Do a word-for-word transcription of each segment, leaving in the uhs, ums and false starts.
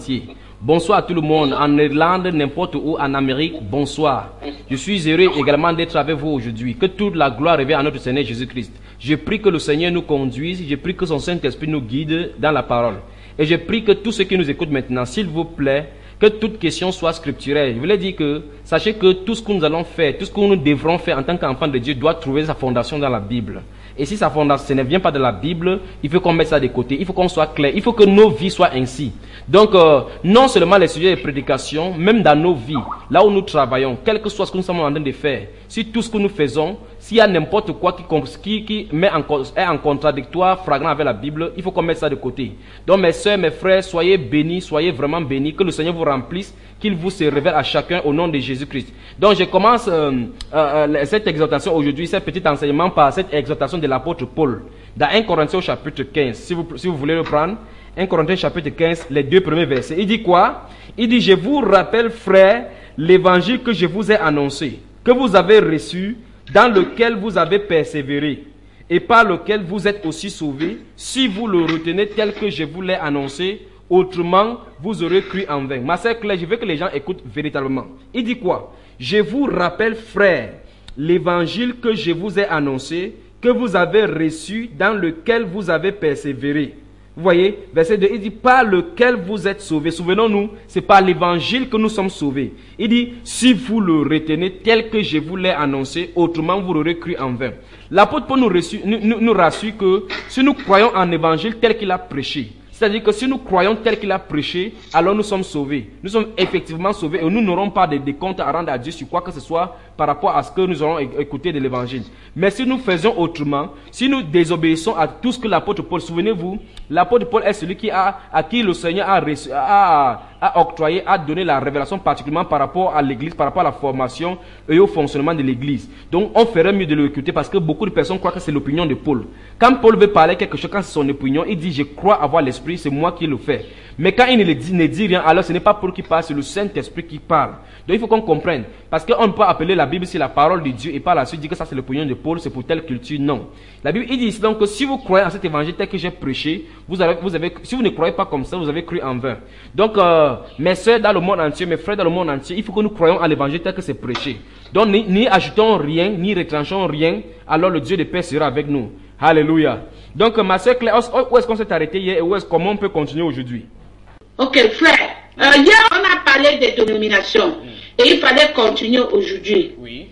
entier. Bonsoir à tout le monde, en Irlande, n'importe où, en Amérique, bonsoir. Je suis heureux également d'être avec vous aujourd'hui. Que toute la gloire revienne à notre Seigneur Jésus-Christ. Je prie que le Seigneur nous conduise, je prie que son Saint-Esprit nous guide dans la parole. Et je prie que tous ceux qui nous écoutent maintenant, s'il vous plaît, que toute question soit scripturelle. Je voulais dire que, sachez que tout ce que nous allons faire, tout ce que nous devrons faire en tant qu'enfants de Dieu doit trouver sa fondation dans la Bible. Et si sa fondation ne vient pas de la Bible, il faut qu'on mette ça de côté, il faut qu'on soit clair, il faut que nos vies soient ainsi. Donc, euh, non seulement les sujets de prédication, même dans nos vies, là où nous travaillons, quel que soit ce que nous sommes en train de faire, si tout ce que nous faisons, s'il y a n'importe quoi qui, qui, qui met en, est en contradictoire, flagrant avec la Bible, il faut qu'on mette ça de côté. Donc, mes soeurs, mes frères, soyez bénis, soyez vraiment bénis, que le Seigneur vous remplisse, qu'il vous se révèle à chacun au nom de Jésus-Christ. Donc, je commence euh, euh, cette exhortation aujourd'hui, ce petit enseignement par cette exhortation de l'apôtre Paul, dans un Corinthiens au chapitre quinze, si vous, si vous voulez le prendre. un Corinthiens chapitre quinze, les deux premiers versets. Il dit quoi? Il dit, je vous rappelle, frères, l'évangile que je vous ai annoncé, que vous avez reçu, dans lequel vous avez persévéré, et par lequel vous êtes aussi sauvés, si vous le retenez tel que je vous l'ai annoncé, autrement, vous aurez cru en vain. Ma sœur Claire, je veux que les gens écoutent véritablement. Il dit quoi? Je vous rappelle, frères, l'évangile que je vous ai annoncé, que vous avez reçu, dans lequel vous avez persévéré. Vous voyez, verset deux, il dit, par lequel vous êtes sauvés. Souvenons-nous, c'est par l'évangile que nous sommes sauvés. Il dit, si vous le retenez tel que je vous l'ai annoncé, autrement vous l'aurez cru en vain. L'apôtre Paul nous, nous, nous, nous rassure que si nous croyons en l'évangile tel qu'il a prêché, c'est-à-dire que si nous croyons tel qu'il a prêché, alors nous sommes sauvés. Nous sommes effectivement sauvés et nous n'aurons pas de, de comptes à rendre à Dieu sur quoi que ce soit par rapport à ce que nous aurons écouté de l'évangile. Mais si nous faisons autrement, si nous désobéissons à tout ce que l'apôtre Paul, souvenez-vous, l'apôtre Paul est celui qui a, à qui le Seigneur a, a, a octroyé, a donné la révélation particulièrement par rapport à l'église, par rapport à la formation et au fonctionnement de l'église. Donc on ferait mieux de l'écouter parce que beaucoup de personnes croient que c'est l'opinion de Paul. Quand Paul veut parler quelque chose, quand c'est son opinion, il dit, je crois avoir l'esprit, c'est moi qui le fais. Mais quand il ne dit, ne dit rien, alors ce n'est pas Paul qui parle, c'est le Saint-Esprit qui parle. Donc il faut qu'on comprenne. Parce qu'on ne peut pas appeler la Bible, c'est la parole de Dieu, et par la suite dire que ça c'est l'opinion de Paul, c'est pour telle culture. Non. La Bible il dit ici donc que si vous croyez en cet évangile tel que j'ai prêché, vous avez, vous avez, si vous ne croyez pas comme ça, vous avez cru en vain. Donc euh, mes soeurs dans le monde entier, mes frères dans le monde entier, il faut que nous croyons à l'évangile tel que c'est prêché. Donc ni, ni ajoutons rien, ni retranchons rien, alors le Dieu de paix sera avec nous. Alléluia. Donc ma soeur Claire, où est-ce qu'on s'est arrêté hier et où est-ce, comment on peut continuer aujourd'hui? Ok frère, euh, hier on a parlé des dénominations mm. et il fallait continuer aujourd'hui. Oui.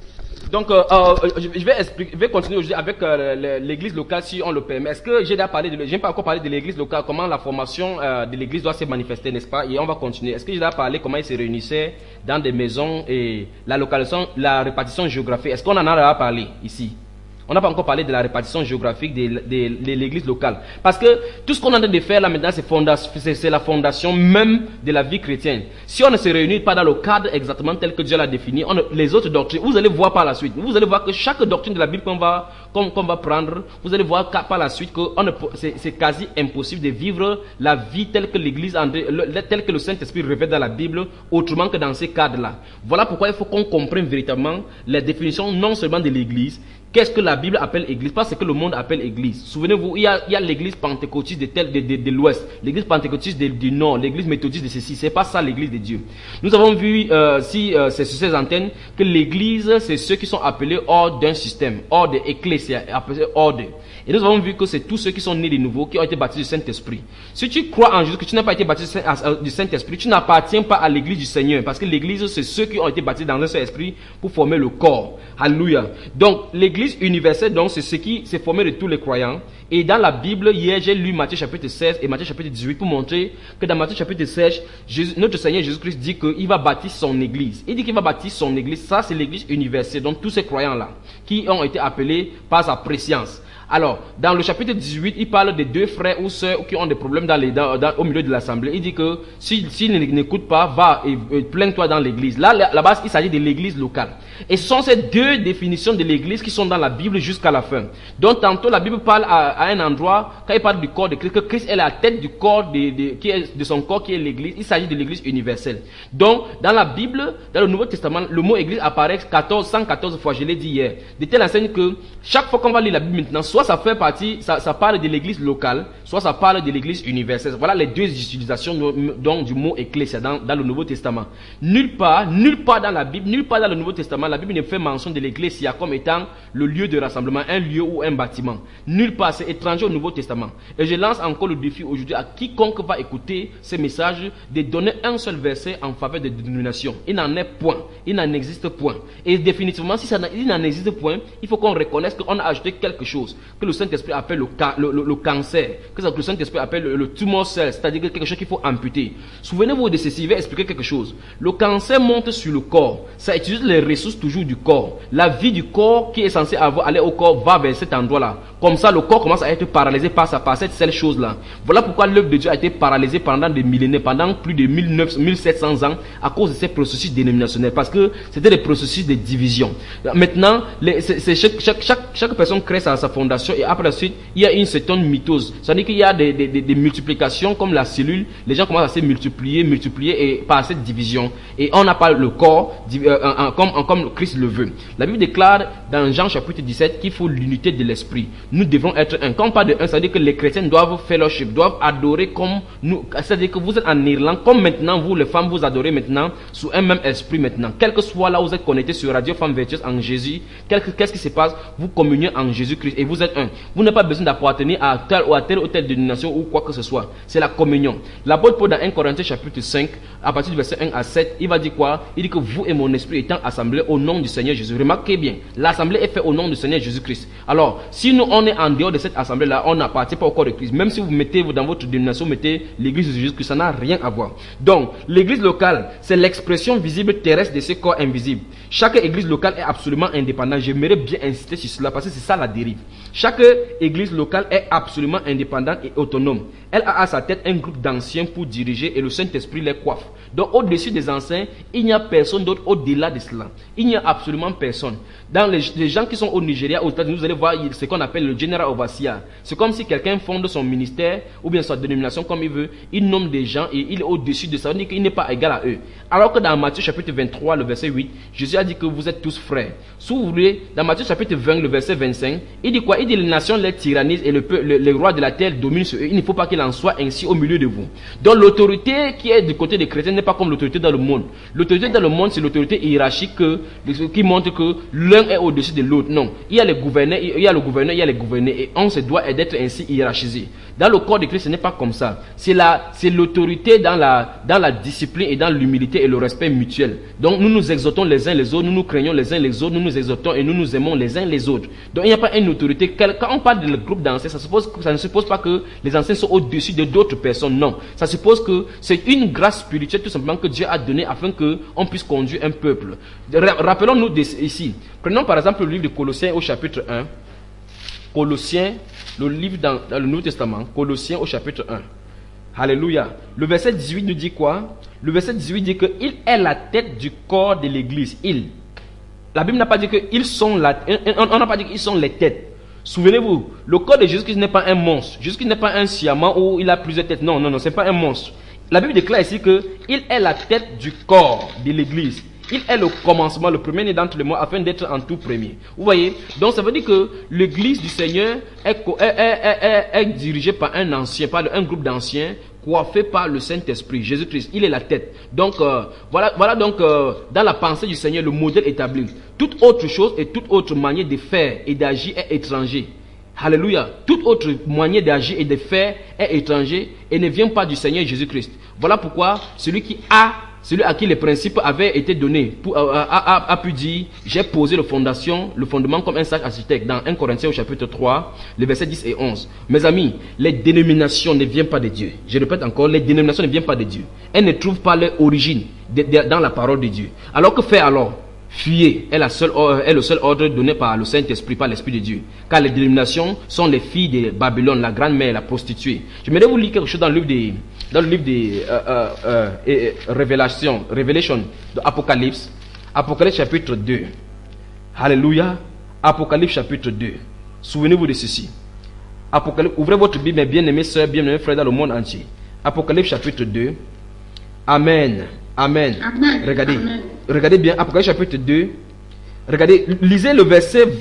Donc euh, euh, je vais expliquer, je vais continuer aujourd'hui avec euh, l'église locale si on le permet. Est-ce que j'ai déjà parlé de, j'ai pas encore parlé de l'église locale, comment la formation euh, de l'église doit se manifester, n'est-ce pas? Et on va continuer. Est-ce que j'ai déjà parlé comment ils se réunissaient dans des maisons et la localisation, la répartition géographique? Est-ce qu'on en a déjà parlé ici? On n'a pas encore parlé de la répartition géographique de, de, de l'église locale. Parce que tout ce qu'on est en train de faire là maintenant, c'est la fondation même de la vie chrétienne. Si on ne se réunit pas dans le cadre exactement tel que Dieu l'a défini, on, les autres doctrines, vous allez voir par la suite, vous allez voir que chaque doctrine de la Bible qu'on va, qu'on, qu'on va prendre, vous allez voir par la suite que c'est quasi impossible de vivre la vie telle que l'église, telle que le Saint-Esprit révèle dans la Bible, autrement que dans ces cadres-là. Voilà pourquoi il faut qu'on comprenne véritablement les définitions non seulement de l'église. Qu'est-ce que la Bible appelle église? Pas ce que le monde appelle église. Souvenez-vous, il y a, il y a l'église pentecôtiste de, tel, de, de, de l'ouest, l'église pentecôtiste de, du nord, l'église méthodiste de ceci. C'est pas ça l'église de Dieu. Nous avons vu, euh, si euh, c'est sur ces antennes, que l'église, c'est ceux qui sont appelés hors d'un système, hors de ecclésia, appelés hors de. Et nous avons vu que c'est tous ceux qui sont nés de nouveau, qui ont été baptisés du Saint-Esprit. Si tu crois en Jésus, que tu n'as pas été baptisé du Saint-Esprit, tu n'appartiens pas à l'église du Seigneur. Parce que l'église, c'est ceux qui ont été baptisés dans un Saint-Esprit pour former le corps. Alléluia. Donc, l'église universelle, donc, c'est ce qui s'est formé de tous les croyants. Et dans la Bible, hier, j'ai lu Matthieu chapitre seize et Matthieu chapitre dix-huit pour montrer que dans Matthieu chapitre seize, Jésus, notre Seigneur Jésus-Christ dit qu'il va bâtir son église. Il dit qu'il va bâtir son église. Ça, c'est l'église universelle. Donc, tous ces croyants-là, qui ont été appelés par sa préscience. Alors, dans le chapitre dix-huit, il parle de deux frères ou sœurs qui ont des problèmes dans les, dans, dans, au milieu de l'assemblée. Il dit que s'ils si, si n'écoutent pas, va et, et plains-toi dans l'église. Là, là-bas, il s'agit de l'église locale. Et ce sont ces deux définitions de l'église qui sont dans la Bible jusqu'à la fin. Donc, tantôt, la Bible parle à, à un endroit, quand il parle du corps de Christ, que Christ est la tête du corps de, de, qui est, de son corps qui est l'église. Il s'agit de l'église universelle. Donc, dans la Bible, dans le Nouveau Testament, le mot église apparaît quatorze, cent quatorze fois, je l'ai dit hier. De telle enseigne que chaque fois qu'on va lire la Bible maintenant, soit soit ça fait partie, ça, ça parle de l'église locale, soit ça parle de l'église universelle. Voilà les deux utilisations donc, du mot ecclésia dans, dans le Nouveau Testament. Nulle part, nulle part dans la Bible, nulle part dans le Nouveau Testament, la Bible ne fait mention de l'ecclésia comme étant le lieu de rassemblement, un lieu ou un bâtiment. Nulle part, c'est étranger au Nouveau Testament. Et je lance encore le défi aujourd'hui à quiconque va écouter ces messages de donner un seul verset en faveur des dénominations. Il n'en est point. Il n'en existe point. Et définitivement, si ça il n'en existe point, il faut qu'on reconnaisse qu'on a ajouté quelque chose que le Saint-Esprit appelle le, le, le, le cancer, que le Saint-Esprit appelle le, le tumor cell, c'est-à-dire quelque chose qu'il faut amputer. Souvenez-vous de ceci, je vais expliquer quelque chose. Le cancer monte sur le corps. Ça utilise les ressources toujours du corps. La vie du corps qui est censée avoir, aller au corps va vers cet endroit-là. Comme ça, le corps commence à être paralysé par, sa, par cette seule chose-là. Voilà pourquoi l'œuvre de Dieu a été paralysée pendant des millénaires, pendant plus de mille sept cents ans, à cause de ces processus dénominationnels, parce que c'était des processus de division. Maintenant, les, c'est, c'est chaque, chaque, chaque, chaque personne crée sa, sa fondation, et après la suite, il y a une certaine mitose. C'est-à-dire qu'il y a des, des, des, des multiplications comme la cellule, les gens commencent à se multiplier, multiplier et par cette division. Et on n'a pas le corps euh, comme, comme Christ le veut. La Bible déclare dans Jean chapitre dix-sept qu'il faut l'unité de l'esprit. Nous devons être un. Quand on parle de un, c'est-à-dire que les chrétiens doivent fellowship, doivent adorer comme nous. C'est-à-dire que vous êtes en Irlande, comme maintenant, vous les femmes, vous adorez maintenant sous un même esprit maintenant. Quel que soit là où vous êtes connectés sur Radio Femmes Vertueuses en Jésus, qu'est-ce qui se passe? Vous communiez en Jésus-Christ et vous êtes un. Vous n'avez pas besoin d'appartenir à telle ou à telle ou telle dénomination ou quoi que ce soit. C'est la communion. L'apôtre Paul dans un Corinthiens chapitre cinq, à partir du verset un à sept, il va dire quoi? Il dit que vous et mon esprit étant assemblés au nom du Seigneur Jésus. Remarquez bien, l'assemblée est faite au nom du Seigneur Jésus-Christ. Alors, si nous on est en dehors de cette assemblée-là, on n'appartient pas au corps de Christ. Même si vous mettez dans votre dénomination, vous mettez l'église de Jésus-Christ, ça n'a rien à voir. Donc, l'église locale, c'est l'expression visible terrestre de ce corps invisible. Chaque église locale est absolument indépendante. J'aimerais bien insister sur cela parce que c'est ça la dérive. Chaque église locale est absolument indépendante et autonome. Elle a à sa tête un groupe d'anciens pour diriger et le Saint-Esprit les coiffe. Donc au-dessus des anciens, il n'y a personne d'autre au-delà de cela. Il n'y a absolument personne. Dans les, les gens qui sont au Nigeria, aux États-Unis, vous allez voir ce qu'on appelle le General Overseer. C'est comme si quelqu'un fonde son ministère ou bien sa dénomination comme il veut. Il nomme des gens et il est au-dessus de ça. On dit qu'il n'est pas égal à eux. Alors que dans Matthieu chapitre vingt-trois, le verset huit, Jésus a dit que vous êtes tous frères. Si vous voulez, dans Matthieu chapitre vingt, le verset vingt-cinq, il dit quoi? Il dit les nations les tyrannisent et le, le, les rois de la terre dominent sur eux. Il ne faut pas qu'il en soit ainsi au milieu de vous. Donc l'autorité qui est du côté des chrétiens n'est pas comme l'autorité dans le monde. L'autorité dans le monde, c'est l'autorité hiérarchique que, qui montre que l'un est au-dessus de l'autre. Non. Il y a les gouverneurs, il y a le gouverneur, il y a les gouvernés et on se doit d'être ainsi hiérarchisé. Dans le corps de Christ, ce n'est pas comme ça. C'est la, c'est l'autorité dans la, dans la discipline et dans l'humilité et le respect mutuel. Donc nous nous exhortons les uns les autres, nous nous craignons les uns les autres, nous nous exhortons et nous nous aimons les uns les autres. Donc il n'y a pas une autorité. Quand on parle de groupe d'anciens, ça, suppose, ça ne suppose pas que les anciens sont au-dessus de d'autres personnes. Non. Ça suppose que c'est une grâce spirituelle tout simplement que Dieu a donnée afin qu'on puisse conduire un peuple. Rappelons-nous ici. Prenons par exemple le livre de Colossiens au chapitre un. Colossiens, le livre dans, dans le Nouveau Testament, Colossiens au chapitre un. Alléluia. Le verset dix-huit nous dit quoi? Le verset dix-huit dit qu'il est la tête du corps de l'église. Il. La Bible n'a pas dit qu'ils sont la, on n'a pas dit qu'ils sont les têtes. Souvenez-vous, le corps de Jésus-Christ n'est pas un monstre. Jésus-Christ n'est pas un siaman où il a plusieurs têtes. Non, non, non, c'est pas un monstre. La Bible déclare ici qu'il est la tête du corps de l'église. Il est le commencement, le premier-né d'entre les morts, afin d'être en tout premier. Vous voyez? Donc ça veut dire que l'église du Seigneur est, est, est, est, est dirigée par un ancien, par un groupe d'anciens, coiffé par le Saint-Esprit, Jésus-Christ. Il est la tête. Donc euh, voilà, voilà donc euh, dans la pensée du Seigneur, le modèle établi. Toute autre chose et toute autre manière de faire et d'agir est étranger. Alléluia. Toute autre manière d'agir et de faire est étranger et ne vient pas du Seigneur Jésus-Christ. Voilà pourquoi celui qui a, celui à qui les principes avaient été donnés, pour, a, a, a, a pu dire, j'ai posé le fondation, le fondement comme un sage architecte dans un Corinthiens au chapitre trois, les versets dix et onze. Mes amis, les dénominations ne viennent pas de Dieu. Je répète encore, les dénominations ne viennent pas de Dieu. Elles ne trouvent pas leur origine de, de, dans la parole de Dieu. Alors que faire alors? Fuyez est, la seule, est le seul ordre donné par le Saint-Esprit, par l'Esprit de Dieu. Car les dénominations sont les filles de Babylone, la grande-mère, la prostituée. Je voudrais vous lire quelque chose dans le livre des, dans le livre des euh, euh, euh, euh, Révélations, Révélation de Apocalypse, Apocalypse chapitre deux. Alléluia. Apocalypse chapitre deux. Souvenez-vous de ceci. Apocalypse, ouvrez votre Bible, mes bien-aimés sœurs, bien-aimés frères dans le monde entier. Apocalypse chapitre deux. Amen. Amen. Amen. Regardez. Amen. Regardez bien, Apocalypse chapitre deux. Regardez, lisez le verset vingt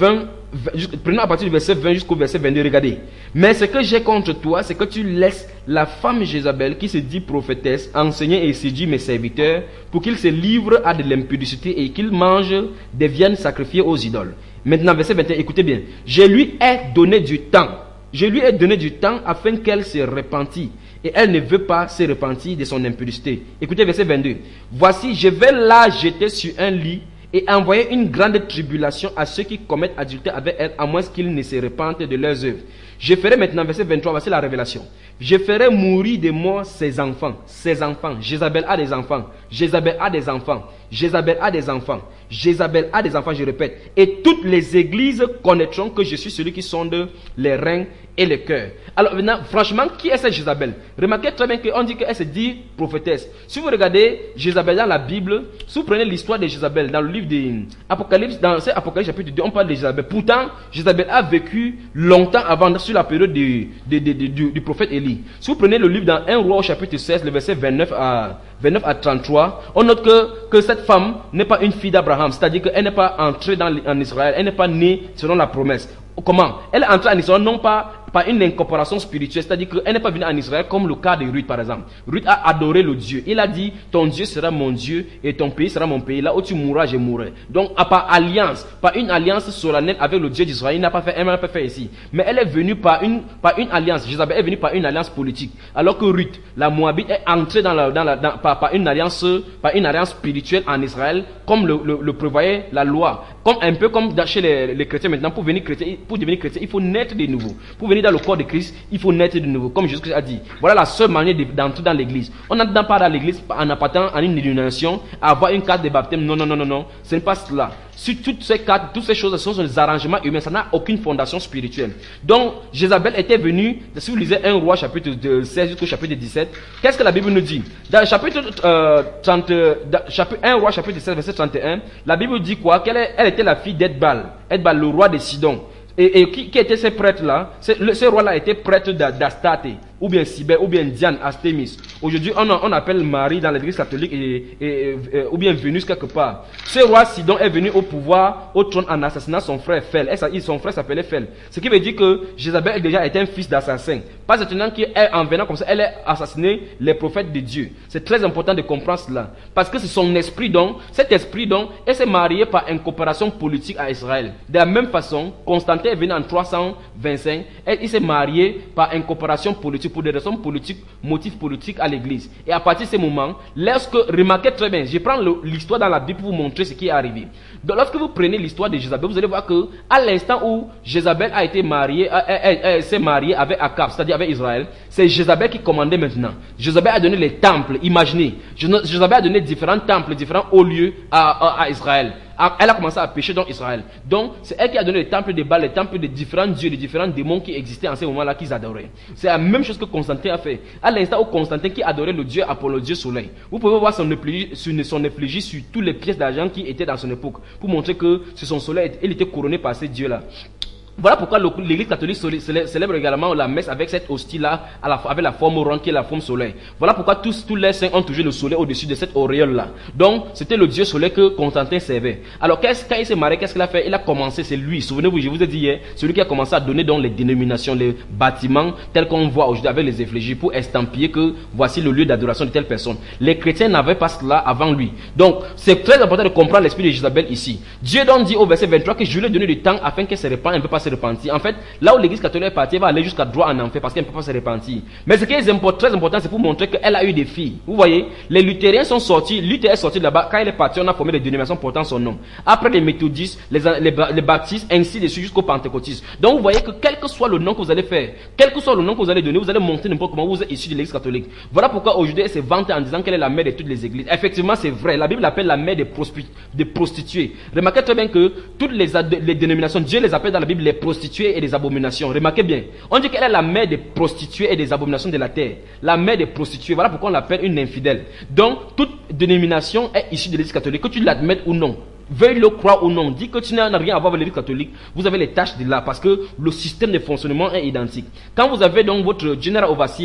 prenons à partir du verset vingt jusqu'au verset vingt-deux, regardez. Mais ce que j'ai contre toi, c'est que tu laisses la femme Jézabel, qui se dit prophétesse, enseigner et séduire mes serviteurs, pour qu'ils se livrent à de l'impudicité et qu'ils mangent des viandes sacrifiées aux idoles. Maintenant, verset vingt et un, écoutez bien. Je lui ai donné du temps. Je lui ai donné du temps afin qu'elle se repentisse. Et elle ne veut pas se repentir de son impudicité. Écoutez verset vingt-deux. Voici, je vais la jeter sur un lit et envoyer une grande tribulation à ceux qui commettent adultère avec elle, à moins qu'ils ne se repentent de leurs œuvres. Je ferai maintenant, verset vingt-trois, voici la révélation. Je ferai mourir de mort ses enfants, ses enfants. Jézabel a des enfants. Jézabel a des enfants. Jézabel a des enfants. Jézabel a des enfants, je répète. Et toutes les églises connaîtront que je suis celui qui sonde les reins et les cœurs. Alors maintenant, franchement, qui est cette Jézabel? Remarquez très bien qu'on dit qu'elle se dit prophétesse. Si vous regardez Jézabel dans la Bible, si vous prenez l'histoire de Jézabel dans le livre de Apocalypse, dans cet Apocalypse chapitre deux, on parle de Jézabel. Pourtant, Jézabel a vécu longtemps avant, sur la période du, du, du, du, du prophète Élie. Si vous prenez le livre dans un roi au chapitre seize, le verset vingt-neuf à trente-trois, on note que, que cette femme n'est pas une fille d'Abraham, c'est-à-dire qu'elle n'est pas entrée dans, en Israël, elle n'est pas née selon la promesse. Comment? Elle est entrée en Israël non pas par une incorporation spirituelle, c'est-à-dire qu'elle n'est pas venue en Israël comme le cas de Ruth par exemple. Ruth a adoré le Dieu. Il a dit, ton Dieu sera mon Dieu et ton pays sera mon pays. Là où tu mourras, je mourrai. Donc, à part alliance, par une alliance solennelle avec le Dieu d'Israël, il n'a pas fait, elle n'a pas fait ici. Mais elle est venue par une, par une alliance. Jézabel est venue par une alliance politique. Alors que Ruth, la Moabite, est entrée dans la, dans la, dans, par, par une alliance, par une alliance spirituelle en Israël, comme le, le, le prévoyait la loi. Comme, un peu comme chez les, les chrétiens maintenant, pour venir chrétien, pour devenir chrétien, il faut naître de nouveau. Pour venir dans le corps de Christ, il faut naître de nouveau. Comme Jésus a dit, voilà la seule manière d'entrer dans l'église. On n'entre pas dans l'église en appartenant à une illumination, à avoir une carte de baptême. Non, non, non, non, non. Ce n'est pas cela. Sur toutes ces cartes, toutes ces choses, ce sont des arrangements humains. Ça n'a aucune fondation spirituelle. Donc, Jézabel était venue, si vous lisez un roi chapitre seize jusqu'au chapitre dix-sept, qu'est-ce que la Bible nous dit? Dans le chapitre euh, trente, dans, chapitre, un roi chapitre dix-sept, verset trente et un, la Bible dit quoi? Qu'elle est, elle était la fille d'Edbal. Edbal, le roi de Sidon. Et, et qui, qui était ces prêtres-là? Ce roi-là était prêtre d'Astate, ou bien Cybèle, ou bien Diane, Astémis. Aujourd'hui, on, on appelle Marie dans l'église catholique, et, et, et, ou bien Vénus quelque part. Ce roi Sidon est venu au pouvoir, au trône, en assassinant son frère Fel. Et son frère s'appelait Fel. Ce qui veut dire que Jézabel déjà était un fils d'assassin. Pas étonnant qu'en venant comme ça, elle ait assassiné les prophètes de Dieu. C'est très important de comprendre cela. Parce que c'est son esprit donc, cet esprit donc, elle s'est mariée par une coopération politique à Israël. De la même façon, Constantin est venu en trois cent vingt-cinq, et il s'est marié par une coopération politique, pour des raisons politiques, motifs politiques à l'église. Et à partir de ce moment, lorsque, remarquez très bien, je prends l'histoire dans la Bible pour vous montrer ce qui est arrivé. Donc, lorsque vous prenez l'histoire de Jézabel, vous allez voir que, à l'instant où Jézabel a été mariée, elle, elle s'est mariée avec Akab, c'est-à-dire avec Israël, c'est Jézabel qui commandait maintenant. Jézabel a donné les temples, imaginez. Jézabel a donné différents temples, différents hauts lieux à, à, à Israël. Elle a commencé à pécher dans Israël. Donc, c'est elle qui a donné les temples de Baal, les temples de différents dieux, de différents démons qui existaient en ce moment-là, qu'ils adoraient. C'est la même chose que Constantin a fait. À l'instant où Constantin qui adorait le dieu Apollon, le dieu soleil, vous pouvez voir son effigie sur, son effigie sur toutes les pièces d'argent qui étaient dans son époque, pour montrer que sur son soleil, il était couronné par ces dieux-là. Voilà pourquoi l'église catholique célèbre également la messe avec cette hostie-là, avec la forme ronde qui est la forme soleil. Voilà pourquoi tous, tous les saints ont toujours le soleil au-dessus de cette auréole-là. Donc, c'était le dieu soleil que Constantin servait. Alors, quand il s'est marié, qu'est-ce qu'il a fait? Il a commencé, c'est lui, souvenez-vous, je vous ai dit hier, celui qui a commencé à donner donc les dénominations, les bâtiments, tels qu'on voit aujourd'hui avec les effigies, pour estampiller que voici le lieu d'adoration de telle personne. Les chrétiens n'avaient pas cela avant lui. Donc, c'est très important de comprendre l'esprit de Jézabel ici. Dieu donc dit au verset vingt-trois que je lui ai donné du temps afin qu'elle se répande, elle ne peut pas se repentir. En fait, là où l'église catholique est partie, elle va aller jusqu'à droit en enfer parce qu'elle ne peut pas se repentir. Mais ce qui est très important, c'est pour montrer qu'elle a eu des filles. Vous voyez, les luthériens sont sortis, Luther est sorti de là-bas. Quand il est parti, on a formé des dénominations portant son nom. Après les méthodistes, les, les, les baptistes, ainsi de suite jusqu'aux pentecôtistes. Donc vous voyez que quel que soit le nom que vous allez faire, quel que soit le nom que vous allez donner, vous allez montrer n'importe comment vous êtes issu de l'église catholique. Voilà pourquoi aujourd'hui elle se vante en disant qu'elle est la mère de toutes les églises. Effectivement, c'est vrai. La Bible l'appelle la mère des, des prostituées. Remarquez très bien que toutes les, les dénominations, Dieu les appelle dans la Bible les prostituées et des abominations. Remarquez bien. On dit qu'elle est la mère des prostituées et des abominations de la terre. La mère des prostituées. Voilà pourquoi on l'appelle une infidèle. Donc, toute dénomination est issue de l'église catholique, que tu l'admettes ou non. Veuille le croire ou non. Dis que tu n'as rien à voir avec l'église catholique. Vous avez les tâches de là parce que le système de fonctionnement est identique. Quand vous avez donc votre general overseer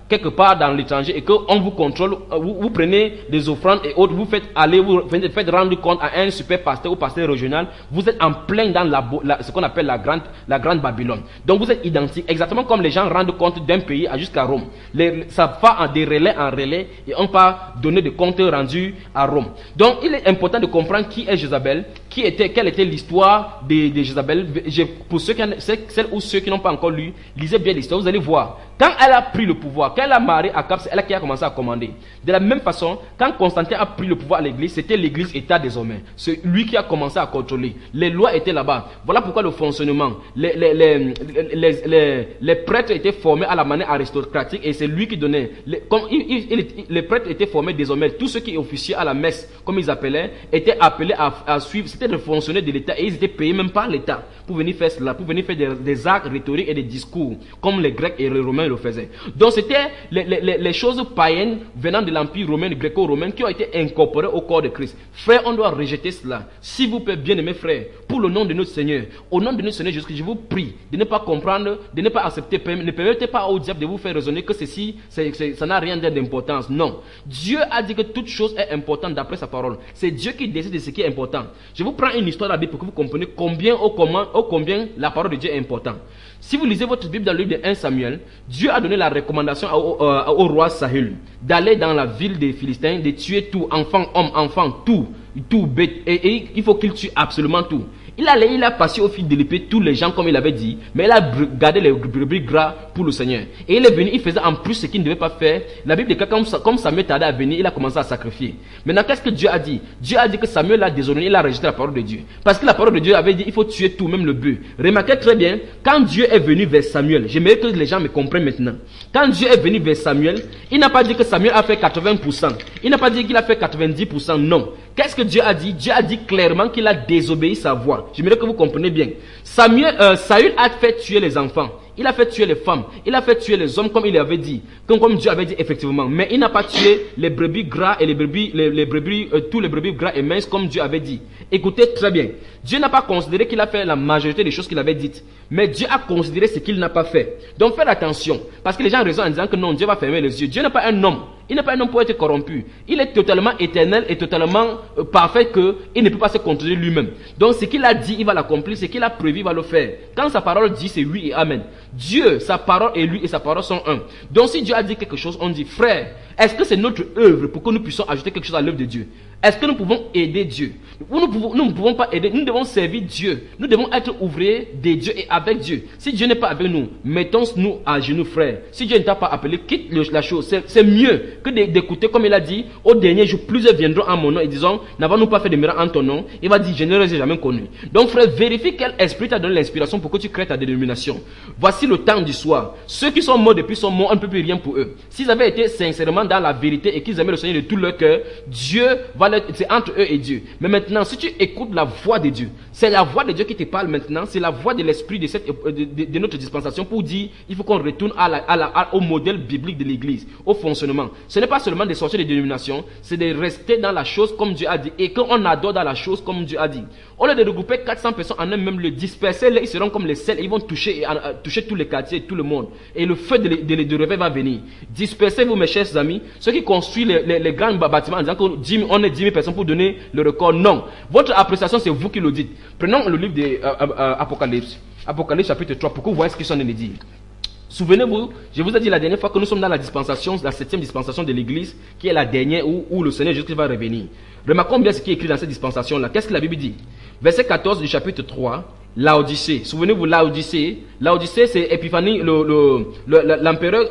quelque part dans l'étranger et qu'on vous contrôle, vous, vous prenez des offrandes et autres, vous faites aller, vous faites rendre compte à un super pasteur ou pasteur régional, vous êtes en plein dans la, la, ce qu'on appelle la grande, la grande Babylone. Donc vous êtes identique, exactement comme les gens rendent compte d'un pays jusqu'à Rome. Les, ça va en des relais en relais et on peut donner des comptes rendus à Rome. Donc il est important de comprendre qui est Jézabel, qui était, quelle était l'histoire de, de Jézabel. Je, pour ceux qui, celles ou ceux qui n'ont pas encore lu, lisez bien l'histoire, vous allez voir. Quand elle a pris le pouvoir, quand elle a marié Akab, c'est elle qui a commencé à commander. De la même façon, quand Constantin a pris le pouvoir à l'église, c'était l'église État désormais. C'est lui qui a commencé à contrôler. Les lois étaient là-bas. Voilà pourquoi le fonctionnement. Les, les, les, les, les, les prêtres étaient formés à la manière aristocratique et c'est lui qui donnait. Les, comme il, il, il, les prêtres étaient formés désormais. Tous ceux qui officiaient à la messe, comme ils appelaient, étaient appelés à, à suivre. C'était le fonctionnaire de l'État et ils étaient payés même par l'État pour venir faire cela, pour venir faire des, des actes rhétoriques et des discours, comme les Grecs et les Romains le faisaient. Donc c'était les, les, les choses païennes venant de l'Empire romain, gréco-romain, qui ont été incorporées au corps de Christ. Frère, on doit rejeter cela. S'il vous plaît, bien aimés frères, pour le nom de notre Seigneur, au nom de notre Seigneur Jésus-Christ, je vous prie de ne pas comprendre, de ne pas accepter, ne permettez pas au diable de vous faire raisonner que ceci, c'est, c'est, ça n'a rien d'importance. Non. Dieu a dit que toute chose est importante d'après sa parole. C'est Dieu qui décide de ce qui est important. Je vous prends une histoire de la Bible pour que vous compreniez combien, au comment, au combien la parole de Dieu est importante. Si vous lisez votre Bible dans le livre de un Samuel, Dieu a donné la recommandation au, au, au roi Saül d'aller dans la ville des Philistins, de tuer tout, enfant, homme, enfant, tout, tout bête, et, et il faut qu'il tue absolument tout. Il a, il a passé au fil de l'épée tous les gens comme il avait dit, mais il a gardé les brebis gras pour le Seigneur. Et il est venu, il faisait en plus ce qu'il ne devait pas faire. La Bible dit que comme, comme Samuel tardait à venir, il a commencé à sacrifier. Maintenant, qu'est-ce que Dieu a dit? Dieu a dit que Samuel a déshonoré, il a rejeté la parole de Dieu. Parce que la parole de Dieu avait dit, il faut tuer tout, même le bœuf. Remarquez très bien, quand Dieu est venu vers Samuel, j'aimerais que les gens me comprennent maintenant. Quand Dieu est venu vers Samuel, il n'a pas dit que Samuel a fait quatre-vingts pour cent. Il n'a pas dit qu'il a fait quatre-vingt-dix pour cent, non. Qu'est-ce que Dieu a dit? Dieu a dit clairement qu'il a désobéi sa voix. J'aimerais que vous compreniez bien. Samuel, euh, Saül a fait tuer les enfants. Il a fait tuer les femmes. Il a fait tuer les hommes comme il avait dit. Comme, comme Dieu avait dit effectivement. Mais il n'a pas tué les brebis gras et les brebis, les, les brebis, euh, tous les brebis gras et minces comme Dieu avait dit. Écoutez très bien. Dieu n'a pas considéré qu'il a fait la majorité des choses qu'il avait dites. Mais Dieu a considéré ce qu'il n'a pas fait. Donc faites attention. Parce que les gens raisonnent en disant que non, Dieu va fermer les yeux. Dieu n'est pas un homme. Il n'est pas un homme pour être corrompu. Il est totalement éternel et totalement euh, parfait qu'il ne peut pas se contrôler lui-même. Donc ce qu'il a dit, il va l'accomplir. Ce qu'il a prévu, il va le faire. Quand sa parole dit, c'est oui et amen. Dieu, sa parole et lui et sa parole sont un. Donc si Dieu a dit quelque chose, on dit, frère, est-ce que c'est notre œuvre pour que nous puissions ajouter quelque chose à l'œuvre de Dieu? Est-ce que nous pouvons aider Dieu? Nous ne pouvons, nous ne pouvons pas aider, nous devons servir Dieu. Nous devons être ouvriers de Dieu et avec Dieu. Si Dieu n'est pas avec nous, mettons-nous à genoux, frère. Si Dieu ne t'a pas appelé, quitte le, la chose. C'est mieux que d'écouter, comme il a dit, au dernier jour, plusieurs viendront en mon nom et disons, n'avons-nous pas fait de miracles en ton nom? Il va dire, je ne les ai jamais connus. Donc frère, vérifie quel esprit t'a donné l'inspiration pour que tu crées ta dénomination. Voici le temps du soir. Ceux qui sont morts depuis sont morts, on ne peut plus rien pour eux. S'ils avaient été sincèrement dans la vérité et qu'ils aimaient le Seigneur de tout leur cœur, Dieu va leur, c'est entre eux et Dieu. Mais maintenant, si tu écoutes la voix de Dieu, c'est la voix de Dieu qui te parle maintenant, c'est la voix de l'esprit de, cette, de, de, de notre dispensation pour dire, il faut qu'on retourne à la, à la, à, au modèle biblique de l'église, au fonctionnement. Ce n'est pas seulement de sortir des dénominations, c'est de rester dans la chose comme Dieu a dit et qu'on adore dans la chose comme Dieu a dit. Au lieu de regrouper quatre cents personnes en un même lieu, disperser, ils seront comme les sels et ils vont toucher, et, uh, toucher tous les quartiers et tout le monde. Et le feu de, de, de, de réveil va venir. Dispersez-vous, mes chers amis, ceux qui construisent les, les, les grands bâtiments en disant qu'on est dix mille personnes pour donner le record. Non. Votre appréciation, c'est vous qui le dites. Prenons le livre de euh, euh, Apocalypse. Apocalypse chapitre trois, pour que vous voyez ce qu'ils sont en train de dire. Souvenez-vous, je vous ai dit la dernière fois que nous sommes dans la dispensation, la septième dispensation de l'église, qui est la dernière où, où le Seigneur Jésus va revenir. Remarquons bien ce qui est écrit dans cette dispensation-là. Qu'est-ce que la Bible dit? Verset quatorze du chapitre trois. Laodicée. Souvenez-vous, Laodicée. Laodicée, c'est Épiphanie, le, le, le, l'empereur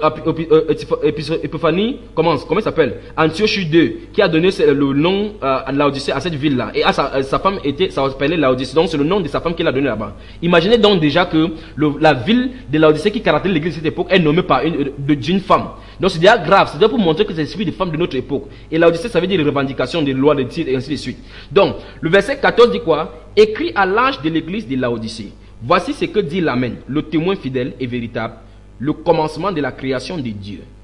Épiphanie, comment, comment il s'appelle? Antiochus deux, qui a donné le nom à euh, Laodicée à cette ville-là. Et à sa, sa femme était, ça s'appelait Laodicée. Donc c'est le nom de sa femme qu'il a donné là-bas. Imaginez donc déjà que le, la ville de Laodicée qui caractérise l'église de cette époque est nommée par une, d'une femme. Donc c'est déjà grave. C'est déjà pour montrer que c'est l'esprit des femmes de notre époque. Et Laodicée, ça veut dire les revendications des lois, des titres et ainsi de suite. Donc, le verset quatorze dit quoi? Écrit à l'ange de l'église de Laodicée. Voici ce que dit l'Amen, le témoin fidèle et véritable, le commencement de la création de Dieu.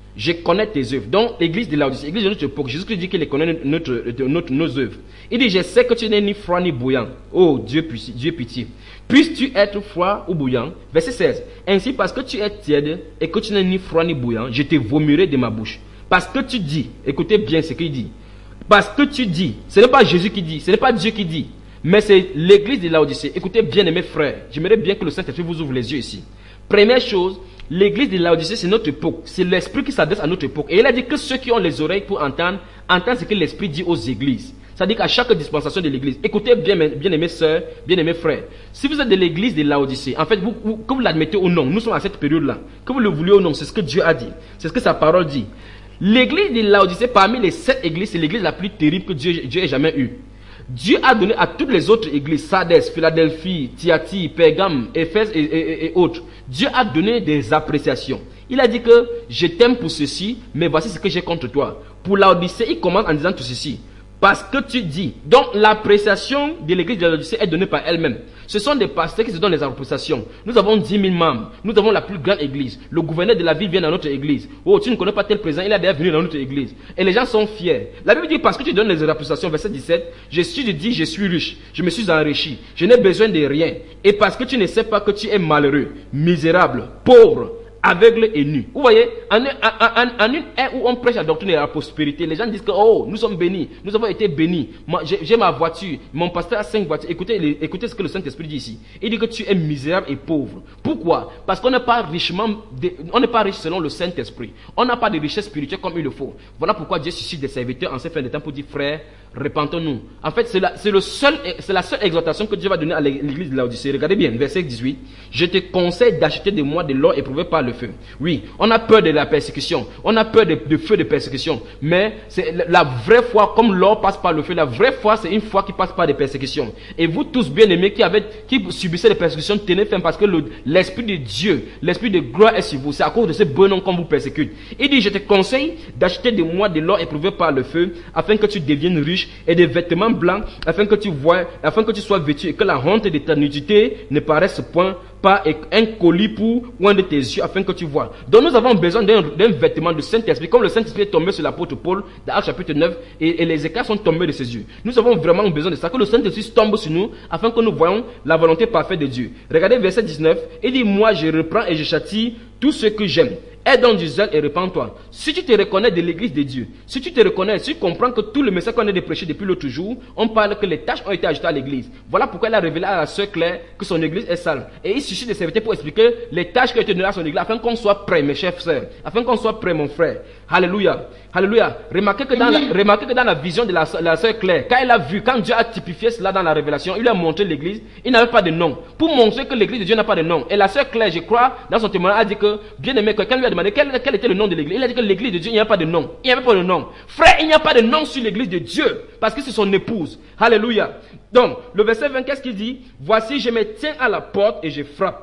Je connais tes œuvres. Donc, l'église de Laodicée, l'église de notre époque, Jésus-Christ dit qu'il connaît notre, notre, notre, nos œuvres. Il dit, je sais que tu n'es ni froid ni bouillant. Oh, Dieu, Dieu pitié. Puisses-tu être froid ou bouillant? Verset seize. Ainsi, parce que tu es tiède et que tu n'es ni froid ni bouillant, je te vomirai de ma bouche. Parce que tu dis, écoutez bien ce qu'il dit. Parce que tu dis, ce n'est pas Jésus qui dit, ce n'est pas Dieu qui dit, mais c'est l'église de Laodicée. Écoutez bien, mes frères, j'aimerais bien que le Saint-Esprit vous ouvre les yeux ici. Première chose, l'église de Laodicée, c'est notre époque. C'est l'esprit qui s'adresse à notre époque. Et il a dit que ceux qui ont les oreilles pour entendre, entendent ce que l'esprit dit aux églises. C'est-à-dire qu'à chaque dispensation de l'église, écoutez bien, bien aimés sœurs, bien aimés frères. Si vous êtes de l'église de Laodicée, en fait, vous, vous, que vous l'admettez ou non, nous sommes à cette période-là, que vous le vouliez ou non, c'est ce que Dieu a dit. C'est ce que sa parole dit. L'église de Laodicée, parmi les sept églises, c'est l'église la plus terrible que Dieu, Dieu ait jamais eue. Dieu a donné à toutes les autres églises, Sardes, Philadelphie, Thyatire, Pergame, Éphèse et, et, et autres, Dieu a donné des appréciations. Il a dit que je t'aime pour ceci, mais voici ce que j'ai contre toi. Pour Laodicée, il commence en disant tout ceci. Parce que tu dis. Donc l'appréciation de l'église de Laodicée est donnée par elle-même. Ce sont des pasteurs qui se donnent les appréciations. Nous avons dix mille membres. Nous avons la plus grande église. Le gouverneur de la ville vient dans notre église. Oh, tu ne connais pas tel président, il est déjà venu dans notre église. Et les gens sont fiers. La Bible dit parce que tu donnes les appréciations, verset dix-sept, je suis je dis, je suis riche, je me suis enrichi, je n'ai besoin de rien. Et parce que tu ne sais pas que tu es malheureux, misérable, pauvre, aveugle et nu. Vous voyez, en, en, en, en une ère où on prêche la doctrine de la prospérité, les gens disent que oh, nous sommes bénis, nous avons été bénis. Moi, j'ai ma voiture, mon pasteur a cinq voitures. Écoutez, les, écoutez ce que le Saint-Esprit dit ici. Il dit que tu es misérable et pauvre. Pourquoi? Parce qu'on n'est pas richement, de, on n'est pas riche selon le Saint-Esprit. On n'a pas de richesse spirituelle comme il le faut. Voilà pourquoi Dieu suscite des serviteurs en ces fins de temps pour dire frère, repentons-nous. En fait, c'est la, c'est le seul, c'est la seule exhortation que Dieu va donner à l'église de Laodicée. Regardez bien, verset dix-huit. Je te conseille d'acheter de moi de l'or éprouvé par le feu. Oui, on a peur de la persécution, on a peur de, de feu de persécution, mais c'est la, la vraie foi, comme l'or passe par le feu, la vraie foi c'est une foi qui passe par des persécutions. Et vous tous bien aimés qui, avez, qui subissez des persécutions, tenez ferme parce que le, l'esprit de Dieu, l'esprit de gloire est sur vous. C'est à cause de ce bon nom qu'on vous persécute. Il dit, je te conseille d'acheter de moi de l'or éprouvé par le feu, afin que tu deviennes riche, et des vêtements blancs, afin que tu vois, afin que tu sois vêtu et que la honte de ta nudité ne paraisse point, pas un colis pour loin de tes yeux afin que tu vois. Donc nous avons besoin d'un, d'un vêtement de Saint-Esprit, comme le Saint-Esprit est tombé sur l'apôtre Paul dans Actes chapitre neuf et, et les écarts sont tombés de ses yeux. Nous avons vraiment besoin de ça, que le Saint-Esprit tombe sur nous afin que nous voyons la volonté parfaite de Dieu. Regardez verset dix-neuf, il dit moi je reprends et je châtie tout ce que j'aime. Aie donc du zèle et répands-toi. Si tu te reconnais de l'église de Dieu, si tu te reconnais, si tu comprends que tout le message qu'on a de prêcher depuis l'autre jour, on parle que les tâches ont été ajoutées à l'église. Voilà pourquoi elle a révélé à la sœur Claire que son église est sale. Et il suffit de servir pour expliquer les tâches qui ont été données à son église afin qu'on soit prêt, mes chers frères. Afin qu'on soit prêt, mon frère. Alléluia. Alléluia. Remarquez que dans la, remarquez que dans la vision de la, la sœur Claire, quand elle a vu, quand Dieu a typifié cela dans la révélation, il lui a montré l'église, il n'avait pas de nom. Pour montrer que l'église de Dieu n'a pas de nom. Et la sœur Claire, je crois, dans son témoignage, a dit que, bien aimé, quelqu'un lui a demandé quel, quel était le nom de l'église. Il a dit que l'église de Dieu, il n'y a pas de nom. Il n'y avait pas de nom. Frère, il n'y a pas de nom sur l'église de Dieu. Parce que c'est son épouse. Alléluia. Donc, le verset vingt, qu'est-ce qu'il dit? Voici, je me tiens à la porte et je frappe.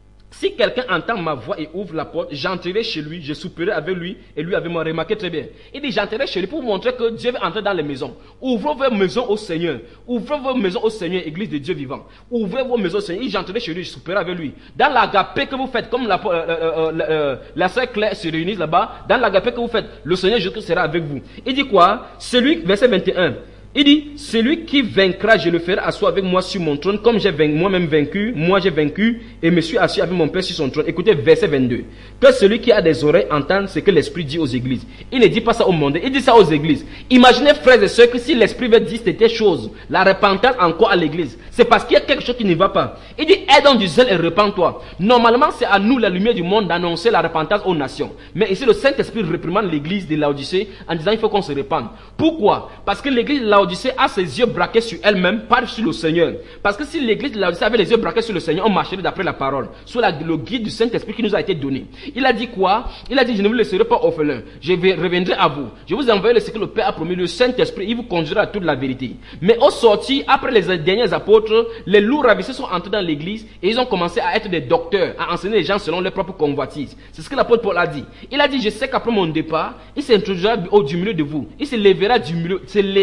Si quelqu'un entend ma voix et ouvre la porte, j'entrerai chez lui, je souperai avec lui et lui avec moi. Remarquez très bien. Il dit j'entrerai chez lui pour vous montrer que Dieu veut entrer dans les maisons. Ouvrez vos maisons au Seigneur. Ouvrez vos maisons au Seigneur, église de Dieu vivant. Ouvrez vos maisons au Seigneur. Il dit j'entrerai chez lui, je souperai avec lui. Dans l'agapé que vous faites, comme la, euh, euh, euh, la sœur Claire se réunit là-bas, dans l'agapé que vous faites, le Seigneur Jésus sera avec vous. Il dit quoi? Celui, verset vingt et un. Il dit, celui qui vaincra, je le ferai asseoir avec moi sur mon trône, comme j'ai moi-même vaincu, moi j'ai vaincu, et me suis assis avec mon Père sur son trône. Écoutez, verset vingt-deux. Que celui qui a des oreilles entende ce que l'Esprit dit aux églises. Il ne dit pas ça au monde, il dit ça aux églises. Imaginez, frères et sœurs, que si l'Esprit veut dire cette chose, la repentance encore à l'église, c'est parce qu'il y a quelque chose qui ne va pas. Il dit, aie donc du zèle et repens-toi. Normalement, c'est à nous, la lumière du monde, d'annoncer la repentance aux nations. Mais ici, le Saint-Esprit réprimande l'église de Laodicée en disant, il faut qu'on se répande. Pourquoi? Parce que l'église de Laodicée a ses yeux braqués sur elle-même, pas sur le Seigneur. Parce que si l'église de Laodicée avait les yeux braqués sur le Seigneur, on marcherait d'après la parole, sous la, le guide du Saint-Esprit qui nous a été donné. Il a dit quoi? Il a dit, je ne vous laisserai pas orphelin, je reviendrai à vous. Je vous enverrai ce que le Père a promis, le Saint-Esprit, il vous conduira à toute la vérité. Mais au sorti, après les derniers apôtres, les loups ravissés sont entrés dans l'église et ils ont commencé à être des docteurs, à enseigner les gens selon leurs propres convoitises. C'est ce que l'apôtre Paul a dit. Il a dit, je sais qu'après mon départ, il s'introduira au du milieu de vous. Il se lèvera du milieu, se lèvera du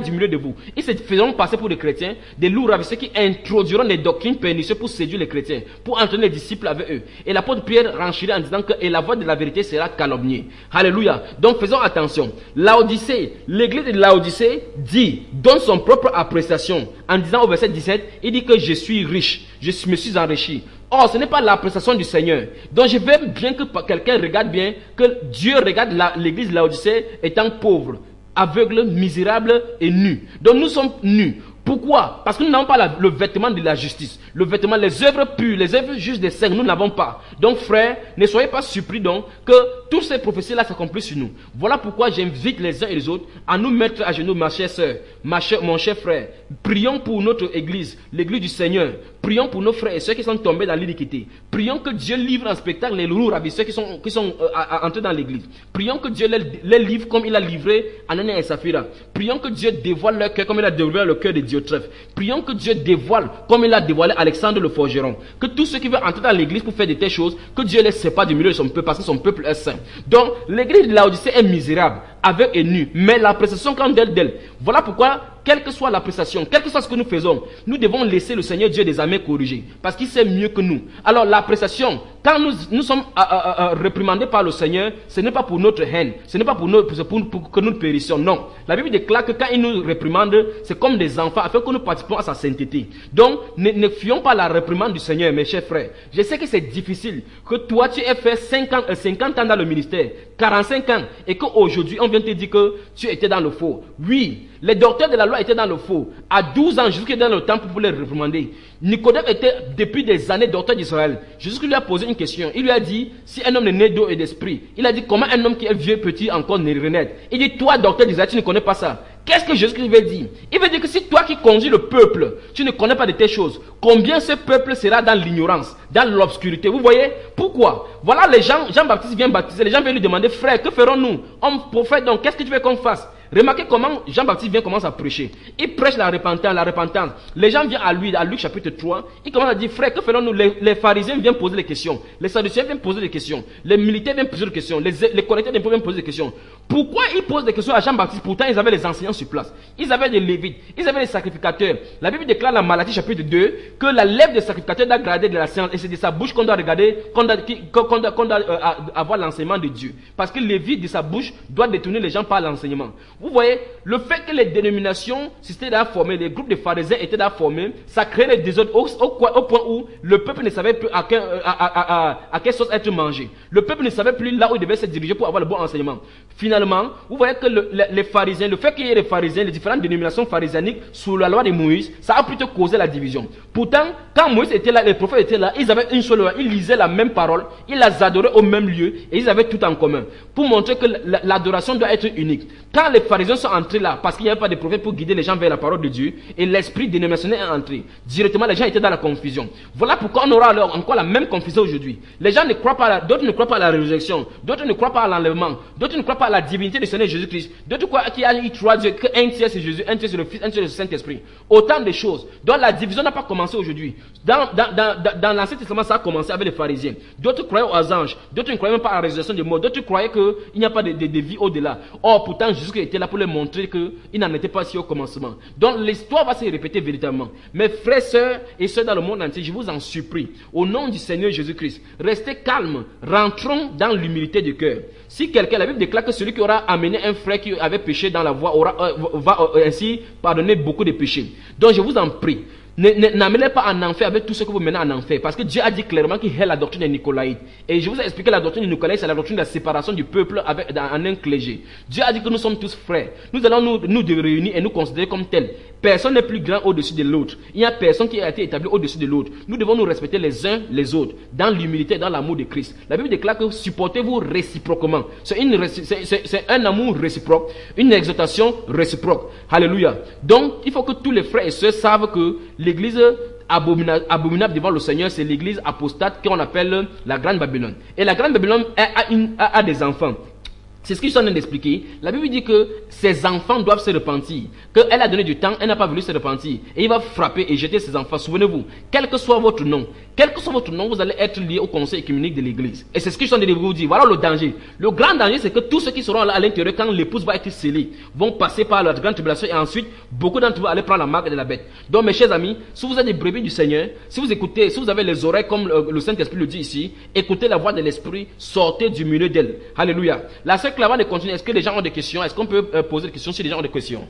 du milieu de vous. Ils se feront passer pour des chrétiens, des loups ravisseurs qui introduiront des doctrines pernicieuses pour séduire les chrétiens, pour entraîner les disciples avec eux. Et l'apôtre Pierre renchirait en disant que et la voix de la vérité sera calomniée. Alléluia. Donc faisons attention. Laodicée, l'église de Laodicée dit, donne son propre appréciation en disant au verset dix-sept, il dit que je suis riche, je me suis enrichi. Or, ce n'est pas l'appréciation du Seigneur. Donc, je veux bien que quelqu'un regarde bien, que Dieu regarde l'église de Laodicée étant pauvre, aveugle, misérable et nu. Donc, nous sommes nus. Pourquoi? Parce que nous n'avons pas la, le vêtement de la justice. Le vêtement, les œuvres pures, les œuvres justes des saints, nous n'avons pas. Donc, frères, ne soyez pas surpris donc que toutes ces prophéties-là s'accomplissent sur nous. Voilà pourquoi j'invite les uns et les autres à nous mettre à genoux, ma chère sœur, ma chère, mon cher frère. Prions pour notre église, l'église du Seigneur. Prions pour nos frères et sœurs qui sont tombés dans l'iniquité. Prions que Dieu livre en spectacle les loups ravisseurs qui sont, qui sont euh, à, à, entrés dans l'église. Prions que Dieu les, les livre comme il a livré Anania et Saphira. Prions que Dieu dévoile leur cœur comme il a dévoilé le cœur de Diotrephe. Prions que Dieu dévoile comme il a dévoilé Alexandre le forgeron. Que tous ceux qui veulent entrer dans l'église pour faire de telles choses, que Dieu les sépare du milieu de son peuple parce que son peuple est saint. Donc l'église de Laodicée est misérable, aveugle et nue, mais l'appréciation quand d'elle d'elle. Voilà pourquoi, quelle que soit l'appréciation, quel que soit ce que nous faisons, nous devons laisser le Seigneur Dieu des armées corriger, parce qu'il sait mieux que nous. Alors l'appréciation, quand nous, nous sommes à, à, à, réprimandés par le Seigneur, ce n'est pas pour notre haine, ce n'est pas pour, notre, pour, pour, pour que nous périssions, non. La Bible déclare que quand il nous réprimande, c'est comme des enfants, afin que nous participons à sa sainteté. Donc, ne, ne fuyons pas la réprimande du Seigneur, mes chers frères. Je sais que c'est difficile, que toi tu aies fait cinquante, cinquante ans dans le ministère, quarante-cinq ans, et qu'aujourd'hui on vient te dire que tu étais dans le faux. Oui, les docteurs de la loi étaient dans le faux. À douze ans, Jésus qui était dans le temple pour les réprimander. Nicodème était depuis des années docteur d'Israël. Jésus lui a posé une question. Il lui a dit, si un homme est né d'eau et d'esprit, il a dit, comment un homme qui est vieux petit encore ne renaître? Il dit, toi docteur d'Israël, tu ne connais pas ça. Qu'est-ce que Jésus veut dire? Il veut dire que si toi qui conduis le peuple, tu ne connais pas de telles choses, combien ce peuple sera dans l'ignorance, dans l'obscurité? Vous voyez? Pourquoi? Voilà les gens, Jean-Baptiste vient baptiser, les gens viennent lui demander, frère, que ferons-nous? Homme prophète, donc, qu'est-ce que tu veux qu'on fasse? Remarquez comment Jean-Baptiste vient commence à prêcher. Il prêche la repentance, la repentance. Les gens viennent à lui, à Luc chapitre trois. Il commence à dire, frère, que ferons-nous? Les, les pharisiens viennent poser des questions. Les sadducéens viennent poser des questions. Les militaires viennent poser des questions. Les, les correcteurs viennent poser des questions. Pourquoi ils posent des questions à Jean-Baptiste? Pourtant, ils avaient les enseignants sur place. Ils avaient des lévites. Ils avaient les sacrificateurs. La Bible déclare dans Malachie chapitre deux que la lèvre des sacrificateurs doit garder de la science. Et c'est de sa bouche qu'on doit regarder, qu'on doit, qu'on doit, qu'on doit euh, avoir l'enseignement de Dieu. Parce que les vies de sa bouche doit détourner les gens par l'enseignement. Vous voyez, le fait que les dénominations s'étaient déjà formées, les groupes de pharisiens étaient déjà formés, ça créait les désordres au, au, au point où le peuple ne savait plus à, quel, à, à, à, à quelle sauce être mangé. Le peuple ne savait plus là où il devait se diriger pour avoir le bon enseignement. Finalement, vous voyez que le, le, les pharisiens, le fait qu'il y ait les pharisiens, les différentes dénominations pharisianiques sous la loi de Moïse, ça a plutôt causé la division. Pourtant, quand Moïse était là, les prophètes étaient là, ils avaient une seule loi, ils lisaient la même parole, ils les adoraient au même lieu et ils avaient tout en commun. Pour montrer que l'adoration doit être unique. Quand les pharisiens sont entrés là, parce qu'il n'y avait pas de prophète pour guider les gens vers la parole de Dieu, et l'esprit dénominationnel est entré, directement les gens étaient dans la confusion. Voilà pourquoi on aura alors encore la même confusion aujourd'hui. Les gens ne croient pas, à la, d'autres ne croient pas à la résurrection, d'autres ne croient pas à l'enlèvement, d'autres ne croient pas à la divinité du Seigneur Jésus-Christ, d'autres croient qu'il y a trois dieux, qu'un tiers c'est Jésus, un tiers c'est le Fils, un tiers c'est le Saint-Esprit. Autant de choses. Donc la division n'a pas commencé aujourd'hui. Dans, dans, dans, dans l'Ancien Testament, ça a commencé avec les pharisiens. D'autres croyaient aux anges, d'autres ne croyaient même pas à la résurrection des morts, d'autres croyaient qu'il n'y a pas de, de, de vie au-delà. Or, pourtant, Jésus était là pour leur montrer qu'il n'en était pas si au commencement. Donc l'histoire va se répéter véritablement. Mes frères, sœurs et sœurs dans le monde entier, je vous en supplie, au nom du Seigneur Jésus-Christ, restez calmes, rentrons dans l'humilité du cœur. Si quelqu'un, la Bible déclare que celui qui aura amené un frère qui avait péché dans la voie aura, euh, va euh, ainsi pardonner beaucoup de péchés. Donc je vous en prie, n'amenez pas en enfer avec tout ce que vous menez en enfer. Parce que Dieu a dit clairement qu'il hait la doctrine des Nicolaïtes. Et je vous ai expliqué la doctrine des Nicolaïtes, c'est la doctrine de la séparation du peuple avec, dans, en un clergé. Dieu a dit que nous sommes tous frères. Nous allons nous, nous réunir et nous considérer comme tels. Personne n'est plus grand au-dessus de l'autre. Il n'y a personne qui a été établi au-dessus de l'autre. Nous devons nous respecter les uns les autres, dans l'humilité, dans l'amour de Christ. La Bible déclare que supportez-vous réciproquement. C'est, une, c'est, c'est, c'est un amour réciproque, une exhortation réciproque. Alléluia. Donc, il faut que tous les frères et sœurs savent que l'église abominable, abominable devant le Seigneur, c'est l'église apostate qu'on appelle la Grande Babylone. Et la Grande Babylone a, a, une, a, a des enfants. C'est ce que je suis en train d'expliquer. La Bible dit que ses enfants doivent se repentir. Qu'elle a donné du temps, elle n'a pas voulu se repentir. Et il va frapper et jeter ses enfants. Souvenez-vous, quel que soit votre nom, quel que soit votre nom, vous allez être lié au conseil œcuménique de l'église. Et c'est ce que je suis en train de vous dire. Voilà le danger. Le grand danger, c'est que tous ceux qui seront là à l'intérieur, quand l'épouse va être scellée, vont passer par la grande tribulation et ensuite, beaucoup d'entre vous allez prendre la marque de la bête. Donc, mes chers amis, si vous êtes des brebis du Seigneur, si vous écoutez, si vous avez les oreilles comme le, le Saint-Esprit le dit ici, écoutez la voix de l'Esprit, sortez du milieu d'elle. Alléluia. La sœur Clara de continuer. Est-ce que les gens ont des questions? Est-ce qu'on peut euh, poser des questions si les gens ont des questions?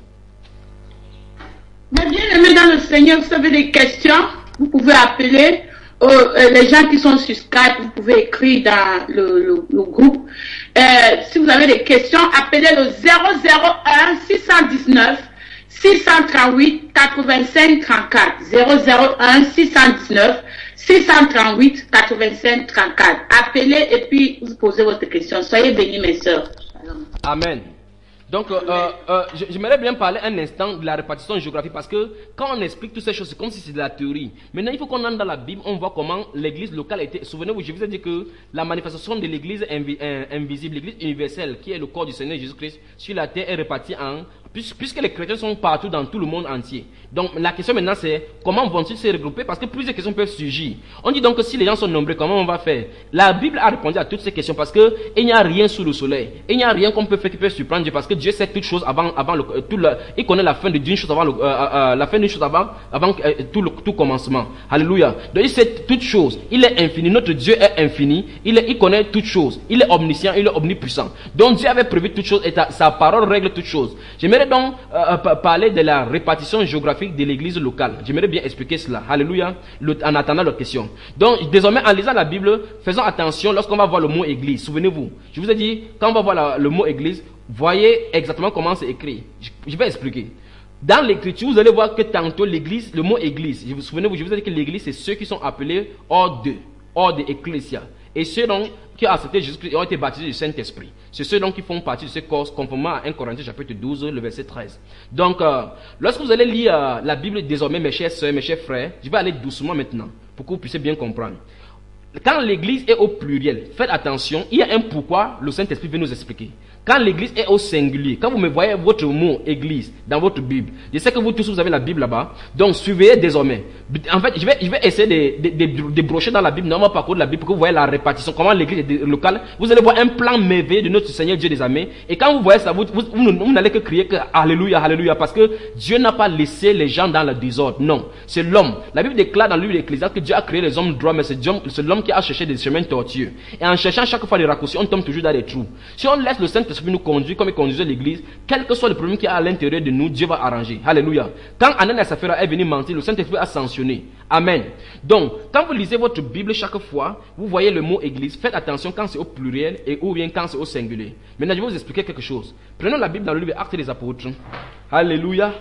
Mais bien aimé dans le Seigneur, vous avez des questions, vous pouvez appeler euh, euh, les gens qui sont sur Skype, vous pouvez écrire dans le, le, le groupe. Euh, si vous avez des questions, appelez le zéro zéro un six un neuf six cent trente-huit quatre-vingt-cinq trente-quatre. zéro zéro un six un neuf six cent trente-huit quatre-vingt-cinq trente-quatre. Appelez et puis vous posez votre question. Soyez bénis, mes sœurs. Amen. Donc, euh, euh, j'aimerais bien parler un instant de la répartition géographique parce que quand on explique toutes ces choses, c'est comme si c'était de la théorie. Maintenant, il faut qu'on entre dans la Bible, on voit comment l'église locale était. Souvenez-vous, je vous ai dit que la manifestation de l'église invi invisible, l'église universelle, qui est le corps du Seigneur Jésus-Christ, sur la terre est répartie en... Puisque les chrétiens sont partout dans tout le monde entier. Donc, la question maintenant, c'est comment vont-ils se regrouper? Parce que plusieurs questions peuvent surgir. On dit donc que si les gens sont nombreux, comment on va faire? La Bible a répondu à toutes ces questions parce que il n'y a rien sous le soleil. Il n'y a rien qu'on peut faire qui peut surprendre Dieu parce que Dieu sait toutes choses avant, avant le, tout le, il connaît la fin d'une chose avant le, euh, euh, la fin d'une chose avant, avant euh, tout le, tout commencement. Alléluia. Donc, il sait toutes choses. Il est infini. Notre Dieu est infini. Il est, il connaît toutes choses. Il est omniscient. Il est omnipuissant. Donc, Dieu avait prévu toutes choses et ta, sa parole règle toutes choses. J'aimerais donc euh, parler de la répartition géographique de l'église locale. J'aimerais bien expliquer cela. Alléluia. Le, en attendant leur question. Donc, désormais, en lisant la Bible, faisons attention lorsqu'on va voir le mot église. Souvenez-vous, je vous ai dit, quand on va voir la, le mot église, voyez exactement comment c'est écrit. Je, je vais expliquer. Dans l'écriture, vous allez voir que tantôt l'église, le mot église, je vous souvenez-vous, je vous ai dit que l'église, c'est ceux qui sont appelés hors de, hors de ecclésia. Et ceux donc qui ont accepté Jésus-Christ et ont été baptisés du Saint-Esprit. C'est ceux donc qui font partie de ce corps, conformément à un Corinthiens chapitre douze, le verset treize. Donc, euh, lorsque vous allez lire euh, la Bible désormais, mes chers soeurs, mes chers frères, je vais aller doucement maintenant, pour que vous puissiez bien comprendre. Quand l'église est au pluriel, faites attention, il y a un pourquoi le Saint-Esprit veut nous expliquer. Quand l'église est au singulier, quand vous me voyez votre mot église dans votre Bible, je sais que vous tous vous avez la Bible là-bas, donc suivez désormais. En fait, je vais, je vais essayer de, de, de, de brocher dans la Bible, non, parcours de la Bible, pour que vous voyez la répartition, comment l'église est locale. Vous allez voir un plan merveilleux de notre Seigneur Dieu des armées. Et quand vous voyez ça, vous, vous, vous, vous n'allez que crier que Alléluia, Alléluia, parce que Dieu n'a pas laissé les gens dans le désordre. Non, c'est l'homme. La Bible déclare dans le livre d'Ecclésiaste que Dieu a créé les hommes droits, mais c'est l'homme qui a cherché des chemins tortueux. Et en cherchant chaque fois des raccourcis, on tombe toujours dans des trous. Si on laisse le Saint-Esprit nous conduire comme il conduisait l'église, quel que soit le problème qu'il y a à l'intérieur de nous, Dieu va arranger. Alléluia. Quand Ananias et Saphira est venu mentir, le Saint-Esprit a sanctionné. Amen. Donc, quand vous lisez votre Bible chaque fois, vous voyez le mot église, faites attention quand c'est au pluriel et ou bien quand c'est au singulier. Maintenant, je vais vous expliquer quelque chose. Prenons la Bible dans le livre Actes des Apôtres. Alléluia.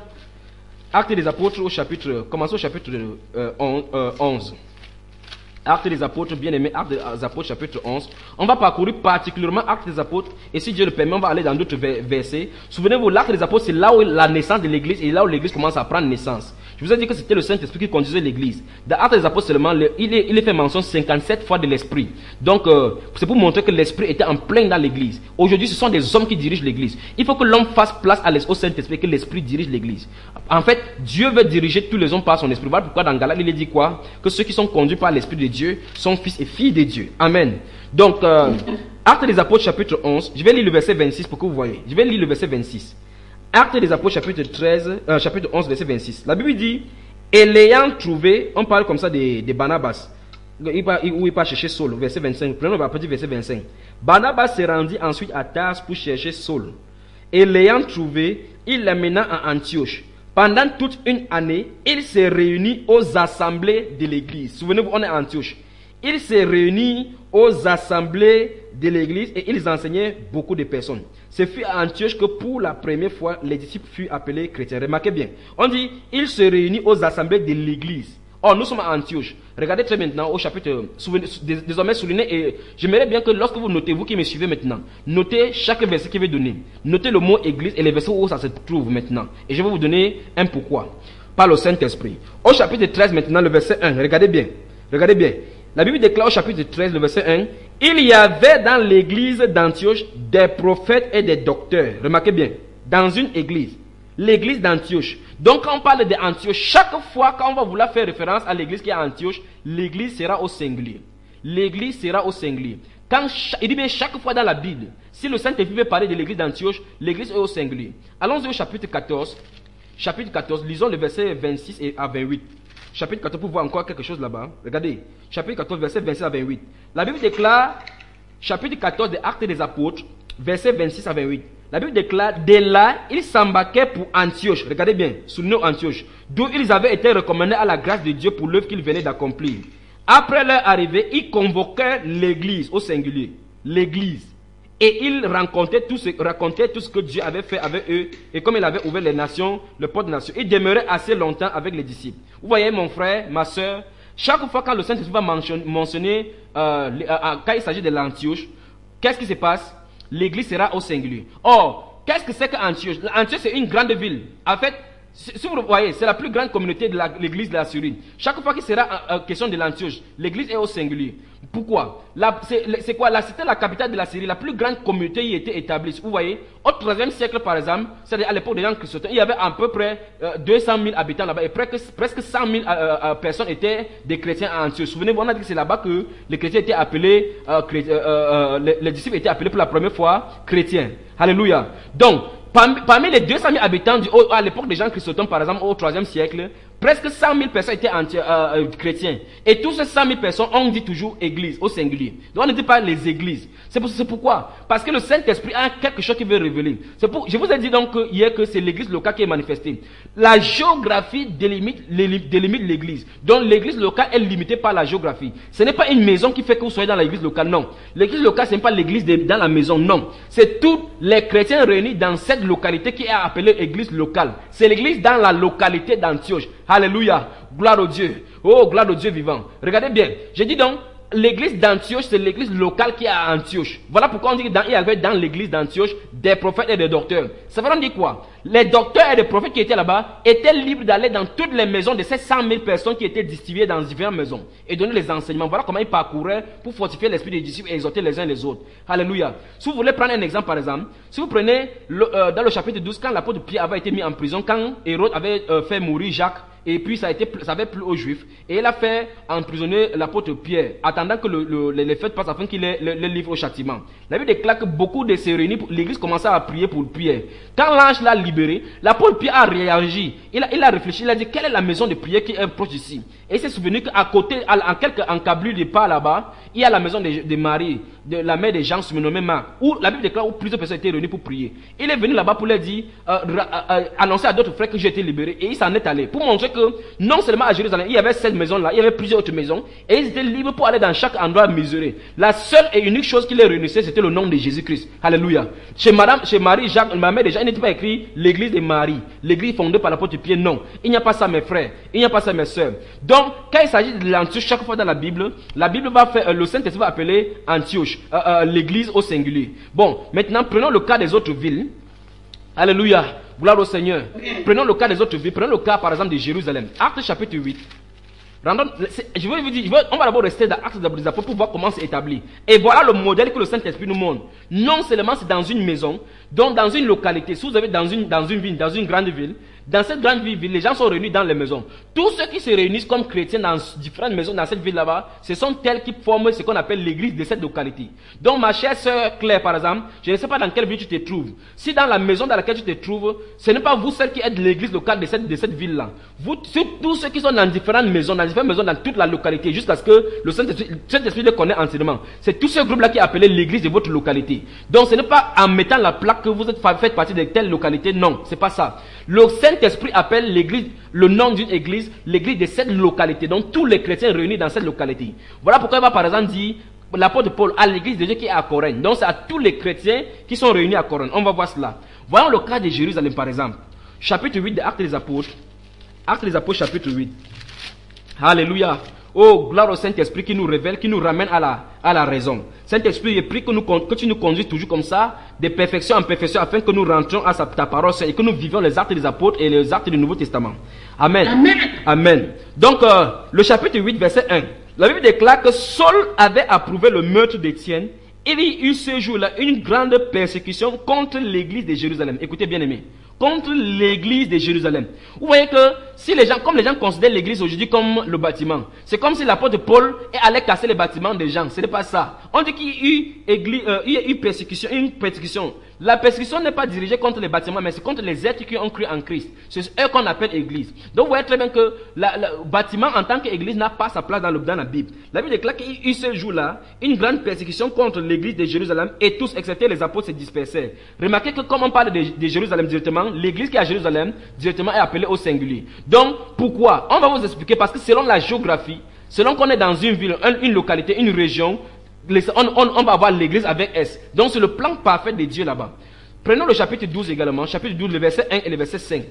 Actes des Apôtres au chapitre, commençons au chapitre euh, onze. Actes des Apôtres, bien aimé, Actes des Apôtres, chapitre onze. On va parcourir particulièrement Actes des Apôtres, et si Dieu le permet, on va aller dans d'autres versets. Souvenez-vous, l'Acte des Apôtres, c'est là où la naissance de l'église, et là où l'église commence à prendre naissance. Je vous ai dit que c'était le Saint-Esprit qui conduisait l'église. Dans Actes des Apôtres seulement, le, il, est, il est fait mention cinquante-sept fois de l'Esprit. Donc, euh, c'est pour montrer que l'Esprit était en plein dans l'église. Aujourd'hui, ce sont des hommes qui dirigent l'église. Il faut que l'homme fasse place à au Saint-Esprit, que l'Esprit dirige l'église. En fait, Dieu veut diriger tous les hommes par son Esprit. Voilà pourquoi dans Galates, il est dit quoi? Que ceux qui sont conduits par l'Esprit de Dieu sont fils et filles de Dieu. Amen. Donc, euh, Actes des Apôtres, chapitre onze, je vais lire le verset vingt-six pour que vous voyez. Je vais lire le verset vingt-six. Actes des Apôtres, chapitre treize, euh, chapitre onze, verset vingt-six. La Bible dit, et l'ayant trouvé, on parle comme ça de, de Barnabas, il va, où il part chercher Saul, verset vingt-cinq. Prenons le petit verset vingt-cinq. Barnabas se rendit ensuite à Tars pour chercher Saul. Et l'ayant trouvé, il l'amena à Antioche. Pendant toute une année, il s'est réuni aux assemblées de l'église. Souvenez-vous, on est à Antioche. Il s'est réuni aux assemblées de l'église et ils enseignaient beaucoup de personnes. Ce fut à Antioche que pour la première fois, les disciples furent appelés chrétiens. Remarquez bien. On dit, il se réunit aux assemblées de l'église. Or, nous sommes à Antioche. Regardez très maintenant au chapitre, souvenez, désormais souligné, et j'aimerais bien que lorsque vous notez, vous qui me suivez maintenant, notez chaque verset qui veut donner. Notez le mot église et les versets où ça se trouve maintenant. Et je vais vous donner un pourquoi. Par le Saint-Esprit. Au chapitre treize maintenant, le verset un, regardez bien. Regardez bien. La Bible déclare au chapitre treize, le verset un, il y avait dans l'église d'Antioche des prophètes et des docteurs. Remarquez bien, dans une église, l'église d'Antioche. Donc quand on parle d'Antioche, chaque fois quand on va vouloir faire référence à l'église qui est à Antioche, l'église sera au singulier. L'église sera au singulier. Quand, il dit bien chaque fois dans la Bible, si le Saint-Esprit veut parler de l'église d'Antioche, l'église est au singulier. Allons-y au chapitre quatorze. Chapitre quatorze, lisons le verset vingt-six à vingt-huit. Chapitre quatorze, pour voir encore quelque chose là-bas. Regardez, chapitre quatorze, verset vingt-six à vingt-huit. La Bible déclare, chapitre quatorze des Actes des Apôtres, verset vingt-six à vingt-huit. La Bible déclare, dès là, ils s'embarquaient pour Antioche. Regardez bien, sous le nom Antioche, d'où ils avaient été recommandés à la grâce de Dieu pour l'œuvre qu'ils venaient d'accomplir. Après leur arrivée, ils convoquaient l'église au singulier, l'église. Et ils racontaient tout, ce, racontaient tout ce que Dieu avait fait avec eux. Et comme il avait ouvert les nations, le port des nations, ils demeuraient assez longtemps avec les disciples. Vous voyez mon frère, ma soeur, chaque fois quand le Saint-Esprit va mentionner, euh, euh, quand il s'agit de l'Antioche, qu'est-ce qui se passe? L'église sera au singulier. Or, qu'est-ce que c'est qu'Antioche? Antioche, c'est une grande ville. En fait, si vous voyez, c'est la plus grande communauté de l'église de la Syrie. Chaque fois qu'il sera euh, question de l'Antioche, l'église est au singulier. Pourquoi? C'est quoi? C'était la capitale de la Syrie, la plus grande communauté y était établie. Vous voyez, au troisième siècle par exemple, c'est-à-dire à l'époque des gens chrétiens, il y avait à peu près euh, deux cent mille habitants là-bas et presque, presque cent mille euh, euh, personnes étaient des chrétiens à Antioche. Souvenez-vous, on a dit que c'est là-bas que les chrétiens étaient appelés, euh, chrétiens, euh, euh, les, les disciples étaient appelés pour la première fois chrétiens. Alléluia. Donc, Parmi, parmi les deux cent mille habitants du, à l'époque des gens chrétiens, par exemple au troisième siècle, presque cent mille personnes étaient anti, euh, euh, chrétiens. Et tous ces cent mille personnes, on dit toujours église, au singulier. Donc on ne dit pas les églises. C'est pour, pourquoi? Parce que le Saint-Esprit a quelque chose qui veut révéler. Pour, je vous ai dit donc hier que c'est l'église locale qui est manifestée. La géographie délimite, délimite l'église. Donc l'église locale est limitée par la géographie. Ce n'est pas une maison qui fait que vous soyez dans l'église locale, non. L'église locale, ce n'est pas l'église dans la maison, non. C'est tous les chrétiens réunis dans cette localité qui est appelée église locale. C'est l'église dans la localité d'Antioche. Alléluia. Gloire au Dieu. Oh, gloire au Dieu vivant. Regardez bien. J'ai dit donc, l'église d'Antioche, c'est l'église locale qui est à Antioche. Voilà pourquoi on dit qu'il y avait dans l'église d'Antioche des prophètes et des docteurs. Ça veut dire quoi? Les docteurs et les prophètes qui étaient là-bas étaient libres d'aller dans toutes les maisons de ces cent mille personnes qui étaient distribuées dans différentes maisons et donner les enseignements. Voilà comment ils parcouraient pour fortifier l'esprit des disciples et exhorter les uns les autres. Alléluia. Si vous voulez prendre un exemple par exemple, si vous prenez le, euh, dans le chapitre douze, quand l'apôtre Pierre avait été mis en prison, quand Hérode avait euh, fait mourir Jacques, et puis ça, a été, ça avait plu aux Juifs, et il a fait emprisonner l'apôtre Pierre, attendant que le, le, les fêtes passent afin qu'il le, le livre au châtiment. La Bible déclare que beaucoup de ces réunis, l'église commençait à prier pour Pierre. Quand l'ange l'a libéré, l'apôtre Pierre a réagi, il a, il a réfléchi, il a dit quelle est la maison de prière qui est proche ici. Et il s'est souvenu qu'à côté, en quelques encablures de pas là-bas, il y a la maison de, de Marie, de la mère de Jean, surnommée Marc, où la Bible déclare où plusieurs personnes étaient réunies pour prier. Il est venu là-bas pour leur dire, euh, euh, annoncer à d'autres frères que j'ai été libéré, et il s'en est allé pour montrer que non seulement à Jérusalem, il y avait cette maison-là, il y avait plusieurs autres maisons, et ils étaient libres pour aller dans chaque endroit mesuré. La seule et unique chose qui les réunissait, c'était le nom de Jésus-Christ. Alléluia. Chez Madame, chez Marie, Jacques, ma mère déjà, il n'était pas écrit l'église de Marie, l'église fondée par l'apôtre Pierre. Non, il n'y a pas ça, mes frères, il n'y a pas ça, mes sœurs. Donc, quand il s'agit de l'Antioche, chaque fois dans la Bible, la Bible va faire, euh, le Saint-Esprit va appeler Antioche, euh, euh, l'église au singulier. Bon, maintenant, prenons le cas des autres villes. Alléluia. Gloire au Seigneur. Prenons le cas des autres villes. Prenons le cas, par exemple, de Jérusalem. Acte chapitre huit. Rendons, je vais vous dire, je vais, on va d'abord rester dans Actes des Apôtres pour voir comment c'est établi. Et voilà le modèle que le Saint-Esprit nous montre. Non seulement c'est dans une maison, donc dans une localité. Si vous avez dans une, dans une ville, dans une grande ville, dans cette grande ville, les gens sont réunis dans les maisons. Tous ceux qui se réunissent comme chrétiens dans différentes maisons dans cette ville là-bas, ce sont tels qui forment ce qu'on appelle l'église de cette localité. Donc ma chère sœur Claire, par exemple, je ne sais pas dans quelle ville tu te trouves. Si dans la maison dans laquelle tu te trouves, ce n'est pas vous seul qui êtes l'église locale de cette, de cette ville-là. Vous, tous ceux qui sont dans différentes maisons, dans différentes maisons dans toute la localité, jusqu'à ce que le Saint-Esprit Saint le connaît entièrement. C'est tout ce groupe-là qui est appelé l'église de votre localité. Donc ce n'est pas en mettant la plaque que vous êtes faites partie de telle localité, non, c'est pas ça. Le Saint-Esprit appelle l'église, le nom d'une église, l'église de cette localité. Donc tous les chrétiens réunis dans cette localité. Voilà pourquoi il va par exemple dire l'apôtre Paul à l'église de Dieu qui est à Corinthe. Donc c'est à tous les chrétiens qui sont réunis à Corinthe. On va voir cela. Voyons le cas de Jérusalem par exemple. Chapitre huit de Actes des Apôtres. Actes des Apôtres chapitre huit. Alléluia. Oh, gloire au Saint-Esprit qui nous révèle, qui nous ramène à la, à la raison. Saint-Esprit, je prie que, nous, que tu nous conduises toujours comme ça, de perfection en perfection, afin que nous rentrions à sa, ta parole et que nous vivions les actes des apôtres et les actes du Nouveau Testament. Amen. Amen. Amen. Donc, euh, le chapitre huit, verset un. La Bible déclare que Saul avait approuvé le meurtre d'Étienne. Il y eut ce jour-là une grande persécution contre l'église de Jérusalem. Écoutez bien aimé. Contre l'église de Jérusalem. Vous voyez que si les gens, comme les gens considèrent l'église aujourd'hui comme le bâtiment, c'est comme si l'apôtre Paul allait casser les bâtiments des gens. Ce n'est pas ça. On dit qu'il y a eu, église, euh, il y a eu persécution, une persécution. La persécution n'est pas dirigée contre les bâtiments, mais c'est contre les êtres qui ont cru en Christ. C'est eux qu'on appelle église. Donc vous voyez très bien que le bâtiment en tant qu'église n'a pas sa place dans, le, dans la Bible. La Bible déclare qu'il y a eu ce jour-là une grande persécution contre l'église de Jérusalem et tous, excepté les apôtres, se dispersèrent. Remarquez que comme on parle de, de Jérusalem directement, l'église qui est à Jérusalem directement est appelée au singulier. Donc pourquoi? On va vous expliquer parce que selon la géographie, selon qu'on est dans une ville, une localité, une région, On, on, on va avoir l'église avec S. Donc c'est le plan parfait de Dieu là-bas. Prenons le chapitre douze également. Chapitre douze, le verset un et le verset cinq.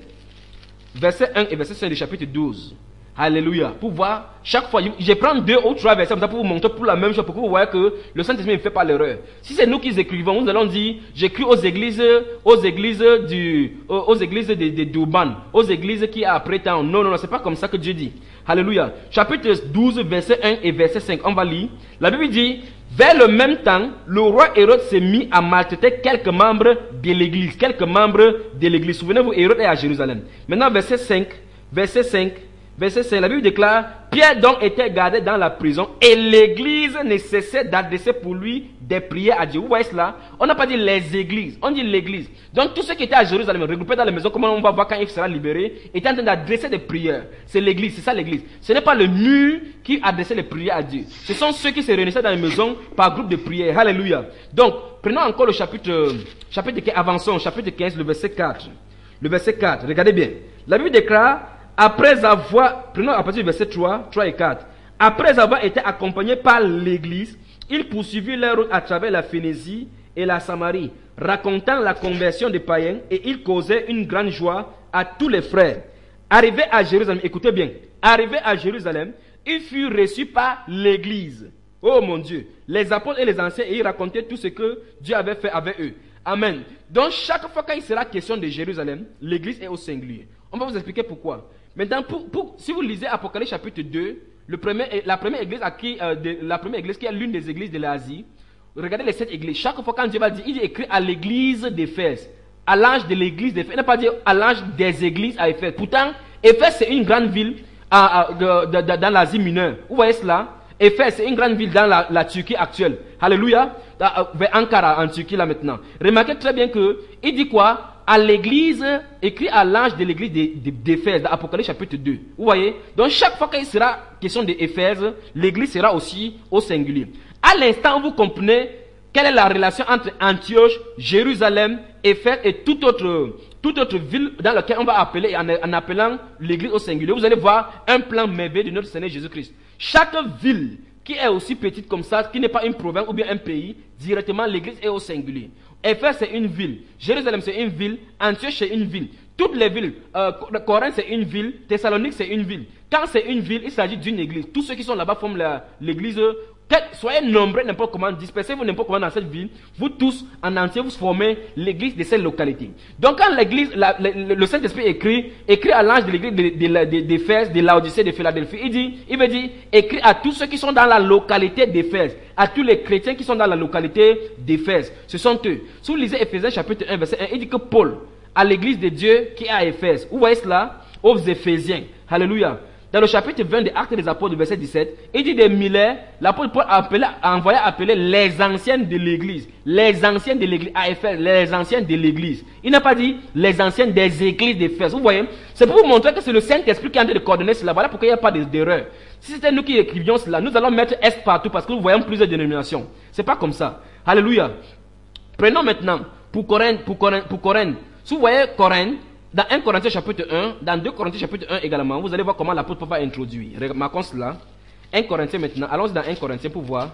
Verset un et verset cinq du chapitre douze. Alléluia. Pour voir, chaque fois, je prends deux ou trois versets pour vous montrer pour la même chose, pour que vous voyez que le Saint-Esprit ne fait pas l'erreur. Si c'est nous qui écrivons, nous allons dire, j'écris aux églises, aux églises du, aux, aux églises de, de Durban, aux églises qui après temps. Non, non, non, c'est pas comme ça que Dieu dit. Alléluia. Chapitre douze, verset un et verset cinq. On va lire. La Bible dit, vers le même temps, le roi Hérode s'est mis à maltraiter quelques membres de l'église. Quelques membres de l'église. Souvenez-vous, Hérode est à Jérusalem. Maintenant, verset cinq. Verset cinq. Verset cinq. La Bible déclare, Pierre donc était gardé dans la prison et l'église ne cessait d'adresser pour lui des prières à Dieu. Vous voyez cela? On n'a pas dit les églises, on dit l'église. Donc tous ceux qui étaient à Jérusalem, regroupés dans la maison, comme on va voir quand il sera libéré, étaient en train d'adresser des prières. C'est l'église, c'est ça l'église. Ce n'est pas le mur qui adressait les prières à Dieu. Ce sont ceux qui se réunissaient dans les maisons par groupe de prières. Alléluia. Donc, prenons encore le chapitre, chapitre quinze, avançons, chapitre quinze, le verset quatre. Le verset quatre, regardez bien. La Bible déclare, après avoir, prenons à partir du verset trois, trois et quatre. Après avoir été accompagné par l'église, ils poursuivirent leur route à travers la Phénicie et la Samarie, racontant la conversion des païens, et ils causaient une grande joie à tous les frères. Arrivés à Jérusalem, écoutez bien, arrivés à Jérusalem, ils furent reçus par l'église. Oh mon Dieu, les apôtres et les anciens, et ils racontaient tout ce que Dieu avait fait avec eux. Amen. Donc chaque fois qu'il sera question de Jérusalem, l'église est au singulier. On va vous expliquer pourquoi. Maintenant, pour, pour, si vous lisez Apocalypse chapitre deux, le premier, la, première église à qui, euh, de, la première église qui est l'une des églises de l'Asie, regardez les sept églises. Chaque fois quand Dieu va dire, il dit écrit à l'église d'Éphèse, à l'ange de l'église d'Éphèse. Il n'a pas dit à l'ange des églises à Éphèse. Pourtant, Éphèse c'est une grande ville à, à, de, de, de, dans l'Asie mineure. Vous voyez cela? Éphèse c'est une grande ville dans la, la Turquie actuelle. Alléluia. Vers Ankara en Turquie là maintenant. Remarquez très bien que il dit quoi? À l'église, écrit à l'ange de l'église d'Éphèse, dans Apocalypse chapitre deux. Vous voyez? Donc chaque fois qu'il sera question d'Éphèse, l'église sera aussi au singulier. À l'instant, vous comprenez quelle est la relation entre Antioche, Jérusalem, Éphèse et toute autre, toute autre ville dans laquelle on va appeler, en, en appelant l'église au singulier. Vous allez voir un plan merveilleux de notre Seigneur Jésus-Christ. Chaque ville qui est aussi petite comme ça, qui n'est pas une province ou bien un pays, directement l'église est au singulier. Éphèse c'est une ville, Jérusalem c'est une ville, Antioche c'est une ville, toutes les villes, euh, Corinthe c'est une ville, Thessalonique c'est une ville. Quand c'est une ville, il s'agit d'une église. Tous ceux qui sont là-bas forment l'église. Soyez nombreux n'importe comment, dispersez-vous n'importe comment dans cette ville, vous tous en entier vous formez l'église de cette localité. Donc quand l'église, la, le, le Saint-Esprit écrit, écrit à l'ange de l'église d'Éphèse, de, de, de Laodicée, de Philadelphie, il dit, il veut dire, écrit à tous ceux qui sont dans la localité d'Éphèse, à tous les chrétiens qui sont dans la localité d'Éphèse. Ce sont eux. Si vous lisez Éphésiens chapitre un, verset un, il dit que Paul, à l'église de Dieu qui est à Éphèse, vous voyez cela? Aux Éphésiens. Alléluia. Dans le chapitre vingt des Actes des Apôtres, verset dix-sept, il dit des milliers, l'apôtre Paul a, appelé, a envoyé appeler les anciennes de l'église. Les anciennes de l'église, à Éphèse, les anciennes de l'église. Il n'a pas dit les anciennes des églises d'Éphèse. Vous voyez, c'est pour vous montrer que c'est le Saint-Esprit qui est en train de coordonner cela. Voilà pourquoi il n'y a pas d'erreur. Si c'était nous qui écrivions cela, nous allons mettre S partout parce que nous voyons plusieurs dénominations. C'est pas comme ça. Alléluia. Prenons maintenant, pour Corinthe, pour Corinthe, pour Corinthe. Si vous voyez Corinthe, dans un Corinthiens chapitre un, dans deux Corinthiens chapitre un également, vous allez voir comment l'apôtre Paul va introduire. Remarquons cela. un Corinthiens maintenant. Allons dans un Corinthiens pour voir.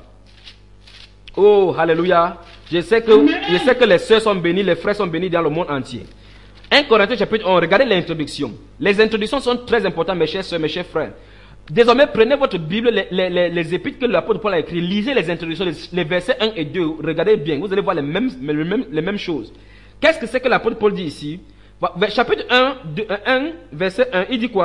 Oh, alléluia. Je sais que, je sais que les sœurs sont bénies, les frères sont bénis dans le monde entier. un Corinthiens chapitre un, regardez l'introduction. Les introductions sont très importantes, mes chers sœurs, mes chers frères. Désormais, prenez votre Bible, les, les, les, les épîtres que l'apôtre Paul a écrit, lisez les introductions, les, les versets un et deux. Regardez bien, vous allez voir les mêmes, les mêmes, les mêmes choses. Qu'est-ce que c'est que l'apôtre Paul dit ici? Chapitre un, un, verset un, il dit quoi?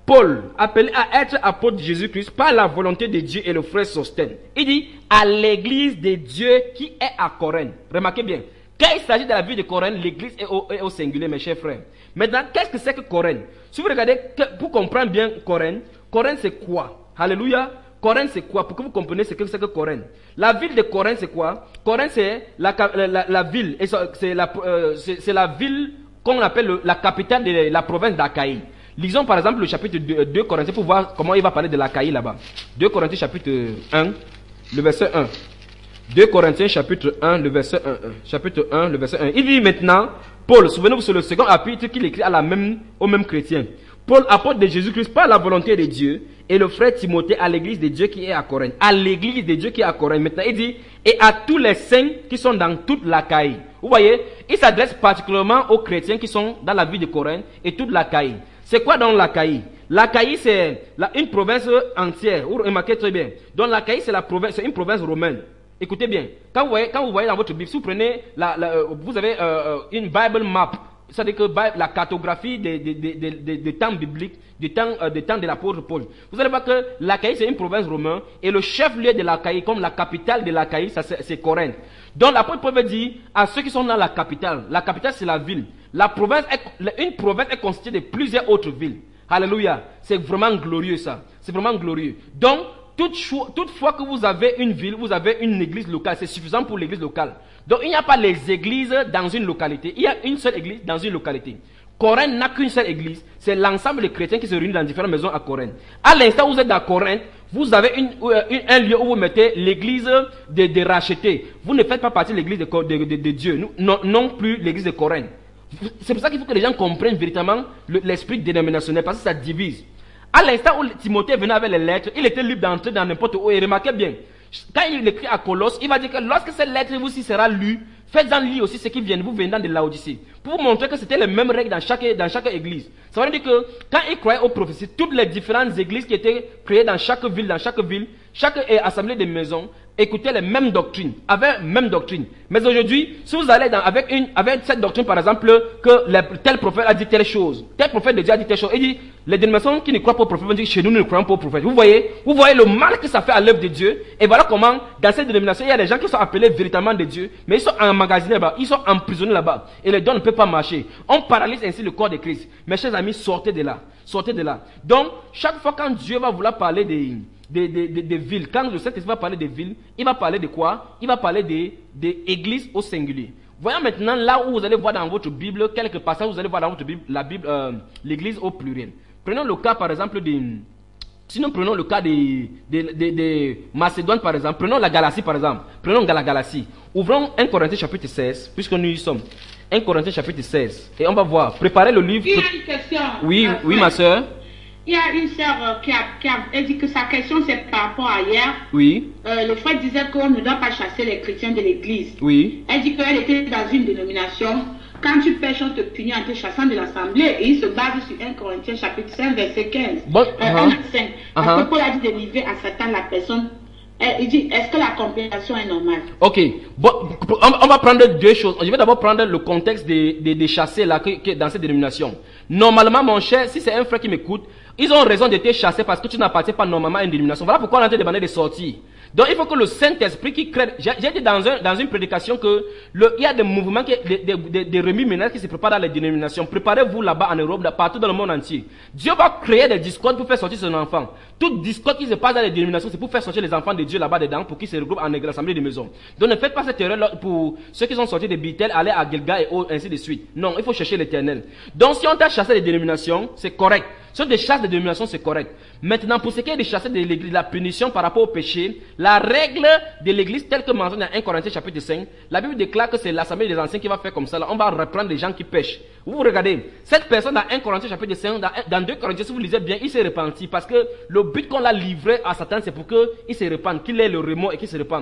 Paul, appelé à être apôtre de Jésus-Christ par la volonté de Dieu et le frère Sostène. Il dit à l'église de Dieu qui est à Corinthe. Remarquez bien, quand il s'agit de la vie de Corinthe, l'église est au, est au singulier, mes chers frères. Maintenant, qu'est-ce que c'est que Corinthe? Si vous regardez, pour comprendre bien Corinthe, Corinthe c'est quoi? Alléluia. Corinthe c'est quoi? Pour que vous compreniez ce que c'est que Corinthe. La ville de Corinthe c'est quoi? Corinthe c'est la, la, la, la ville, c'est la, euh, la ville qu'on appelle le, la capitale de la province d'Achaïe. Lisons par exemple le chapitre deux, deux Corinthiens pour voir comment il va parler de l'Achaïe là-bas. deux Corinthiens chapitre un, le verset un. deux Corinthiens chapitre un, le verset un. Chapitre un, le verset un. Il dit maintenant, Paul, souvenez-vous sur le second chapitre qu'il écrit à la même, aux mêmes chrétiens. Paul, apôtre de Jésus-Christ par la volonté de Dieu, et le frère Timothée à l'église de Dieu qui est à Corinthe. À l'église de Dieu qui est à Corinthe. Maintenant, il dit, et à tous les saints qui sont dans toute l'Achaïe. Vous voyez, il s'adresse particulièrement aux chrétiens qui sont dans la ville de Corinthe et toute l'Achaïe. C'est quoi dans l'Achaïe? L'Achaïe, c'est une province entière. Vous remarquez très bien. Donc l'Achaïe, c'est la province, c'est une province romaine. Écoutez bien. Quand vous voyez, quand vous voyez dans votre Bible, si vous prenez, la, la, vous avez euh, une Bible map. C'est-à-dire que la cartographie des, des, des, des, des, des temps bibliques, des temps, euh, des temps de l'apôtre Paul. Vous allez voir que l'Achaïe, c'est une province romaine, et le chef-lieu de l'Achaïe, comme la capitale de l'Achaïe, c'est Corinthe. Donc l'apôtre Paul veut dire à ceux qui sont dans la capitale, la capitale c'est la ville. La province est, une province est constituée de plusieurs autres villes. Alléluia. C'est vraiment glorieux ça. C'est vraiment glorieux. Donc, toutefois, toutefois que vous avez une ville, vous avez une église locale, c'est suffisant pour l'église locale. Donc il n'y a pas les églises dans une localité, il y a une seule église dans une localité. Corinthe n'a qu'une seule église, c'est l'ensemble des chrétiens qui se réunissent dans différentes maisons à Corinthe. À l'instant où vous êtes à Corinthe, vous avez une, une, un lieu où vous mettez l'église des de rachetés. Vous ne faites pas partie de l'église de, de, de, de Dieu, non, non plus l'église de Corinthe. C'est pour ça qu'il faut que les gens comprennent véritablement l'esprit dénominationnel, parce que ça divise. À l'instant où Timothée venait avec les lettres, il était libre d'entrer dans n'importe où. Et remarquez bien, quand il écrit à Colosse, il va dire que lorsque cette lettre vous aussi sera lue, faites-en lire aussi ce qui vient, vous venant de Laodicée. Pour vous montrer que c'était les mêmes règles dans chaque, dans chaque église. Ça veut dire que quand il croyait aux prophéties, toutes les différentes églises qui étaient créées dans chaque ville, dans chaque ville, chaque assemblée de maisons, écoutaient les mêmes doctrines, avaient même doctrine. Mais aujourd'hui, si vous allez dans, avec, une, avec cette doctrine, par exemple, que le, tel prophète a dit telle chose, tel prophète de Dieu a dit telle chose, il dit, les dénominations qui ne croient pas au prophète vont dire, chez nous, nous ne croyons pas au prophète. Vous voyez, vous voyez le mal que ça fait à l'œuvre de Dieu. Et voilà comment, dans cette dénomination, il y a des gens qui sont appelés véritablement de Dieu, mais ils sont emmagasinés là-bas, ils sont emprisonnés là-bas, et les dons ne peuvent pas marcher. On paralyse ainsi le corps de Christ. Mes chers amis, sortez de là, sortez de là. Donc, chaque fois quand Dieu va vouloir parler des Des, des, des, des villes. Quand le Saint-Esprit va parler des villes, il va parler de quoi? Il va parler des, des églises au singulier. Voyons maintenant là où vous allez voir dans votre Bible, quelques passages, vous allez voir dans votre Bible, la Bible, euh, l'église au pluriel. Prenons le cas par exemple de, sinon prenons le cas de, de, de, de Macédoine par exemple, prenons la Galatie par exemple, prenons la Galatie. Ouvrons un Corinthiens chapitre seize, puisque nous y sommes. un Corinthiens chapitre seize, et on va voir, préparez le livre. Il y a une question. Oui, euh, oui ma soeur. Il y a une sœur qui a, qui a elle dit que sa question c'est par rapport à hier. Oui. Euh, le frère disait qu'on ne doit pas chasser les chrétiens de l'église. Oui. Elle dit qu'elle était dans une dénomination. Quand tu pêches, on te punit en te chassant de l'assemblée. Et il se base sur un Corinthiens chapitre cinq, verset quinze. Bon, euh, uh-huh. un à cinq. Parce uh-huh. que Paul a dit de livrer à Satan la personne. Il dit, est-ce que la compréhension est normale? Ok. Bon, on, on va prendre deux choses. Je vais d'abord prendre le contexte des, des, des chassés là, qui, qui, dans cette dénomination. Normalement, mon cher, si c'est un frère qui m'écoute, ils ont raison de te chasser parce que tu n'appartiens pas normalement à une dénomination. Voilà pourquoi on a été demandé de sortir. Donc il faut que le Saint-Esprit qui crée... J'ai dit dans, un, dans une prédication que le, il y a des mouvements, qui, des, des, des, des remue-ménages qui se préparent dans les dénominations. Préparez-vous là-bas en Europe, là, partout dans le monde entier. Dieu va créer des discordes pour faire sortir son enfant. Toute discorde qui se passe dans les dénominations, c'est pour faire sortir les enfants de Dieu là-bas dedans, pour qu'ils se regroupent en assemblée de maison. Donc ne faites pas cette erreur pour ceux qui sont sortis de Bethel, aller à Gilgal et ainsi de suite. Non, il faut chercher l'Éternel. Donc si on t'a chassé des dénominations, c'est correct. Si on te chasse des dénominations, c'est correct. Maintenant, pour ce qui est de chasser de l'église, la punition par rapport au péché, la règle de l'église telle que mentionné dans un Corinthiens chapitre cinq, la Bible déclare que c'est l'assemblée des anciens qui va faire comme ça. Là, on va reprendre les gens qui pêchent. Vous regardez, cette personne dans un Corinthiens chapitre cinq, dans, dans deux Corinthiens, si vous lisez bien, il s'est repenti parce que le but qu'on l'a livré à Satan, c'est pour qu'il se repente, qu'il ait le remords et qu'il se repente.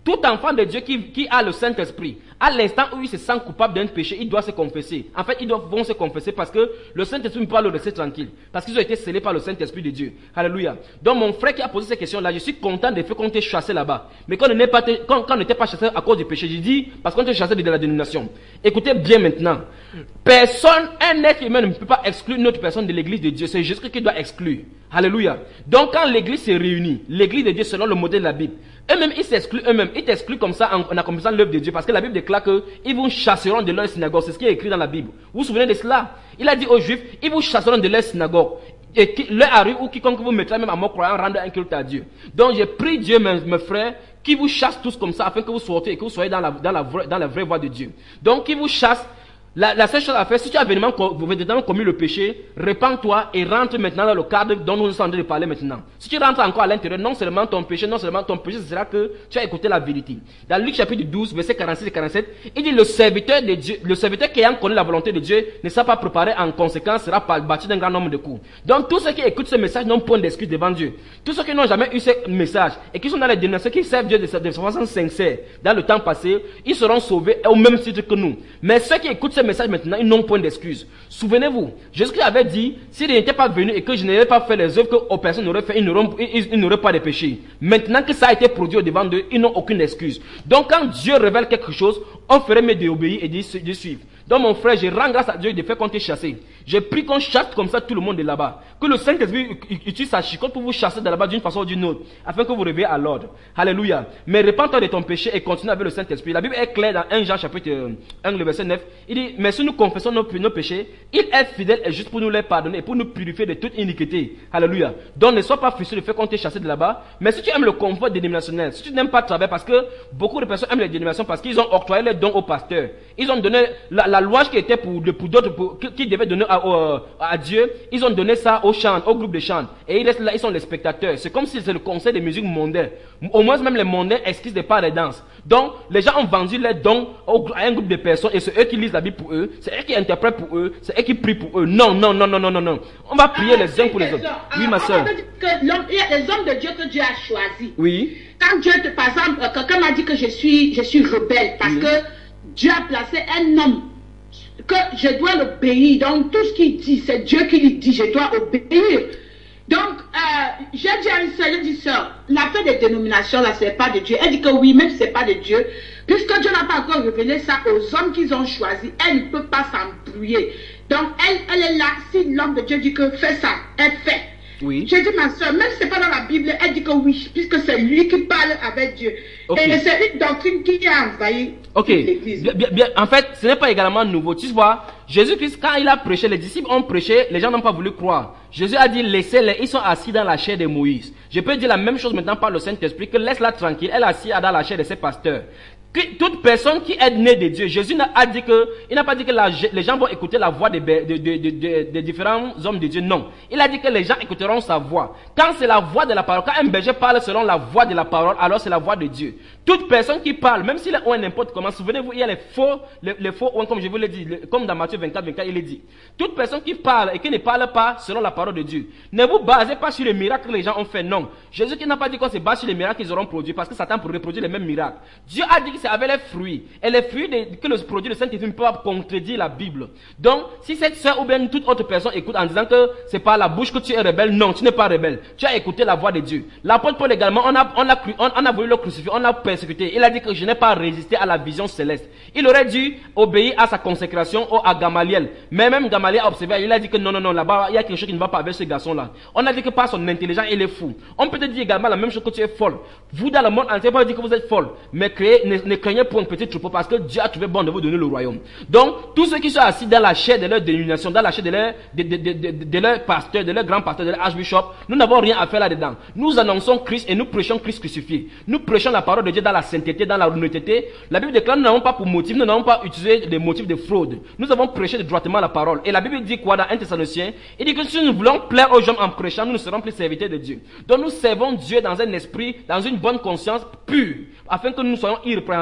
Tout enfant de Dieu qui, qui a le Saint-Esprit, à l'instant où il se sent coupable d'un péché, il doit se confesser. En fait, ils doivent, vont se confesser parce que le Saint-Esprit ne peut pas le rester tranquille. Parce qu'ils ont été scellés par le Saint-Esprit de Dieu. Alléluia. Donc mon frère qui a posé ces questions-là, je suis content des faits qu'on t'ait chassé là-bas. Mais quand on n'était pas, quand, quand on n'était pas chassé à cause du péché, j'ai dit, parce qu'on t'est chassé de la dénomination. Écoutez bien maintenant. Personne, un être humain ne peut pas exclure une autre personne de l'église de Dieu. C'est Jésus qui doit exclure. Alléluia. Donc quand l'église se réunit, l'église de Dieu selon le modèle de la Bible, eux-mêmes ils s'excluent eux-mêmes, ils t'excluent comme ça en, en accomplissant l'œuvre de Dieu, parce que la Bible déclare qu'ils vous chasseront de leur synagogue. C'est ce qui est écrit dans la Bible. Vous vous souvenez de cela? Il a dit aux Juifs, ils vous chasseront de leur synagogue. Et qui, leur arrive ou quiconque vous mettra même à mort croyant rendre un culte à Dieu. Donc j'ai prie Dieu, mes, mes frères, qui vous chasse tous comme ça, afin que vous sortez et que vous soyez dans la, dans la, vraie, dans la vraie voie de Dieu. Donc qui vous chasse. La, la seule chose à faire, si tu as véritablement commis le péché, répands-toi et rentre maintenant dans le cadre dont nous sommes en train de parler maintenant. Si tu rentres encore à l'intérieur, non seulement ton péché, non seulement ton péché, ce sera que tu as écouté la vérité. Dans Luc chapitre douze, versets quarante-six et quarante-sept, il dit le serviteur de Dieu, le serviteur qui ayant connu la volonté de Dieu ne sera pas préparé en conséquence, sera battu d'un grand nombre de coups. Donc tous ceux qui écoutent ce message n'ont point d'excuse devant Dieu. Tous ceux qui n'ont jamais eu ce message et qui sont dans les dénominations, qui servent Dieu de, de façon sincère dans le temps passé, ils seront sauvés au même titre que nous. Mais ceux qui écoutent ce message maintenant, ils n'ont point d'excuses. Souvenez-vous, Jésus avait dit, s'il n'était pas venu et que je n'avais pas fait les œuvres que aux personnes n'auraient fait, ils n'auraient pas de péché. Maintenant que ça a été produit au devant d'eux, ils n'ont aucune excuse. Donc quand Dieu révèle quelque chose, on ferait mieux d'obéir et de suivre. Donc mon frère, je rends grâce à Dieu de faire qu'on t'ait chassé. J'ai pris qu'on chasse comme ça tout le monde de là-bas. Que le Saint-Esprit utilise sa chicotte pour vous chasser de là-bas d'une façon ou d'une autre, afin que vous reviez à l'ordre. Alléluia. Mais répands-toi de ton péché et continue avec le Saint-Esprit. La Bible est claire dans un Jean chapitre un, le verset neuf. Il dit, mais si nous confessons nos, nos péchés, il est fidèle et juste pour nous les pardonner et pour nous purifier de toute iniquité. Alléluia. Donc ne sois pas frustré de faire qu'on t'ait chassé de là-bas. Mais si tu aimes le confort dénominationnel, si tu n'aimes pas travailler, parce que beaucoup de personnes aiment les dénominations parce qu'ils ont octroyé les dons aux pasteurs. Ils ont donné la, la louange qui était pour, pour d'autres, pour, qui devaient donner à, à, à Dieu. Ils ont donné ça aux chants, au groupe de chants. Et ils restent là, ils sont les spectateurs. C'est comme si c'est le conseil des musiques mondaines. Au moins même les mondains exquisent des parts de danse. Donc les gens ont vendu les dons au, à un groupe de personnes et c'est eux qui lisent la Bible pour eux, c'est eux qui interprètent pour eux, c'est eux qui prient pour eux. Non, non, non, non, non, non, non. On va prier ah, les uns pour les autres. Ah, oui, ma soeur. Il y a les hommes de Dieu que Dieu a choisis. Oui. Quand Dieu, te, par exemple, quelqu'un m'a dit que je suis, je suis rebelle parce oui. que Dieu a placé un homme que je dois l'obéir. Donc tout ce qu'il dit, c'est Dieu qui lui dit, je dois obéir. Donc, euh, j'ai dit à une soeur, j'ai dit, soeur, l'affaire des dénominations, là, c'est pas de Dieu. Elle dit que oui, même si c'est pas de Dieu, puisque Dieu n'a pas encore révélé ça aux hommes qu'ils ont choisis, elle ne peut pas s'embrouiller. Donc, elle, elle est là, si l'homme de Dieu dit que fais ça, elle fait. Oui. J'ai dit, ma soeur, même si c'est pas dans la Bible, elle dit que oui, puisque c'est lui qui parle avec Dieu. Okay. Et c'est une doctrine qui a envahi okay. l'église. Bien, bien, bien. En fait, ce n'est pas également nouveau. Tu vois, Jésus-Christ, quand il a prêché, les disciples ont prêché, les gens n'ont pas voulu croire. Jésus a dit, laissez-les, ils sont assis dans la chair de Moïse. Je peux dire la même chose maintenant par le Saint-Esprit, que laisse-la tranquille, elle est assise dans la chair de ses pasteurs. Que toute personne qui est née de Dieu, Jésus a dit que, il n'a pas dit que la, les gens vont écouter la voix des de, de, de, de, de différents hommes de Dieu, non. Il a dit que les gens écouteront sa voix. Quand c'est la voix de la parole, quand un berger parle selon la voix de la parole, alors c'est la voix de Dieu. Toute personne qui parle, même s'il est ou n'importe comment, souvenez-vous, il y a les faux, les, les faux, comme je vous l'ai dit, comme dans Matthieu vingt-quatre, vingt-quatre, il est dit. Toute personne qui parle et qui ne parle pas selon la parole de Dieu, ne vous basez pas sur les miracles que les gens ont fait, non. Jésus qui n'a pas dit qu'on se base sur les miracles qu'ils auront produits, parce que Satan pourrait reproduire les mêmes miracles. Dieu a dit que c'est avec les fruits. Et les fruits de, que le produit de Saint-Esprit ne peut pas contredire la Bible. Donc, si cette soeur ou bien toute autre personne écoute en disant que c'est par la bouche que tu es rebelle, non, tu n'es pas rebelle. Tu as écouté la voix de Dieu. L'apôtre Paul également, on a, on a, on, on a voulu le crucifier, on l'a persécuté. Il a dit que je n'ai pas résisté à la vision céleste. Il aurait dû obéir à sa consécration ou à Gamaliel. Mais même Gamaliel a observé, il a dit que non, non, non, là-bas, il y a quelque chose qui ne va pas avec ce garçon-là. On a dit que par son intelligence, il est fou. On peut te dire également la même chose que tu es folle. Vous, dans le monde entier, on peut dire que vous êtes folle. Mais créez, ne, ne craignez pas un petit troupeau parce que Dieu a trouvé bon de vous donner le royaume. Donc, tous ceux qui sont assis dans la chair de leur dénomination, dans la chair de leur, de, de, de, de, de leur pasteur, de leur grand pasteur, de leur archbishop, nous n'avons rien à faire là-dedans. Nous annonçons Christ et nous prêchons Christ crucifié. Nous prêchons la parole de Dieu dans la sainteté, dans la honnêteté. La Bible déclare, nous n'avons pas pour motif, nous n'avons pas utilisé des motifs de fraude. Nous avons prêché droitement la parole. Et la Bible dit quoi dans un Thessaloniciens? Il dit que si nous voulons plaire aux gens en prêchant, nous ne serons plus serviteurs de Dieu. Donc nous servons Dieu dans un esprit, dans une bonne conscience pure, afin que nous soyons irrépréhensibles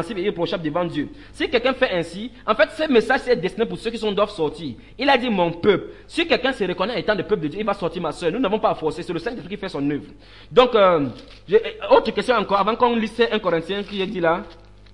irrépréhensible et irréprochable devant Dieu. Si quelqu'un fait ainsi, en fait, ce message est destiné pour ceux qui sont doivent sortir. Il a dit mon peuple. Si quelqu'un se reconnaît étant le peuple de Dieu, il va sortir ma soeur. Nous n'avons pas à forcer, c'est le Saint-Esprit qui fait son œuvre. Donc, euh, autre question encore, avant qu'on lise un Corinthien qui est dit là.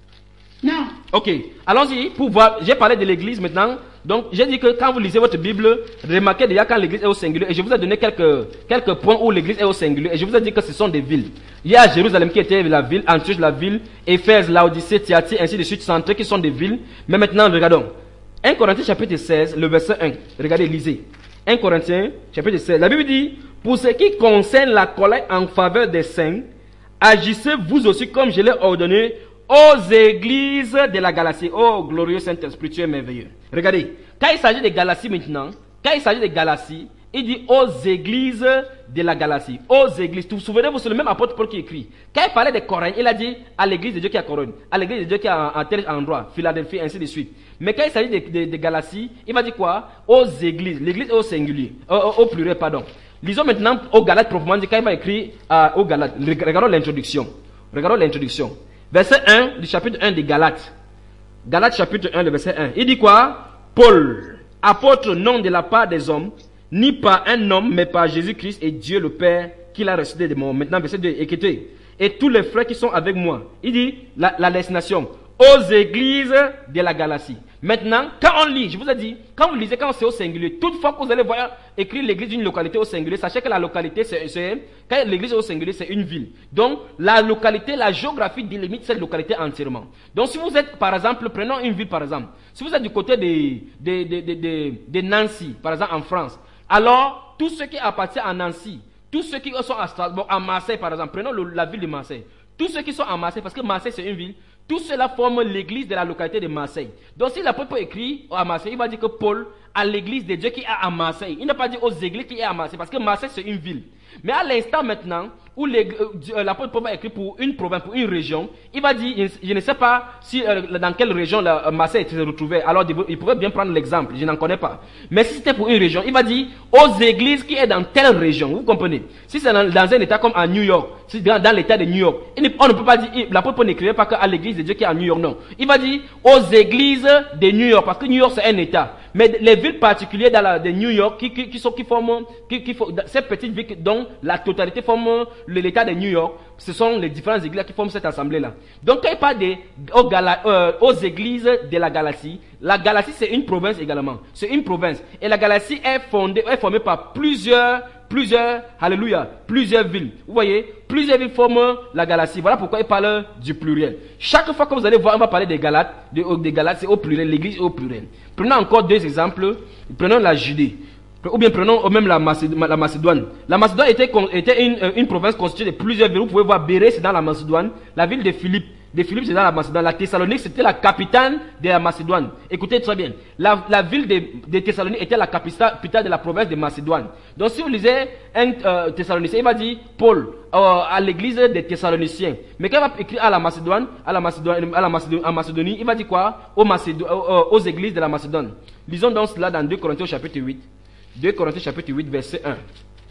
Non. Ok, allons-y pour voir. J'ai parlé de l'église maintenant. Donc, j'ai dit que quand vous lisez votre Bible, remarquez déjà quand l'église est au singulier. Et je vous ai donné quelques, quelques points où l'église est au singulier. Et je vous ai dit que ce sont des villes. Il y a Jérusalem qui était la ville, Antioche la ville, Éphèse, Laodicée, Thyatire, ainsi de suite, centrés qui sont des villes. Mais maintenant, regardons. un Corinthiens chapitre seize, le verset un. Regardez, lisez. un Corinthiens chapitre seize. La Bible dit, pour ce qui concerne la collecte en faveur des saints, agissez vous aussi comme je l'ai ordonné aux églises de la Galatie. Oh, glorieux Saint-Esprit, tu es merveilleux. Regardez, quand il s'agit de Galatie maintenant, quand il s'agit de Galatie, il dit aux églises de la Galatie. Aux églises. Vous vous souvenez, c'est le même apôtre Paul qui écrit. Quand il parlait de Corinthe, il a dit à l'église de Dieu qui est à Corinthe, à l'église de Dieu qui est à tel endroit, Philadelphie, ainsi de suite. Mais quand il s'agit de, de, de Galatie, il va dire quoi? Aux églises. L'église est au singulier, au, au, au pluriel, pardon. Lisons maintenant aux Galates proprement dit, quand il va écrire euh, aux Galates. Regardons l'introduction. Regardons l'introduction. Verset un du chapitre un des Galates. Galates chapitre un, le verset un. Il dit quoi? Paul, apôtre non de la part des hommes, ni par un homme, mais par Jésus-Christ et Dieu le Père, qui l'a ressuscité des morts. Maintenant, verset deux, écoutez. Et tous les frères qui sont avec moi. Il dit, la, la destination, aux églises de la Galatie. Maintenant, quand on lit, je vous ai dit, quand vous lisez, quand c'est au singulier, toutefois que vous allez voir écrire l'église d'une localité au singulier, sachez que la localité, c'est, c'est quand l'église est au singulier, c'est une ville. Donc, la localité, la géographie délimite cette localité entièrement. Donc, si vous êtes, par exemple, prenons une ville, par exemple, si vous êtes du côté de, de, de, de, de, de Nancy, par exemple, en France, alors, tous ceux qui appartiennent à Nancy, tous ceux qui sont à Strasbourg, à Marseille, par exemple, prenons le, la ville de Marseille, tous ceux qui sont à Marseille, parce que Marseille, c'est une ville, tout cela forme l'église de la localité de Marseille. Donc si l'apôtre Paul écrit à Marseille, il va dire que Paul à l'église de Dieu qui est à Marseille. Il n'a pas dit aux églises qui est à Marseille, parce que Marseille c'est une ville. Mais à l'instant maintenant, où euh, l'apôtre Paul va écrire pour une province, pour une région, il va dire, je ne sais pas si euh, dans quelle région la, euh, Marseille se retrouvait. Alors il pourrait bien prendre l'exemple, je n'en connais pas. Mais si c'était pour une région, il va dire aux églises qui est dans telle région. Vous comprenez? Si c'est dans, dans un état comme à New York, si dans, dans l'état de New York, il, on ne peut pas dire, l'apôtre Paul n'écrivait pas qu'à l'église de Dieu qui est à New York, non. Il va dire aux églises de New York, parce que New York c'est un état. Mais les villes particulières dans la, de New York qui, qui, qui sont qui forment, qui, qui, ces petites villes dont la totalité forme l'état de New York, ce sont les différentes églises qui forment cette assemblée-là. Donc quand il parle de, aux, Gala, euh, aux églises de la Galatie, la Galatie c'est une province également. C'est une province. Et la Galatie est fondée, est formée par plusieurs, plusieurs, alléluia, plusieurs villes. Vous voyez, plusieurs villes forment la Galatie. Voilà pourquoi il parle du pluriel. Chaque fois que vous allez voir, on va parler des Galates, des, des Galates, c'est au pluriel, l'église est au pluriel. Prenons encore deux exemples. Prenons la Judée. Ou bien prenons même la Macédoine. La Macédoine, la Macédoine était, était une, une province constituée de plusieurs villes. Vous pouvez voir Bérée, c'est dans la Macédoine. La ville de Philippe, de Philippe c'est dans la Macédoine. La Thessalonique, c'était la capitale de la Macédoine. Écoutez très bien. La, la ville de, de Thessalonique était la capitale de la province de Macédoine. Donc si vous lisez un euh, Thessalonicien, il va dire Paul euh, à l'église des Thessaloniciens. Mais quand il va écrire à la Macédoine, à la Macédoine, à la Macédoine, à Macédonie, il va dire quoi? Aux, Macédo aux, aux églises de la Macédoine. Lisons donc cela dans deux Corinthiens chapitre huit. deux Corinthiens chapitre huit, verset un.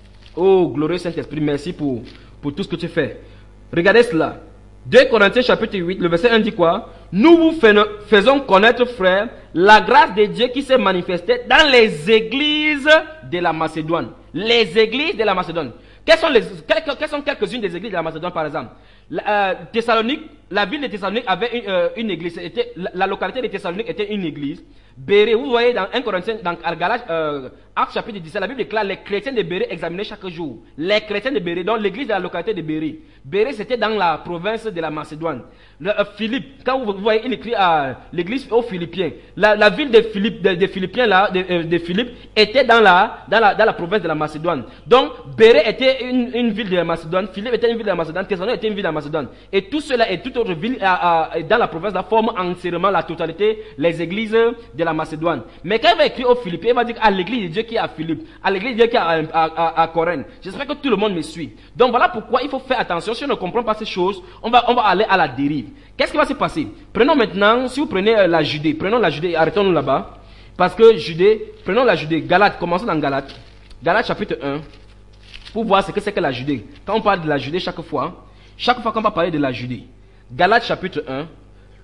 Oh, glorieux Saint-Esprit, merci pour, pour tout ce que tu fais. Regardez cela. deux Corinthiens chapitre huit, le verset un dit quoi? Nous vous faisons connaître, frères, la grâce de Dieu qui s'est manifestée dans les églises de la Macédoine. Les églises de la Macédoine. Quelles sont, les, quelles, quelles sont quelques-unes des églises de la Macédoine, par exemple? La, euh, Thessalonique, la ville de Thessalonique avait une, euh, une église. Était, la, la localité de Thessalonique était une église. Bérée, vous voyez dans un Corinthiens, dans Galates, euh, Actes chapitre dix-sept, la Bible déclare les chrétiens de Bérée examinaient chaque jour. Les chrétiens de Bérée, donc l'église de la localité de Bérée. Bérée, c'était dans la province de la Macédoine. Le, euh, Philippe, quand vous, vous voyez, il écrit à l'église aux Philippiens. La, la ville de Philippe, de, de Philippiens là, de, euh, de Philippe, était dans la, dans la, dans la province de la Macédoine. Donc, Bérée était une, une ville de la Macédoine, Philippe était une ville de la Macédoine, Thessalonique était une ville de la Macédoine. Et tout cela et toute autre ville à, à, dans la province là forment entièrement la totalité, les églises de la Macédoine. Mais quand il va écrire aux Philippiens, il va dire à l'église de Dieu qui est à Philippe, à l'église de Dieu qui est à, à, à, à Corinthe. J'espère que tout le monde me suit. Donc voilà pourquoi il faut faire attention. Si on ne comprend pas ces choses, on va, on va aller à la dérive. Qu'est-ce qui va se passer? Prenons maintenant, si vous prenez euh, la Judée, prenons la Judée, arrêtons-nous là-bas. Parce que Judée, prenons la Judée, Galates, commençons dans Galates. Galates chapitre un, pour voir ce que c'est que la Judée. Quand on parle de la Judée chaque fois, chaque fois qu'on va parler de la Judée, Galates chapitre un,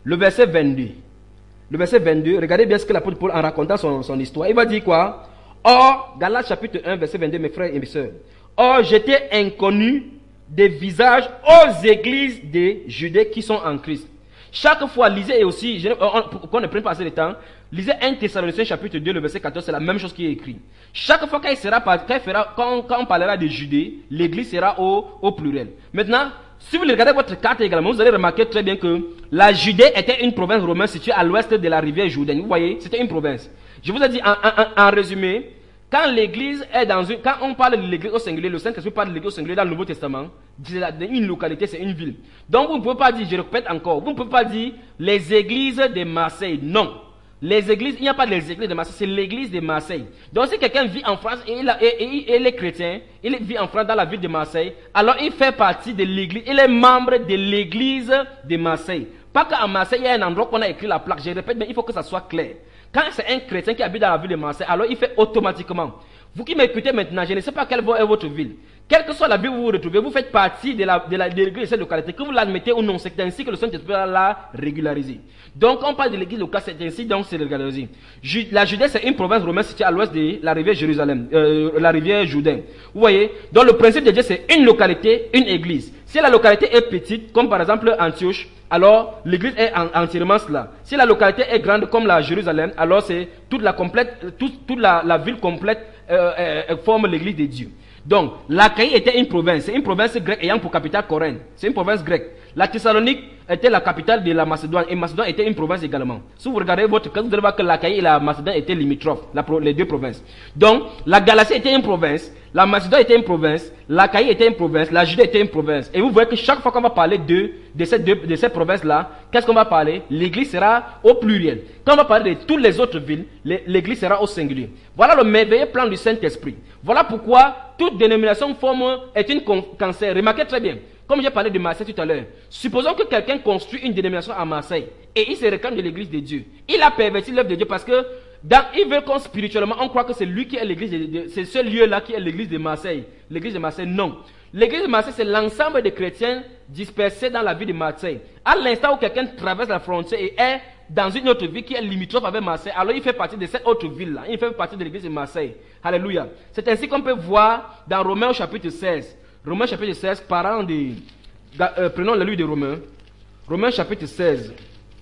le verset vingt-deux. Le verset vingt-deux, regardez bien ce que l'apôtre Paul, en racontant son, son histoire, il va dire quoi? Or, Galates chapitre un, verset vingt-deux, mes frères et mes sœurs. Or, j'étais inconnu des visages aux églises des Judées qui sont en Christ. Chaque fois, lisez et aussi, je, on, pourquoi on ne prenne pas assez de temps, lisez un Thessaloniciens chapitre deux, le verset quatorze, c'est la même chose qui est écrit. Chaque fois quand, il sera, quand, il fera, quand, quand on parlera de Judée, l'église sera au, au pluriel. Maintenant, si vous regardez votre carte également, vous allez remarquer très bien que la Judée était une province romaine située à l'ouest de la rivière Jourdaine. Vous voyez, c'était une province. Je vous ai dit en, en, en résumé, quand l'église est dans une, quand on parle de l'église au singulier, le Saint-Esprit parle de l'église au singulier dans le Nouveau Testament, c'est une localité, c'est une ville. Donc vous ne pouvez pas dire, je répète encore, vous ne pouvez pas dire les églises de Marseille. Non. Les églises, il n'y a pas les églises de Marseille, c'est l'église de Marseille. Donc si quelqu'un vit en France et il, a, et, et, et il est chrétien, il vit en France dans la ville de Marseille, alors il fait partie de l'église, il est membre de l'église de Marseille. Pas qu'à Marseille, il y a un endroit qu'on a écrit la plaque. Je répète, mais il faut que ça soit clair. Quand c'est un chrétien qui habite dans la ville de Marseille, alors il fait automatiquement. Vous qui m'écoutez maintenant, je ne sais pas quelle est votre ville. Quelle que soit la ville où vous vous retrouvez, vous faites partie de la, de la, de l'église de cette localité. Que vous l'admettez ou non, c'est ainsi que le Saint-Esprit l'a régularisé. Donc, on parle de l'église locale, c'est ainsi, donc c'est régularisé. La Judée, c'est une province romaine située à l'ouest de la rivière Jérusalem, euh, la rivière Jourdain. Vous voyez? Donc, le principe de Dieu, c'est une localité, une église. Si la localité est petite, comme par exemple Antioche, alors l'église est en, entièrement cela. Si la localité est grande comme la Jérusalem, alors c'est toute la complète, toute, toute la, la ville complète euh, euh, forme l'église de Dieu. Donc, l'Achaïe était une province, c'est une province grecque ayant pour capitale Corinthe. C'est une province grecque. La Thessalonique était la capitale de la Macédoine et Macédoine était une province également. Si vous regardez votre carte, vous allez voir que l'Achaïe et la Macédoine étaient limitrophes, la, les deux provinces. Donc, la Galatie était une province, la Macédoine était une province, l'Achaïe était une province, la Judée était une province. Et vous voyez que chaque fois qu'on va parler de, de ces deux, de ces provinces-là, qu'est-ce qu'on va parler? L'église sera au pluriel. Quand on va parler de toutes les autres villes, l'église sera au singulier. Voilà le merveilleux plan du Saint-Esprit. Voilà pourquoi toute dénomination forme est une cancer. Remarquez très bien. Comme j'ai parlé de Marseille tout à l'heure, supposons que quelqu'un construit une dénomination à Marseille et il se réclame de l'église de Dieu. Il a perverti l'œuvre de Dieu parce que dans, il veut qu'on spirituellement, on croit que c'est lui qui est l'église de Dieu. C'est ce lieu-là qui est l'église de Marseille. L'église de Marseille, non. L'église de Marseille, c'est l'ensemble des chrétiens dispersés dans la ville de Marseille. À l'instant où quelqu'un traverse la frontière et est dans une autre ville qui est limitrophe avec Marseille, alors il fait partie de cette autre ville-là. Il fait partie de l'église de Marseille. Alléluia. C'est ainsi qu'on peut voir dans Romains au chapitre seize. Romains chapitre seize, parlant de... Euh, prenons le livre de Romains. Romains chapitre seize.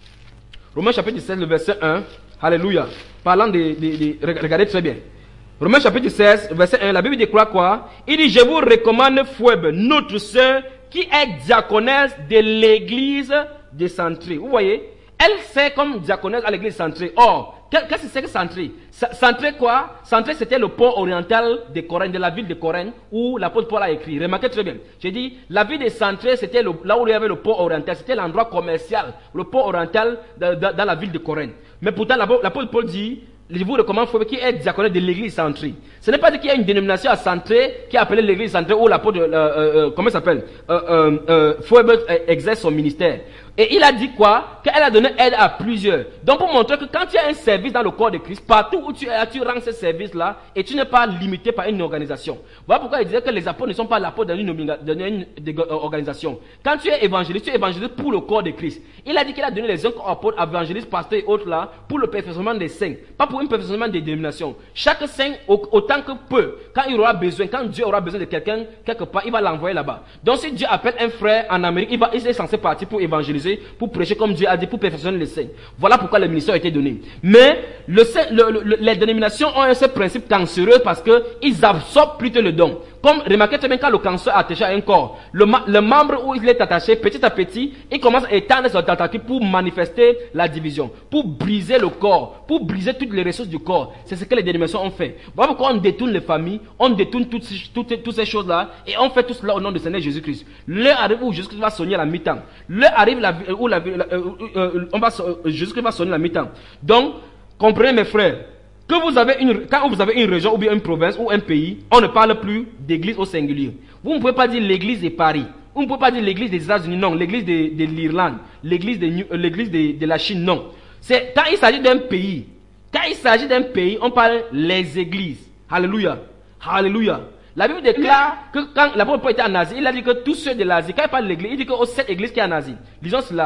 Romains chapitre seize, le verset un. Alléluia. Parlant de... de, de regardez très bien. Romains chapitre seize, verset un. La Bible déclare quoi? Il dit, je vous recommande Phoebe, notre sœur, qui est diaconesse de l'église de Centrée. Vous voyez? Elle sert comme diaconesse à l'église Centrée. Or, qu'est-ce que c'est que Centrée? Centrée quoi? Centrée, c'était le port oriental de Corinthe, de la ville de Corinthe, où l'apôtre Paul a écrit. Remarquez très bien. J'ai dit, la ville de Centrée, c'était là où il y avait le port oriental. C'était l'endroit commercial, le port oriental de, de, dans la ville de Corinthe. Mais pourtant, l'apôtre Paul dit, je vous recommande Phoebe qui est diaconesse de l'église Centrée. Ce n'est pas dit qu'il y a une dénomination à Centrée qui est appelée l'église Centrée où l'apôtre, euh, euh, comment ça s'appelle, euh, euh, euh, Phoebe exerce son ministère. Et il a dit quoi? Qu'elle a donné aide à plusieurs. Donc pour montrer que quand tu as un service dans le corps de Christ, partout où tu es, tu rends ce service-là et tu n'es pas limité par une organisation. Voilà pourquoi il disait que les apôtres ne sont pas l'apôtre dans une, dans une, une organisation. Quand tu es évangéliste, tu es évangéliste pour le corps de Christ. Il a dit qu'il a donné les uns apôtres, évangélistes, pasteurs et autres là pour le perfectionnement des saints. Pas pour un perfectionnement des dénominations. Chaque saint, autant que peut, quand il aura besoin, quand Dieu aura besoin de quelqu'un, quelque part, il va l'envoyer là-bas. Donc si Dieu appelle un frère en Amérique, il, va, il est censé partir pour évangéliser, pour prêcher comme Dieu a dit, pour perfectionner les saints. Voilà pourquoi le ministère a été donné. Mais le, le, le, les dénominations ont un seul principe cancéreux parce qu'ils absorbent plutôt le don. Comme remarquez très bien quand le cancer est attaché à un corps, le, le membre où il est attaché, petit à petit, il commence à étendre son tentacule pour manifester la division, pour briser le corps, pour briser toutes les ressources du corps. C'est ce que les dénominations ont fait. Voilà pourquoi on détourne les familles, on détourne toutes, toutes, toutes ces choses-là, et on fait tout cela au nom du Seigneur Jésus-Christ. L'heure arrive où Jésus-Christ va sonner la mi-temps. L'heure arrive la, où la, la, euh, euh, on va, Jésus-Christ va sonner la mi-temps. Donc, comprenez mes frères, que vous avez une, quand vous avez une région ou bien une province ou un pays, on ne parle plus d'église au singulier. Vous ne pouvez pas dire l'église de Paris. Vous ne pouvez pas dire l'église des États-Unis, non. L'église de, de l'Irlande, l'église de, euh, l'église de, de la Chine, non. C'est quand il s'agit d'un pays. Quand il s'agit d'un pays, on parle les églises. Alléluia. Alléluia. La Bible déclare que quand l'apôtre Paul était en Asie, il a dit que tous ceux de l'Asie, quand il parle de l'église, il dit que aux sept églises qui sont en Asie. Lisons cela.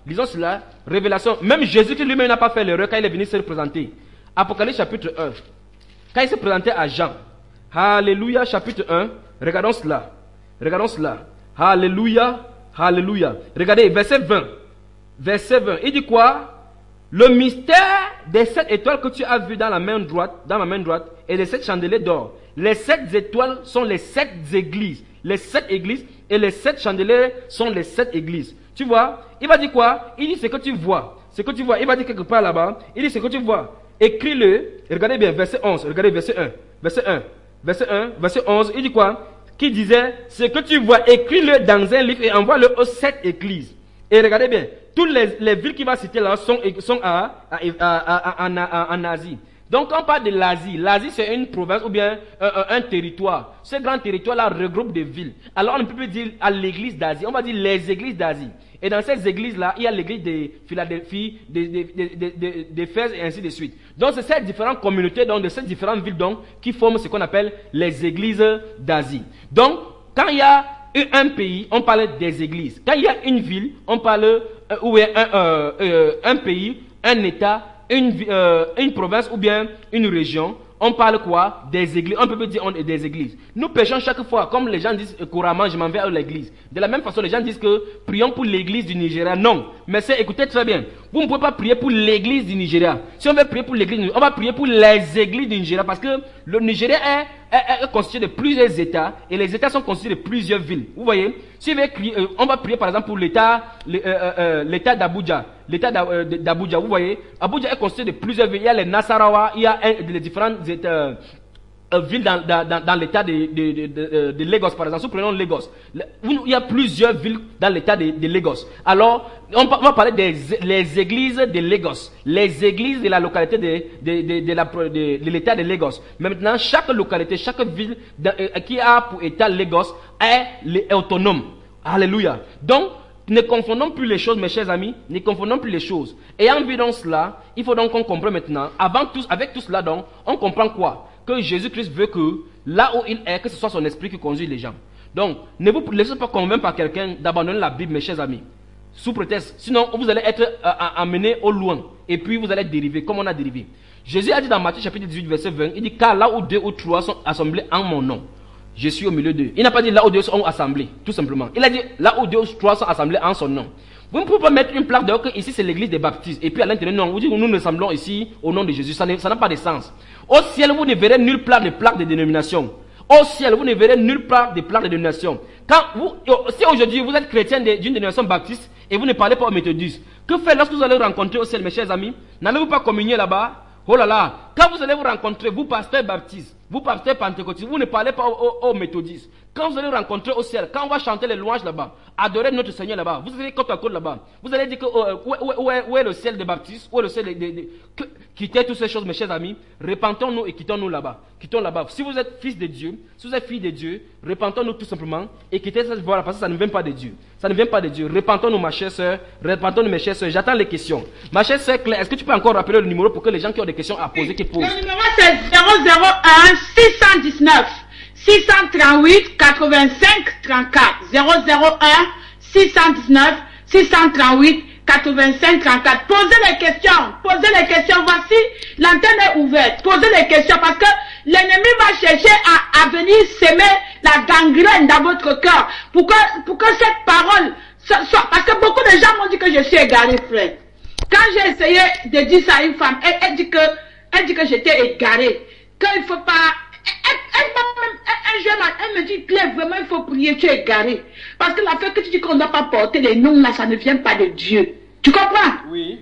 Lisons cela. Révélation. Même Jésus-Christ lui-même n'a pas fait l'erreur quand il est venu se présenter. Apocalypse chapitre un. Quand il s'est présenté à Jean. Alléluia, chapitre un. Regardons cela. Regardons cela. Alléluia. Alléluia. Regardez, verset vingt. Verset vingt. Il dit quoi? Le mystère des sept étoiles que tu as vu dans la main droite, dans ma main droite, et les sept chandeliers d'or. Les sept étoiles sont les sept églises. Les sept églises et les sept chandeliers sont les sept églises. Tu vois? Il va dire quoi? Il dit ce que tu vois. Ce que tu vois. Il va dire quelque part là-bas. Il dit ce que tu vois. Écris-le. Regardez bien, verset onze. Regardez verset un. Verset un. Verset un. Verset onze. Il dit quoi? Qui disait, ce que tu vois, écris-le dans un livre et envoie-le aux sept églises. Et regardez bien, toutes les, les villes qu'il va citer là sont, sont à, à, à, à, à, à, en Asie. Donc quand on parle de l'Asie, l'Asie c'est une province ou bien un, un, un territoire. Ce grand territoire-là regroupe des villes. Alors on ne peut plus dire à l'église d'Asie, on va dire les églises d'Asie. Et dans ces églises-là, il y a l'église de Philadelphie, d'Éphèse et ainsi de suite. Donc c'est ces différentes communautés, donc de ces différentes villes donc, qui forment ce qu'on appelle les églises d'Asie. Donc quand il y a un pays, on parle des églises. Quand il y a une ville, on parle euh, ou un, euh, euh, un pays, un État, une, euh, une province ou bien une région. On parle quoi? Des églises. On peut pas dire on est des églises. Nous péchons chaque fois, comme les gens disent couramment, je m'en vais à l'église. De la même façon, les gens disent que prions pour l'église du Nigeria. Non. Mais c'est, écoutez très bien. Vous ne pouvez pas prier pour l'église du Nigeria. Si on veut prier pour l'église, on va prier pour les églises du Nigeria parce que le Nigeria est, est, est constitué de plusieurs États et les États sont constitués de plusieurs villes. Vous voyez? Si on veut prier, euh, on va prier par exemple pour l'État, euh, euh, l'État d'Abuja. L'État d'Abuja, vous voyez? Abuja est constitué de plusieurs villes. Il y a les Nasarawa, il y a un, les différentes États. Euh, ville dans, dans, dans l'état de, de, de, de, de Lagos, par exemple. Si nous prenons Lagos, il y a plusieurs villes dans l'état de, de Lagos. Alors, on va parler des les églises de Lagos, les églises de la localité de, de, de, de, la, de, de l'état de Lagos. Mais maintenant, chaque localité, chaque ville de, euh, qui a pour état Lagos est, est autonome. Alléluia. Donc, ne confondons plus les choses, mes chers amis, ne confondons plus les choses. Et en vue de cela, il faut donc qu'on comprenne maintenant, avant tout, avec tout cela donc, on comprend quoi? Que Jésus-Christ veut que, là où il est, que ce soit son esprit qui conduit les gens. Donc, ne vous laissez pas convaincre par quelqu'un d'abandonner la Bible, mes chers amis. Sous prétexte. Sinon, vous allez être euh, amené au loin. Et puis, vous allez dériver, comme on a dérivé. Jésus a dit dans Matthieu chapitre dix-huit, verset vingt, il dit, car là où deux ou trois sont assemblés en mon nom, je suis au milieu d'eux. Il n'a pas dit là où deux sont assemblés, tout simplement. Il a dit là où deux ou trois sont assemblés en son nom. Vous ne pouvez pas mettre une plaque dehors que ici c'est l'église des baptistes. Et puis à l'intérieur, non, vous dites nous nous semblons ici au nom de Jésus. Ça n'a pas de sens. Au ciel, vous ne verrez nulle part de plaque de dénomination. Au ciel, vous ne verrez nulle part de plaque de dénomination. Quand vous, si aujourd'hui vous êtes chrétien d'une dénomination baptiste et vous ne parlez pas aux méthodistes, que faire lorsque vous allez rencontrer au ciel, mes chers amis? N'allez-vous pas communier là-bas? Oh là là, quand vous allez vous rencontrer, vous pasteurs baptistes, vous pasteurs pentecôtistes, vous ne parlez pas aux, aux, aux méthodistes. Quand vous allez rencontrer au ciel, quand on va chanter les louanges là-bas, adorer notre Seigneur là-bas, vous allez côte à côte là-bas, vous allez dire que euh, où, où, où, est, où est le ciel des baptistes, où est le ciel des... des, des que, quittez toutes ces choses, mes chers amis, repentons-nous et quittons-nous là-bas. Quittons là-bas. Si vous êtes fils de Dieu, si vous êtes fille de Dieu, repentons-nous tout simplement et quittez cette voie-là parce que ça ne vient pas de Dieu. Ça ne vient pas de Dieu. Repentons-nous, ma chère soeur, repentons-nous, mes chères soeurs. J'attends les questions. Ma chère soeur Claire, est-ce que tu peux encore rappeler le numéro pour que les gens qui ont des questions à poser, qui posent? Le numéro c'est zéro zéro un six cent dix-neuf six cent trente-huit quatre-vingt-cinq trente-quatre. zéro zéro un six cent dix-neuf six cent trente-huit quatre-vingt-cinq trente-quatre. Posez les questions. Posez les questions. Voici, l'antenne est ouverte. Posez les questions parce que l'ennemi va chercher à, à venir s'aimer la gangrène dans votre cœur. Pour que, pour que cette parole soit, parce que beaucoup de gens m'ont dit que je suis égaré, frère. Quand j'ai essayé de dire ça à une femme, elle, elle dit que, elle dit que j'étais égaré. Qu'il faut pas, elle, elle, elle, un jeune, elle me dit, Claire, vraiment, il faut prier, tu es égaré. Parce que la fait que tu dis qu'on ne doit pas porter les noms là, ça ne vient pas de Dieu. Tu comprends? Oui.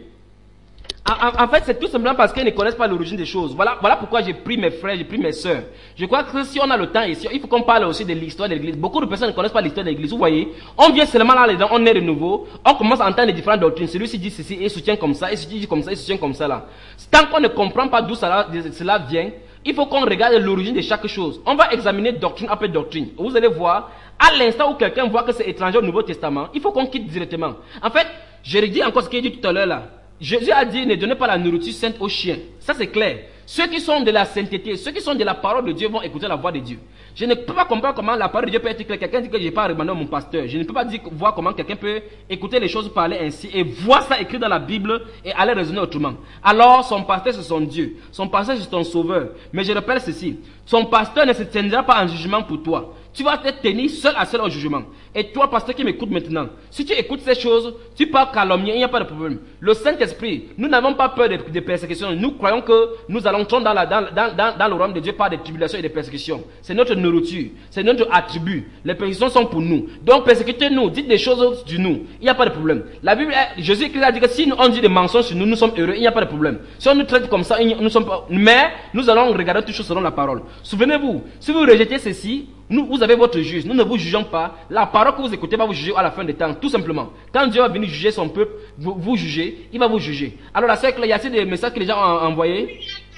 En, en fait, c'est tout simplement parce qu'ils ne connaissent pas l'origine des choses. Voilà, voilà pourquoi j'ai pris mes frères, j'ai pris mes soeurs. Je crois que si on a le temps ici, il faut qu'on parle aussi de l'histoire de l'église. Beaucoup de personnes ne connaissent pas l'histoire de l'église. Vous voyez, on vient seulement là, dedans, on est de nouveau, on commence à entendre les différentes doctrines. Celui-ci dit ceci, et soutient comme ça, et celui-ci dit comme ça, et soutient comme ça là. Tant qu'on ne comprend pas d'où cela, cela vient, il faut qu'on regarde l'origine de chaque chose. On va examiner doctrine après doctrine. Vous allez voir, à l'instant où quelqu'un voit que c'est étranger au Nouveau Testament, il faut qu'on quitte directement. En fait, je redis encore ce qu'il dit tout à l'heure là. Jésus a dit, ne donnez pas la nourriture sainte aux chiens. Ça c'est clair. Ceux qui sont de la sainteté, ceux qui sont de la parole de Dieu vont écouter la voix de Dieu. Je ne peux pas comprendre comment la parole de Dieu peut être claire. Quelqu'un dit que je n'ai pas abandonné mon pasteur. Je ne peux pas dire, voir comment quelqu'un peut écouter les choses parler ainsi et voir ça écrit dans la Bible et aller raisonner autrement. Alors, son pasteur, c'est son Dieu. Son pasteur, c'est ton sauveur. Mais je rappelle ceci. Son pasteur ne se tiendra pas en jugement pour toi. Tu vas te tenir seul à seul au jugement. Et toi, pasteur qui m'écoute maintenant, si tu écoutes ces choses, tu parles calomnier, il n'y a pas de problème. Le Saint-Esprit, nous n'avons pas peur des de persécutions. Nous croyons que nous allons entrer dans, la, dans, dans, dans, dans le royaume de Dieu par des tribulations et des persécutions. C'est notre nourriture, c'est notre attribut. Les persécutions sont pour nous. Donc persécutez-nous, dites des choses sur nous. Il n'y a pas de problème. La Bible, Jésus-Christ a dit que si on dit des mensonges sur nous, nous sommes heureux, il n'y a pas de problème. Si on nous traite comme ça, nous sommes pas... Mais nous allons regarder toutes choses selon la parole. Souvenez-vous, si vous rejetez ceci, nous, vous avez votre juge, nous ne vous jugeons pas. La parole que vous écoutez va vous juger à la fin des temps, tout simplement. Quand Dieu va venir juger son peuple, vous, vous jugez, il va vous juger. Alors la sœur, il y a des messages que les gens ont envoyés.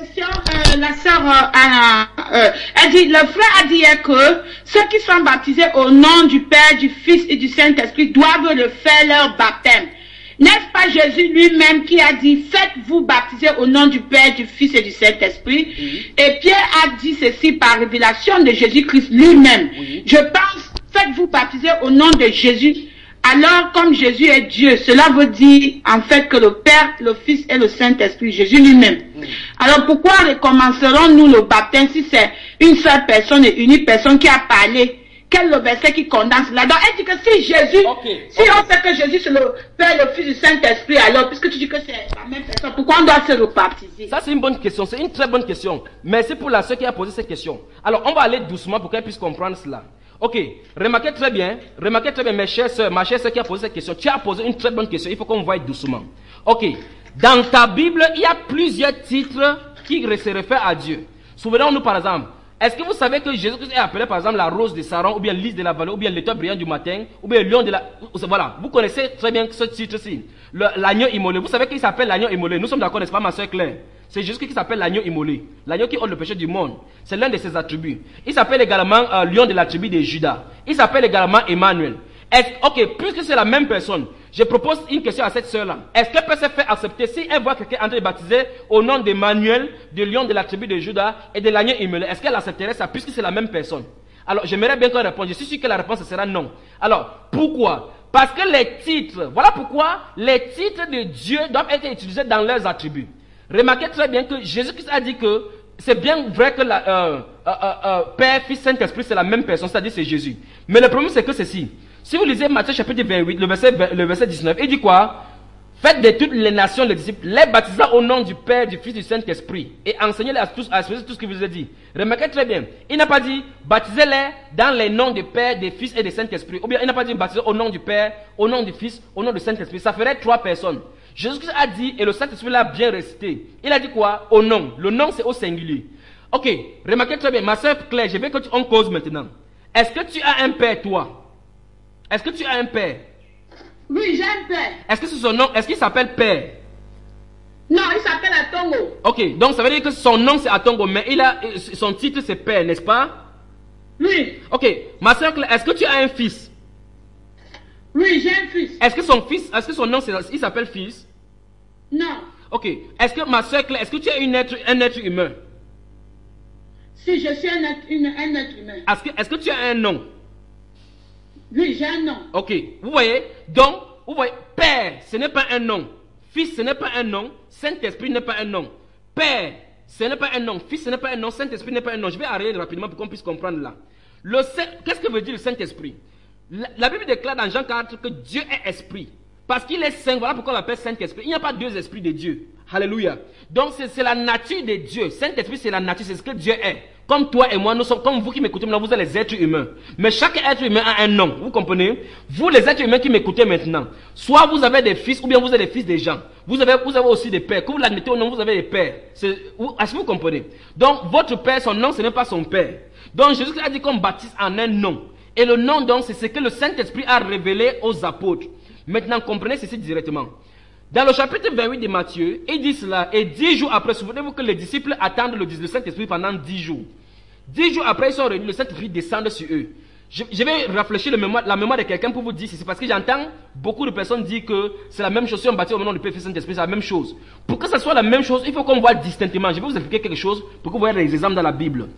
Euh, la sœur, euh, euh, elle dit, le frère a dit que ceux qui sont baptisés au nom du Père, du Fils et du Saint-Esprit doivent le faire leur baptême. N'est-ce pas Jésus lui-même qui a dit, faites-vous baptiser au nom du Père, du Fils et du Saint-Esprit? Oui. Et Pierre a dit ceci par révélation de Jésus-Christ lui-même. Oui. Je pense, faites-vous baptiser au nom de Jésus. Alors, comme Jésus est Dieu, cela veut dire en fait que le Père, le Fils et le Saint-Esprit, Jésus lui-même. Oui. Alors, pourquoi recommencerons-nous le baptême si c'est une seule personne et unique personne qui a parlé? Quel est le verset qui condense là-dedans? Elle dit que si Jésus, okay, si okay. on sait que Jésus c'est le Père, le Fils du Saint-Esprit, alors puisque tu dis que c'est la même personne, pourquoi on doit se rebaptiser? Ça c'est une bonne question, c'est une très bonne question. Mais c'est pour la sœur qui a posé cette question. Alors on va aller doucement pour qu'elle puisse comprendre cela. Ok, remarquez très bien, remarquez très bien mes chères sœurs, ma chère sœur qui a posé cette question, tu as posé une très bonne question, il faut qu'on voie doucement. Ok, dans ta Bible, il y a plusieurs titres qui se réfèrent à Dieu. Souvenons-nous par exemple, est-ce que vous savez que Jésus-Christ est appelé par exemple la rose de Saron, ou bien lys de la vallée, ou bien l'étoile brillante du matin, ou bien le lion de la... Voilà, vous connaissez très bien ce titre-ci, l'agneau immolé. Vous savez qu'il s'appelle l'agneau immolé. Nous sommes d'accord, n'est-ce pas ma soeur Claire? C'est Jésus-Christ qui s'appelle l'agneau immolé. L'agneau qui ôte le péché du monde. C'est l'un de ses attributs. Il s'appelle également euh, lion de la tribu de Judas. Il s'appelle également Emmanuel. Ok, puisque c'est la même personne, je propose une question à cette sœur-là. Est-ce qu'elle peut se faire accepter si elle voit quelqu'un en train de baptiser au nom d'Emmanuel, de lion de la tribu de Judas et de l'agneau immolé? Est-ce qu'elle accepterait ça puisque c'est la même personne? Alors, j'aimerais bien qu'elle réponde. Je suis sûr que la réponse sera non. Alors, pourquoi? Parce que les titres, voilà pourquoi les titres de Dieu doivent être utilisés dans leurs attributs. Remarquez très bien que Jésus-Christ a dit que c'est bien vrai que la, euh, euh, euh, Père, Fils, Saint-Esprit, c'est la même personne, c'est-à-dire c'est Jésus. Mais le problème, c'est que ceci. Si vous lisez Matthieu chapitre vingt-huit, le verset, le verset dix-neuf, il dit quoi? Faites de toutes les nations les disciples, les baptisant au nom du Père, du Fils, du Saint-Esprit, et enseignez-les à tous, à exposer tout ce que je vous ai dit. Remarquez très bien, il n'a pas dit baptisez-les dans les noms du Père, du Fils et du Saint-Esprit, ou bien il n'a pas dit baptisez au nom du Père, au nom du Fils, au nom du Saint-Esprit. Ça ferait trois personnes. Jésus-Christ a dit, et le Saint-Esprit l'a bien récité, il a dit quoi? Au nom. Le nom c'est au singulier. Ok, remarquez très bien, ma soeur Claire, je veux que tu en causes maintenant. Est-ce que tu as un père, toi? Est-ce que tu as un père? Oui, j'ai un père. Est-ce que c'est son nom? Est-ce qu'il s'appelle Père? Non, il s'appelle Atongo. Ok, donc ça veut dire que son nom c'est Atongo, mais il a, son titre c'est Père, n'est-ce pas? Oui. Ok, ma soeur Claire, est-ce que tu as un fils? Oui, j'ai un fils. Est-ce que son fils, est-ce que son nom c'est, il s'appelle fils? Non. Ok, est-ce que ma soeur Claire, est-ce que tu es une être, un être humain? Si, je suis un être, une, un être humain. Est-ce que, est-ce que tu as un nom? Oui, j'ai un nom. Ok, vous voyez, donc, vous voyez, Père, ce n'est pas un nom. Fils, ce n'est pas un nom. Saint-Esprit n'est pas un nom. Père, ce n'est pas un nom. Fils, ce n'est pas un nom. Saint-Esprit n'est pas un nom. Je vais arrêter rapidement pour qu'on puisse comprendre là. Le Saint, qu'est-ce que veut dire le Saint-Esprit? la, la Bible déclare dans Jean quatre que Dieu est esprit. Parce qu'il est saint, voilà pourquoi on l'appelle Saint-Esprit. Il n'y a pas deux esprits de Dieu. Alléluia. Donc c'est la nature de Dieu. Saint-Esprit, c'est la nature, c'est ce que Dieu est. Comme toi et moi, nous sommes, comme vous qui m'écoutez maintenant, vous êtes les êtres humains. Mais chaque être humain a un nom, vous comprenez? Vous les êtres humains qui m'écoutez maintenant, soit vous avez des fils, ou bien vous êtes des fils des gens. Vous avez, vous avez aussi des pères. Quand vous l'admettez au nom, vous avez des pères. Est-ce que vous comprenez? Donc votre père, son nom, ce n'est pas son père. Donc Jésus a dit qu'on baptise en un nom. Et le nom donc, c'est ce que le Saint-Esprit a révélé aux apôtres. Maintenant, comprenez ceci directement. Dans le chapitre vingt-huit de Matthieu, il dit cela, et dix jours après, souvenez-vous que les disciples attendent le, le Saint-Esprit pendant dix jours. Dix jours après, ils sont réunis, le Saint-Esprit descend sur eux. Je, je vais réfléchir le mémoire, la mémoire de quelqu'un pour vous dire ceci, parce que j'entends beaucoup de personnes dire que c'est la même chose, si on baptise au nom du Père, Fils, Saint-Esprit, c'est la même chose. Pour que ce soit la même chose, il faut qu'on voit distinctement. Je vais vous expliquer quelque chose pour que vous voyez les exemples dans la Bible.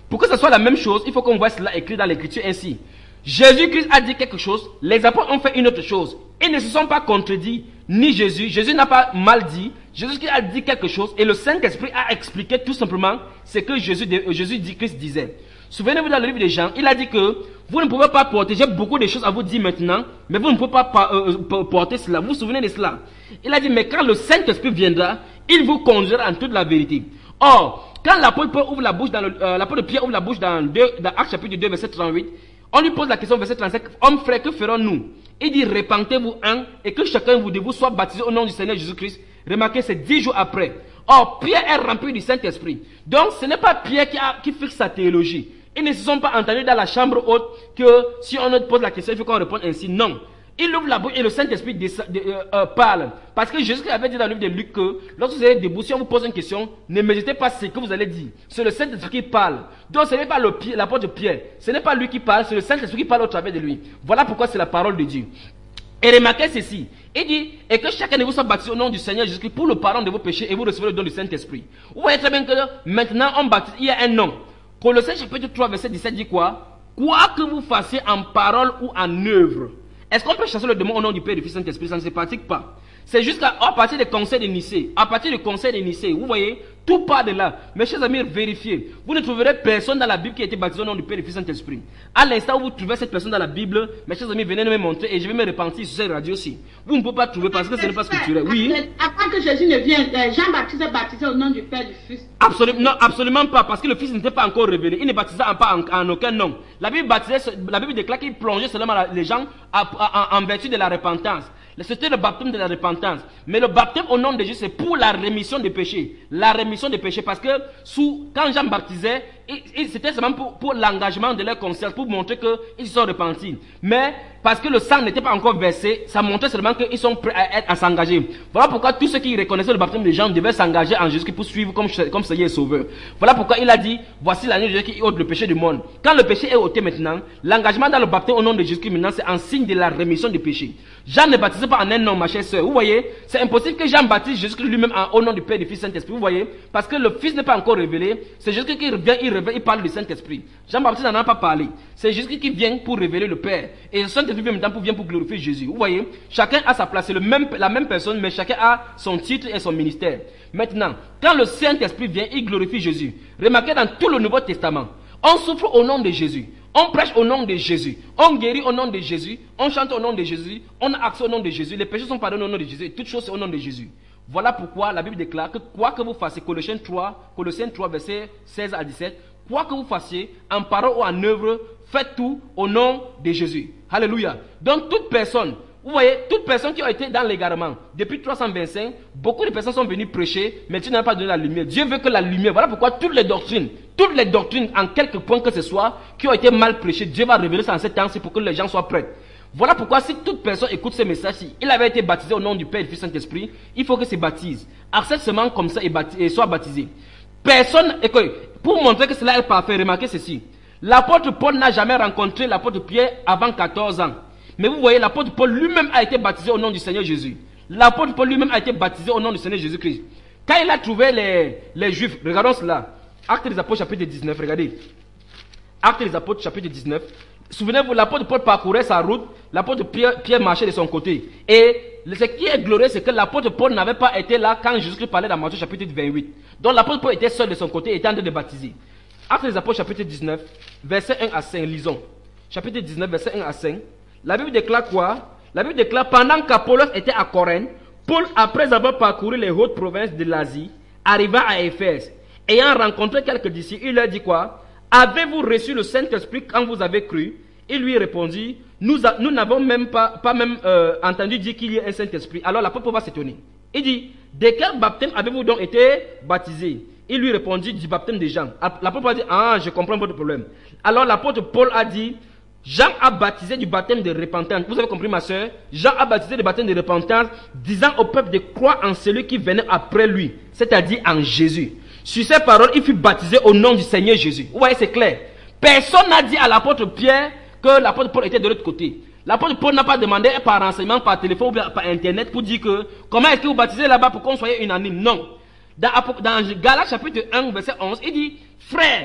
Pour que ce soit la même chose, il faut qu'on voit cela écrit dans l'écriture ainsi. Jésus-Christ a dit quelque chose, les apôtres ont fait une autre chose. Ils ne se sont pas contredits, ni Jésus. Jésus n'a pas mal dit. Jésus a dit quelque chose et le Saint-Esprit a expliqué tout simplement ce que Jésus, Jésus dit, Christ disait. Souvenez-vous dans le livre de Jean, il a dit que vous ne pouvez pas porter, j'ai beaucoup de choses à vous dire maintenant, mais vous ne pouvez pas euh, porter cela. Vous vous souvenez de cela? Il a dit, mais quand le Saint-Esprit viendra, il vous conduira en toute la vérité. Or, quand l'apôtre Paul ouvre la bouche dans le, euh, l'apôtre Pierre ouvre la bouche dans, deux, dans Actes chapitre deux, verset trente-huit, on lui pose la question, verset trente-cinq, homme frère, que ferons-nous? Il dit, répentez-vous un, et que chacun de vous soit baptisé au nom du Seigneur Jésus-Christ. Remarquez, c'est dix jours après. Or, Pierre est rempli du Saint-Esprit. Donc, ce n'est pas Pierre qui, a, qui fixe sa théologie. Ils ne se sont pas entendus dans la chambre haute que si on pose la question, il faut qu'on réponde ainsi. Non. Il ouvre la bouche et le Saint-Esprit de, de, euh, euh, parle. Parce que Jésus avait dit dans le livre de Luc que lorsque vous allez debout, si on vous pose une question, ne méditez pas ce que vous allez dire. C'est le Saint-Esprit qui parle. Donc ce n'est pas l'apôtre de Pierre. Ce n'est pas lui qui parle, c'est le Saint-Esprit qui parle au travers de lui. Voilà pourquoi c'est la parole de Dieu. Et remarquez ceci. Il dit, et que chacun de vous soit baptisé au nom du Seigneur Jésus-Christ pour le pardon de vos péchés et vous recevrez le don du Saint-Esprit. Vous voyez très bien que maintenant on baptise, il y a un nom. Colossiens chapitre trois, verset dix-sept dit quoi? Quoi que vous fassiez en parole ou en œuvre. Est-ce qu'on peut chasser le démon au nom du Père et du Fils et du Saint-Esprit? Ça ne se pratique pas. C'est jusqu'à à partir des conseils de Nicée. À partir du conseil de Nicée, vous voyez, tout part de là. Mes chers amis, vérifiez. Vous ne trouverez personne dans la Bible qui a été baptisé au nom du Père et du Fils et du Saint-Esprit. À l'instant où vous trouvez cette personne dans la Bible, mes chers amis, venez me montrer et je vais me repentir sur cette radio aussi. Vous ne pouvez pas trouver parce que ce n'est pas scripturel. Oui. Avant que Jésus ne vienne, Jean-Baptiste est baptisé au nom du Père et du Fils. Absolument, non, absolument pas, parce que le Fils n'était pas encore révélé. Il ne baptisait pas en, en aucun nom. La Bible baptisait, la Bible déclare qu'il plongeait seulement les gens à, à, en vertu de la repentance. C'était le baptême de la repentance. Mais le baptême au nom de Jésus, c'est pour la rémission des péchés. La rémission des péchés. Parce que sous, quand Jean baptisait, c'était seulement pour, pour l'engagement de leur conscience, pour montrer qu'ils se sont repentis. Mais parce que le sang n'était pas encore versé, ça montrait seulement qu'ils sont prêts à, à s'engager. Voilà pourquoi tous ceux qui reconnaissaient le baptême de Jean devaient s'engager en Jésus pour suivre comme, comme Seigneur et Sauveur. Voilà pourquoi il a dit, voici l'agneau de Dieu qui ôte le péché du monde. Quand le péché est ôté maintenant, l'engagement dans le baptême au nom de Jésus maintenant, c'est un signe de la rémission des péchés. Jean ne baptisait pas en un nom, ma chère sœur. Vous voyez, c'est impossible que Jean baptise Jésus lui-même au nom du Père, du Fils et du Saint-Esprit. Vous voyez, parce que le Fils n'est pas encore révélé. C'est Jésus qui revient, il révèle, il parle du Saint-Esprit. Jean-Baptiste n'en a pas parlé. C'est Jésus qui vient pour révéler le Père. Et le Saint-Esprit vient maintenant pour, vient pour glorifier Jésus. Vous voyez, chacun a sa place. C'est le même, la même personne, mais chacun a son titre et son ministère. Maintenant, quand le Saint-Esprit vient, il glorifie Jésus. Remarquez dans tout le Nouveau Testament, on souffre au nom de Jésus. On prêche au nom de Jésus. On guérit au nom de Jésus. On chante au nom de Jésus. On a accès au nom de Jésus. Les péchés sont pardonnés au nom de Jésus. Toutes choses sont au nom de Jésus. Voilà pourquoi la Bible déclare que quoi que vous fassiez, Colossiens trois, Colossiens trois, versets seize à dix-sept, quoi que vous fassiez, en parole ou en œuvre, faites tout au nom de Jésus. Alléluia. Donc toute personne, vous voyez, toute personne qui a été dans l'égarement, depuis trois cent vingt-cinq, beaucoup de personnes sont venues prêcher, mais Dieu n'a pas donné la lumière. Dieu veut que la lumière, voilà pourquoi toutes les doctrines, toutes les doctrines, en quelque point que ce soit, qui ont été mal prêchées, Dieu va révéler ça en ce temps-ci pour que les gens soient prêts. Voilà pourquoi si toute personne écoute ce message-ci, il avait été baptisé au nom du Père, du Fils et du Saint-Esprit, il faut qu'il se baptise. Accepte seulement comme ça et, et soit baptisé. Personne, écoutez, pour montrer que cela est parfait, remarquez ceci. L'apôtre Paul n'a jamais rencontré l'apôtre Pierre avant quatorze ans. Mais vous voyez, l'apôtre Paul lui-même a été baptisé au nom du Seigneur Jésus. L'apôtre Paul lui-même a été baptisé au nom du Seigneur Jésus-Christ. Quand il a trouvé les, les Juifs, regardons cela. Actes des Apôtres chapitre dix-neuf, regardez. Actes des Apôtres chapitre dix-neuf. Souvenez-vous, l'apôtre Paul parcourait sa route, l'apôtre Pierre, Pierre marchait de son côté. Et ce qui est glorieux, c'est que l'apôtre Paul n'avait pas été là quand Jésus-Christ parlait dans Matthieu chapitre vingt-huit. Donc l'apôtre Paul était seul de son côté et était en train de baptiser. Actes des Apôtres chapitre dix-neuf, versets un à cinq, lisons. Chapitre dix-neuf, versets un à cinq. La Bible déclare quoi? La Bible déclare, pendant qu'Apollos était à Corinthe, Paul, après avoir parcouru les hautes provinces de l'Asie, arriva à Éphèse. Ayant rencontré quelques disciples, il leur dit quoi? Avez-vous reçu le Saint-Esprit quand vous avez cru? Il lui répondit, nous n'avons même pas, pas même euh, entendu dire qu'il y ait un Saint-Esprit. Alors l'apôtre Paul va s'étonner. Il dit, de quel baptême avez-vous donc été baptisé? Il lui répondit, du baptême de Jean. L'apôtre Paul a dit, ah, je comprends votre problème. Alors l'apôtre Paul a dit, Jean a baptisé du baptême de repentance. Vous avez compris, ma soeur? Jean a baptisé du baptême de repentance, disant au peuple de croire en celui qui venait après lui, c'est-à-dire en Jésus. Sur ces paroles, il fut baptisé au nom du Seigneur Jésus. Vous voyez, c'est clair. Personne n'a dit à l'apôtre Pierre que l'apôtre Paul était de l'autre côté. L'apôtre Paul n'a pas demandé par renseignement, par téléphone ou par internet pour dire que comment est-ce que vous baptisez là-bas pour qu'on soit unanime. Non. Dans, dans Galates chapitre un, verset onze, il dit, frère,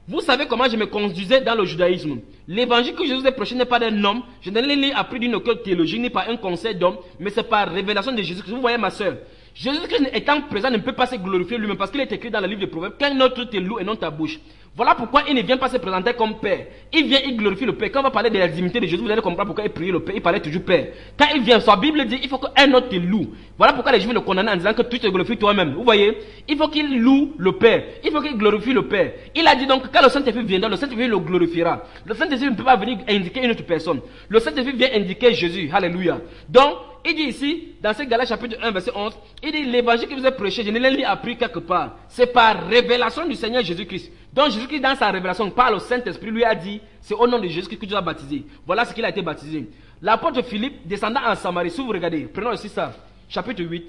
Vous savez comment je me conduisais dans le judaïsme. L'évangile que je vous ai prêché n'est pas d'un homme. Je ne l'ai appris d'une aucune théologie, ni par un conseil d'homme, mais c'est par révélation de Jésus-Christ. Vous voyez ma soeur, Jésus-Christ étant présent ne peut pas se glorifier lui-même parce qu'il est écrit dans le livre des Proverbes qu'un autre te loue et non ta bouche. Voilà pourquoi il ne vient pas se présenter comme Père. Il vient, il glorifie le Père. Quand on va parler de la divinité de Jésus, vous allez comprendre pourquoi il priait le Père. Il parlait toujours Père. Quand il vient, sa Bible dit il faut qu'un autre te loue. Voilà pourquoi les Juifs le condamnent en disant que tu te glorifies toi-même. Vous voyez, il faut qu'il loue le Père. Il faut qu'il glorifie le Père. Il a dit donc que quand le Saint-Esprit viendra, le Saint-Esprit le glorifiera. Le Saint-Esprit ne peut pas venir indiquer une autre personne. Le Saint-Esprit vient indiquer Jésus. Alléluia. Donc, il dit ici, dans ce Galates chapitre un, verset onze, il dit l'évangile que vous avez prêché, je ne l'ai appris quelque part. C'est par révélation du Seigneur Jésus-Christ. Donc Jésus-Christ, dans sa révélation, par le Saint-Esprit, lui a dit, c'est au nom de Jésus-Christ que tu as baptisé. Voilà ce qu'il a été baptisé. L'apôtre Philippe, descendant en Samarie, si vous regardez, prenons aussi ça, chapitre huit.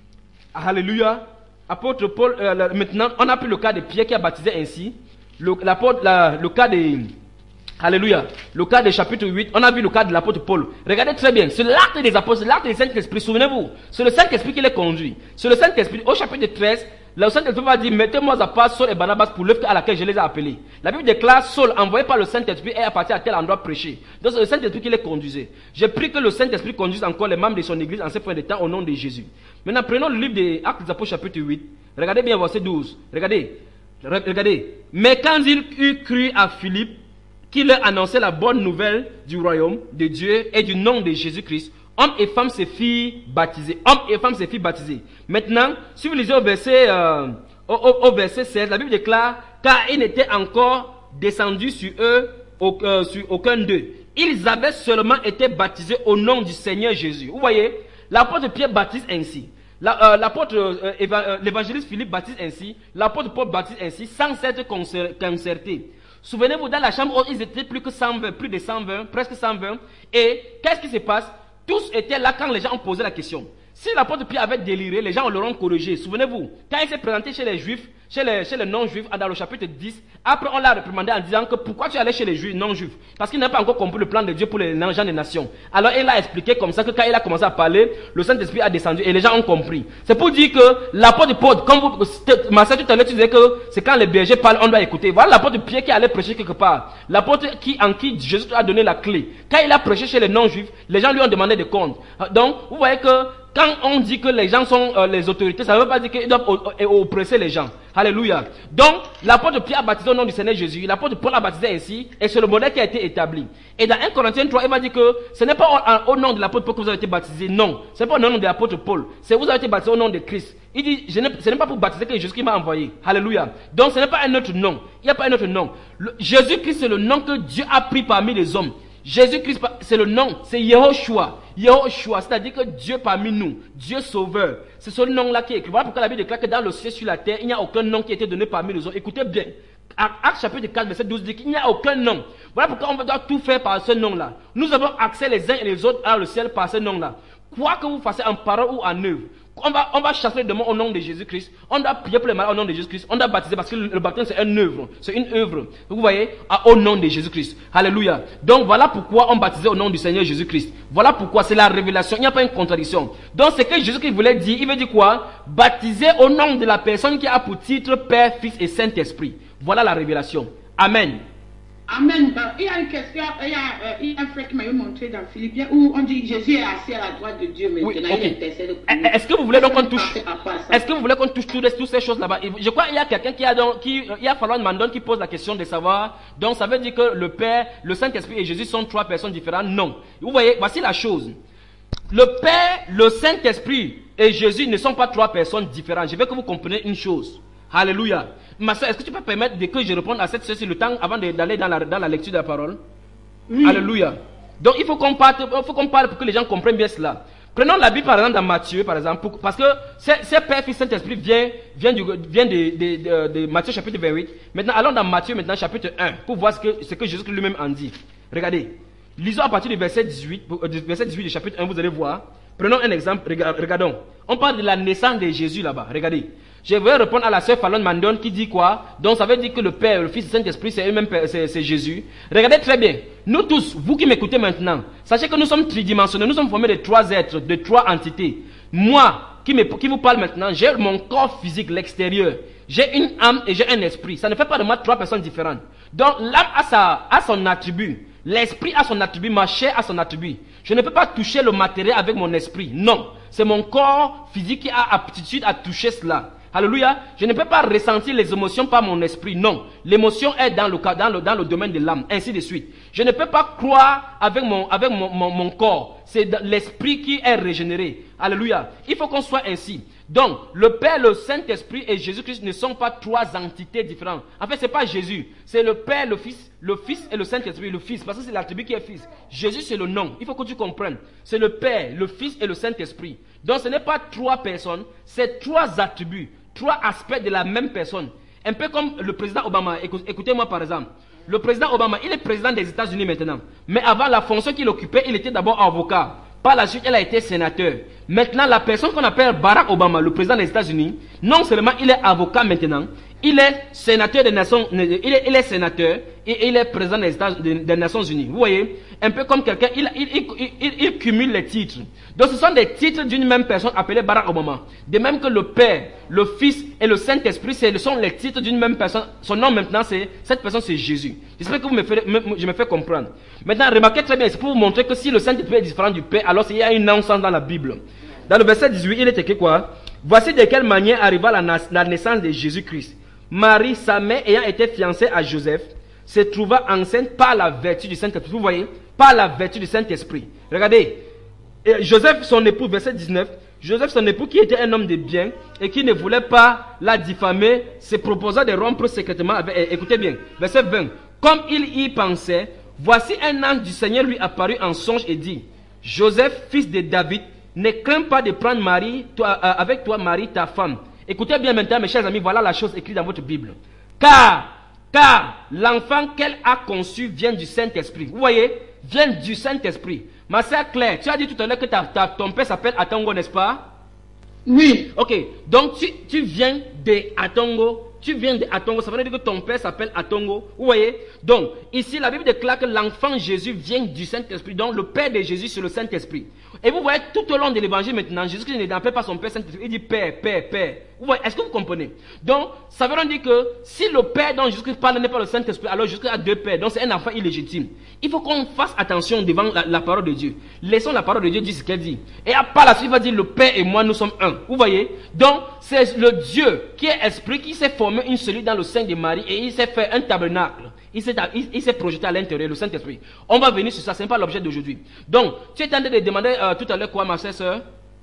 Alléluia. Apôtre Paul, euh, maintenant, on a pris le cas de Pierre qui a baptisé ainsi. Le, l'apôtre, la, le cas de... Alléluia. Le cas du chapitre huit, on a vu le cas de l'apôtre Paul. Regardez très bien, c'est l'acte des apôtres, l'acte du Saint-Esprit, souvenez-vous. C'est le Saint-Esprit qui les conduit. C'est le Saint-Esprit, au chapitre treize, le Saint-Esprit va dire, mettez-moi à part Saul et Barnabas pour l'œuvre à laquelle je les ai appelés. La Bible déclare, Saul, envoyé par le Saint-Esprit, est parti à tel endroit prêcher. Donc c'est le Saint-Esprit qui les conduisait. Je prie que le Saint-Esprit conduise encore les membres de son église en ces fins de temps au nom de Jésus. Maintenant, prenons le livre des Actes des Apôtres chapitre huit. Regardez bien verset douze. Regardez. Regardez. Mais quand il eut cru à Philippe, qui leur annonçait la bonne nouvelle du royaume de Dieu et du nom de Jésus-Christ, hommes et femmes se firent baptiser. Hommes et femmes se firent baptiser. Maintenant, si vous lisez au verset, euh, au, au, au verset seize, la Bible déclare, car il n'était encore descendu sur eux, au, euh, sur aucun d'eux. Ils avaient seulement été baptisés au nom du Seigneur Jésus. Vous voyez, l'apôtre Pierre baptise ainsi. La, euh, l'apôtre, euh, euh, l'évangéliste Philippe baptise ainsi. L'apôtre Paul baptise ainsi, sans s'être concerté. Souvenez-vous, dans la chambre, ils étaient plus que cent vingt, plus de cent vingt, presque cent vingt. Et qu'est-ce qui se passe? Tous étaient là quand les gens ont posé la question. Si l'apôtre Pierre avait déliré, les gens l'auront corrigé. Souvenez-vous, quand il s'est présenté chez les juifs, chez les, chez les non-juifs, dans le chapitre dix, après on l'a réprimandé en disant que pourquoi tu es allé chez les juifs non-juifs? Parce qu'il n'a pas encore compris le plan de Dieu pour les gens des nations. Alors il a expliqué comme ça que quand il a commencé à parler, le Saint-Esprit a descendu et les gens ont compris. C'est pour dire que l'apôtre Paul, comme vous, ma sœur tout à l'heure, tu disais que c'est quand les bergers parlent, on doit écouter. Voilà l'apôtre Pierre qui allait prêcher quelque part. L'apôtre qui, en qui Jésus a donné la clé. Quand il a prêché chez les non-juifs, les gens lui ont demandé des comptes. Donc, vous voyez que quand on dit que les gens sont euh, les autorités, ça ne veut pas dire qu'ils doivent oppresser les gens. Alléluia. Donc, l'apôtre Pierre a baptisé au nom du Seigneur Jésus. L'apôtre Paul a baptisé ainsi. Et c'est le modèle qui a été établi. Et dans un Corinthiens trois, il va dire que ce n'est pas au, au nom de l'apôtre Paul que vous avez été baptisé. Non. Ce n'est pas au nom de l'apôtre Paul. C'est vous avez été baptisé au nom de Christ. Il dit, je ce n'est pas pour baptiser que Jésus m'a envoyé. Alléluia. Donc, ce n'est pas un autre nom. Il n'y a pas un autre nom. Jésus-Christ, c'est le nom que Dieu a pris parmi les hommes. Jésus-Christ, c'est le nom, c'est Yehoshua. Yehoshua, c'est-à-dire que Dieu parmi nous, Dieu sauveur. C'est ce nom-là qui est écrit. Voilà pourquoi la Bible déclare que dans le ciel sur la terre, il n'y a aucun nom qui a été donné parmi les hommes. Écoutez bien. Acte chapitre quatre, verset douze dit qu'il n'y a aucun nom. Voilà pourquoi on doit tout faire par ce nom-là. Nous avons accès les uns et les autres à le ciel par ce nom-là. Quoi que vous fassiez en parole ou en œuvre, on va, on va chasser les démons au nom de Jésus-Christ. On doit prier pour les malades au nom de Jésus-Christ. On doit baptiser parce que le, le baptême c'est une œuvre. C'est une œuvre. Vous voyez, à, au nom de Jésus-Christ. Alléluia. Donc voilà pourquoi on baptisait au nom du Seigneur Jésus-Christ. Voilà pourquoi c'est la révélation. Il n'y a pas une contradiction. Donc c'est que Jésus-Christ voulait dire. Il veut dire quoi? Baptiser au nom de la personne qui a pour titre Père, Fils et Saint-Esprit. Voilà la révélation. Amen. Amen. Il y a une question, il y a, euh, il y a un frère qui m'a montré dans Philippiens où on dit Jésus est assis à la droite de Dieu maintenant. Oui, okay. Il intercède pour nous. Est-ce que vous voulez donc qu'on touche Est-ce que vous voulez qu'on touche toutes, toutes ces choses là-bas? Je crois qu'il y a quelqu'un qui a donc, qui, il y a Falloin Mandon qui pose la question de savoir. Donc ça veut dire que le Père, le Saint-Esprit et Jésus sont trois personnes différentes? Non. Vous voyez, voici la chose. Le Père, le Saint-Esprit et Jésus ne sont pas trois personnes différentes. Je veux que vous compreniez une chose. Alléluia. Ma soeur, est-ce que tu peux permettre de que je réponde à cette chose le temps avant d'aller dans la, dans la lecture de la parole? Oui. Alléluia. Donc il faut qu'on parle, il faut qu'on parle pour que les gens comprennent bien cela. Prenons la Bible par exemple dans Matthieu, par exemple, pour, parce que ce Père, Fils, Saint-Esprit vient, vient, du, vient de, de, de, de Matthieu chapitre vingt-huit. Maintenant, allons dans Matthieu maintenant chapitre un pour voir ce que, ce que Jésus lui-même en dit. Regardez. Lisons à partir du verset dix-huit, du verset dix-huit du chapitre un, vous allez voir. Prenons un exemple, regardons. On parle de la naissance de Jésus là-bas, regardez. Je vais répondre à la sœur Fallon Mandon qui dit quoi? Donc ça veut dire que le Père, le Fils et le Saint-Esprit, c'est eux-mêmes, c'est Jésus. Regardez très bien. Nous tous, vous qui m'écoutez maintenant, sachez que nous sommes tridimensionnels, nous sommes formés de trois êtres, de trois entités. Moi, qui, me, qui vous parle maintenant, j'ai mon corps physique, l'extérieur. j'ai une âme et j'ai un esprit. Ça ne fait pas de moi trois personnes différentes. Donc l'âme a, sa, a son attribut. L'esprit a son attribut, ma chair a son attribut. Je ne peux pas toucher le matériel avec mon esprit. Non. C'est mon corps physique qui a aptitude à toucher cela. Alléluia. Je ne peux pas ressentir les émotions par mon esprit. Non. L'émotion est dans le, dans le, dans le domaine de l'âme. Ainsi de suite. Je ne peux pas croire avec mon, avec mon, mon, mon corps. C'est l'esprit qui est régénéré. Alléluia. Il faut qu'on soit ainsi. Donc, le Père, le Saint-Esprit et Jésus-Christ ne sont pas trois entités différentes. En fait, ce n'est pas Jésus. C'est le Père, le Fils, le Fils et le Saint-Esprit. Le Fils, parce que c'est l'attribut qui est Fils. Jésus, c'est le nom. Il faut que tu comprennes. C'est le Père, le Fils et le Saint-Esprit. Donc, ce n'est pas trois personnes. C'est trois attributs. Trois aspects de la même personne. Un peu comme le président Obama. Écoutez-moi par exemple. Le président Obama, il est président des États-Unis maintenant. Mais avant la fonction qu'il occupait, il était d'abord avocat. Par la suite, il a été sénateur. Maintenant, la personne qu'on appelle Barack Obama, le président des États-Unis, non seulement il est avocat maintenant, il est sénateur des Nations, il est, il est sénateur et il est président des, États, des, des Nations Unies. Vous voyez, un peu comme quelqu'un, il, il, il, il, il cumule les titres. Donc, ce sont des titres d'une même personne appelée Barack Obama. De même que le Père, le Fils et le Saint-Esprit, ce sont les titres d'une même personne. Son nom maintenant, c'est cette personne, c'est Jésus. J'espère que vous me faites, me, je me fais comprendre. Maintenant, remarquez très bien, c'est pour vous montrer que si le Saint-Esprit est différent du Père, alors il y a une non-sens dans la Bible. Dans le verset dix-huit, il est écrit quoi? Voici de quelle manière arriva la, la naissance de Jésus-Christ. Marie, sa mère, ayant été fiancée à Joseph, se trouva enceinte par la vertu du Saint-Esprit. Vous voyez? Par la vertu du Saint-Esprit. Regardez. Et Joseph, son époux, verset dix-neuf. Joseph, son époux, qui était un homme de bien et qui ne voulait pas la diffamer, se proposa de rompre secrètement avec. Écoutez bien. Verset vingt. Comme il y pensait, voici un ange du Seigneur lui apparut en songe et dit: Joseph, fils de David, ne crains pas de prendre Marie, toi, euh, avec toi Marie, ta femme. Écoutez bien maintenant, mes chers amis, voilà la chose écrite dans votre Bible. Car, car l'enfant qu'elle a conçu vient du Saint-Esprit. Vous voyez, vient du Saint-Esprit. Ma sœur Claire, tu as dit tout à l'heure que ta, ta, ton père s'appelle Atongo, n'est-ce pas? Oui. Ok, donc tu, tu viens de Atongo. Tu viens de Atongo, ça veut dire que ton père s'appelle Atongo. Vous voyez? Donc, ici, la Bible déclare que l'enfant Jésus vient du Saint-Esprit. Donc, le Père de Jésus, c'est le Saint-Esprit. Et vous voyez, tout au long de l'évangile maintenant, Jésus ne n'appelle pas son Père Saint-Esprit. Il dit Père, Père, Père. Vous voyez, est-ce que vous comprenez? Donc, ça veut dire que si le Père dont Jésus-Christ parle n'est pas le Saint-Esprit, alors Jésus-Christ a deux pères. Donc, c'est un enfant illégitime. Il faut qu'on fasse attention devant la, la parole de Dieu. Laissons la parole de Dieu dire ce qu'elle dit. Et par la suite, il va dire le Père et moi, nous sommes un. Vous voyez? Donc, c'est le Dieu qui est esprit qui s'est formé une cellule dans le sein de Marie et il s'est fait un tabernacle. Il s'est, il, il s'est projeté à l'intérieur, le Saint-Esprit. On va venir sur ça, ce n'est pas l'objet d'aujourd'hui. Donc, tu es en train de demander euh, tout à l'heure quoi, ma sœur?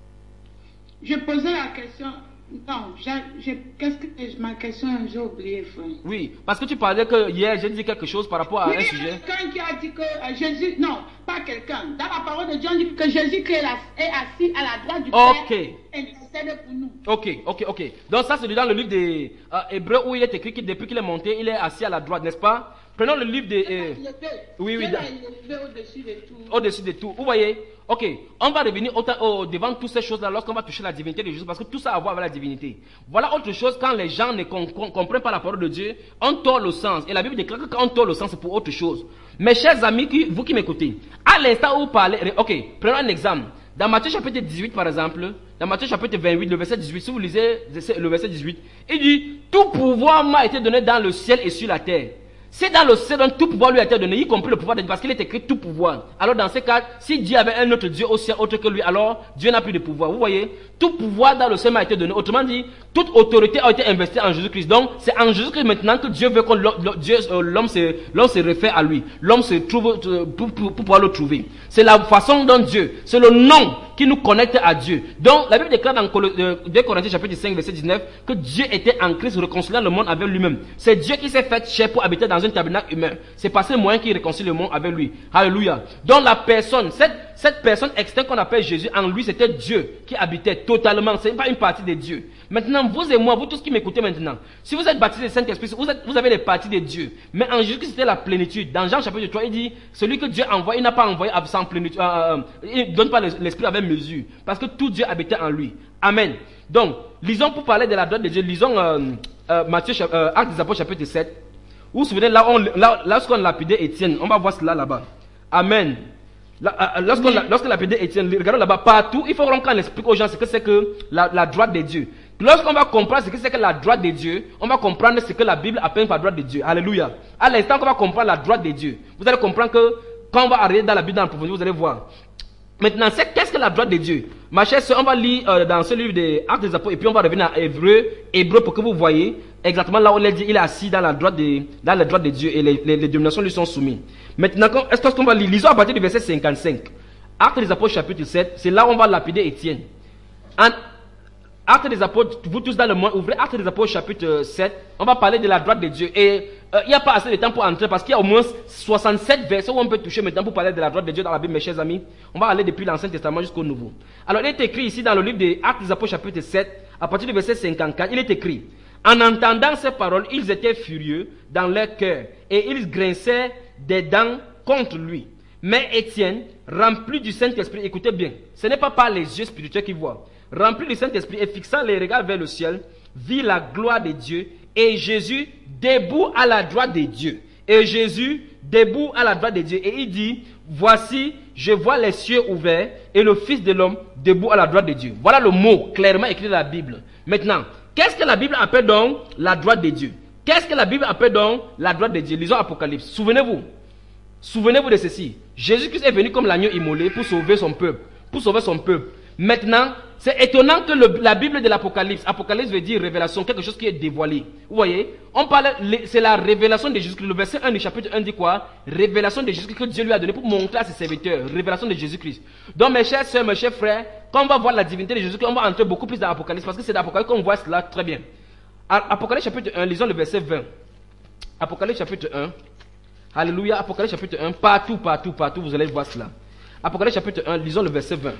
Je posais la question. Non, qu'est-ce que ma question, j'ai oublié, frère. Oui, parce que tu parlais que hier, j'ai dit quelque chose par rapport à oui, un sujet. Quelqu'un qui a dit que euh, Jésus, non, pas quelqu'un. Dans la parole de Dieu, on dit que Jésus est assis à la droite du Ok. Père et intercède pour nous. Ok, ok, ok. Donc ça, c'est dans le livre des euh, Hébreux où il est écrit que depuis qu'il est monté, il est assis à la droite, n'est-ce pas? Prenons le livre des... Euh... Oui, oui. Au-dessus de tout. Au-dessus de tout. Vous voyez? Ok. On va revenir au, au, devant toutes ces choses-là lorsqu'on va toucher la divinité de Jésus, parce que tout ça a à voir avec la divinité. Voilà autre chose, quand les gens ne com com comprennent pas la parole de Dieu, on tord le sens. Et la Bible déclare que quand on tord le sens, c'est pour autre chose. Mes chers amis, qui, vous qui m'écoutez, à l'instant où vous parlez... Ok, prenons un exemple. Dans Matthieu chapitre dix-huit, par exemple, dans Matthieu chapitre vingt-huit, le verset dix-huit, si vous lisez le verset dix-huit, il dit « Tout pouvoir m'a été donné dans le ciel et sur la terre ». C'est dans le ciel, donc tout pouvoir lui a été donné, y compris le pouvoir de Dieu, parce qu'il est écrit tout pouvoir. Alors dans ce cas, si Dieu avait un autre Dieu au ciel autre que lui, alors Dieu n'a plus de pouvoir. Vous voyez, tout pouvoir dans le ciel m'a été donné. Autrement dit, toute autorité a été investie en Jésus-Christ. Donc c'est en Jésus-Christ maintenant que Dieu veut que l'homme se, l'homme se réfère à lui. L'homme se trouve pour, pour, pour pouvoir le trouver. C'est la façon dont Dieu, c'est le nom qui nous connecte à Dieu. Donc la Bible déclare dans deux Corinthiens chapitre cinq verset dix-neuf que Dieu était en Christ réconciliant le monde avec lui-même. C'est Dieu qui s'est fait chair pour habiter dans un tabernacle humain. C'est par ce moyen qu'il réconcilie le monde avec lui. Alléluia. Donc la personne, cette, cette personne externe qu'on appelle Jésus, en lui c'était Dieu qui habitait totalement. Ce n'est pas une partie de Dieu. Maintenant, vous et moi, vous tous qui m'écoutez maintenant, si vous êtes baptisés du Saint-Esprit, vous, vous avez les parties de Dieu. Mais en Jésus c'était la plénitude. Dans Jean chapitre trois, il dit, celui que Dieu envoie, il n'a pas envoyé sans plénitude. Euh, il ne donne pas l'esprit avec mesure. Parce que tout Dieu habitait en lui. Amen. Donc, lisons pour parler de la droite de Dieu, lisons euh, euh, Matthieu, euh, Actes des Apôtres chapitre sept. Vous vous souvenez, là, on, là lorsqu'on lapidait Étienne, on va voir cela là-bas. Amen. Là, euh, lorsqu'on lorsqu'on lapidait Étienne, regardons là-bas, partout, il faut qu'on explique aux gens ce que c'est que la, la droite de Dieu. Lorsqu'on va comprendre ce que c'est que la droite de Dieu, on va comprendre ce que la Bible appelle par droite de Dieu. Alléluia. À l'instant qu'on va comprendre la droite de Dieu, vous allez comprendre que quand on va arriver dans la Bible dans la profondeur, vous allez voir. Maintenant, c'est qu'est-ce que la droite de Dieu? Ma chère soeur, on va lire euh, dans ce livre des Actes des Apôtres et puis on va revenir à Hébreu, Hébreu pour que vous voyez exactement là où il est dit, il est assis dans la droite de, dans la droite de Dieu et les, les, les dominations lui sont soumises. Maintenant, est-ce qu'on va lire? Lisons à partir du verset cinquante-cinq. Actes des Apôtres chapitre sept, c'est là où on va lapider Étienne. En, Actes des Apôtres, vous tous dans le monde, ouvrez Actes des Apôtres chapitre sept, on va parler de la droite de Dieu. Et il euh, n'y a pas assez de temps pour entrer parce qu'il y a au moins soixante-sept versets où on peut toucher maintenant pour parler de la droite de Dieu dans la Bible, mes chers amis. On va aller depuis l'Ancien Testament jusqu'au Nouveau. Alors il est écrit ici dans le livre des Actes des Apôtres chapitre sept, à partir du verset cinquante-quatre, il est écrit: en entendant ces paroles, ils étaient furieux dans leur cœur et ils grinçaient des dents contre lui. Mais Étienne, rempli du Saint-Esprit, écoutez bien, ce n'est pas par les yeux spirituels qu'il voit. Rempli du Saint-Esprit et fixant les regards vers le ciel, vit la gloire de Dieu et Jésus debout à la droite de Dieu. Et Jésus debout à la droite de Dieu. Et il dit: voici, je vois les cieux ouverts et le Fils de l'homme debout à la droite de Dieu. Voilà le mot clairement écrit dans la Bible. Maintenant, qu'est-ce que la Bible appelle donc la droite de Dieu? Qu'est-ce que la Bible appelle donc la droite de Dieu? Lisons Apocalypse. Souvenez-vous. Souvenez-vous de ceci. Jésus-Christ est venu comme l'agneau immolé pour sauver son peuple. Pour sauver son peuple. Maintenant, c'est étonnant que le, la Bible de l'Apocalypse, Apocalypse veut dire révélation, quelque chose qui est dévoilé. Vous voyez, on parle, c'est la révélation de Jésus-Christ. Le verset un du chapitre un dit quoi? Révélation de Jésus-Christ que Dieu lui a donné pour montrer à ses serviteurs. Révélation de Jésus-Christ. Donc mes chers soeurs, mes chers frères, quand on va voir la divinité de Jésus-Christ, on va entrer beaucoup plus dans l'Apocalypse parce que c'est dans l'Apocalypse qu'on voit cela très bien. Apocalypse chapitre un, lisons le verset vingt. Apocalypse chapitre un. Alléluia, Apocalypse chapitre un, partout, partout, partout, vous allez voir cela. Apocalypse chapitre un, lisons le verset vingt.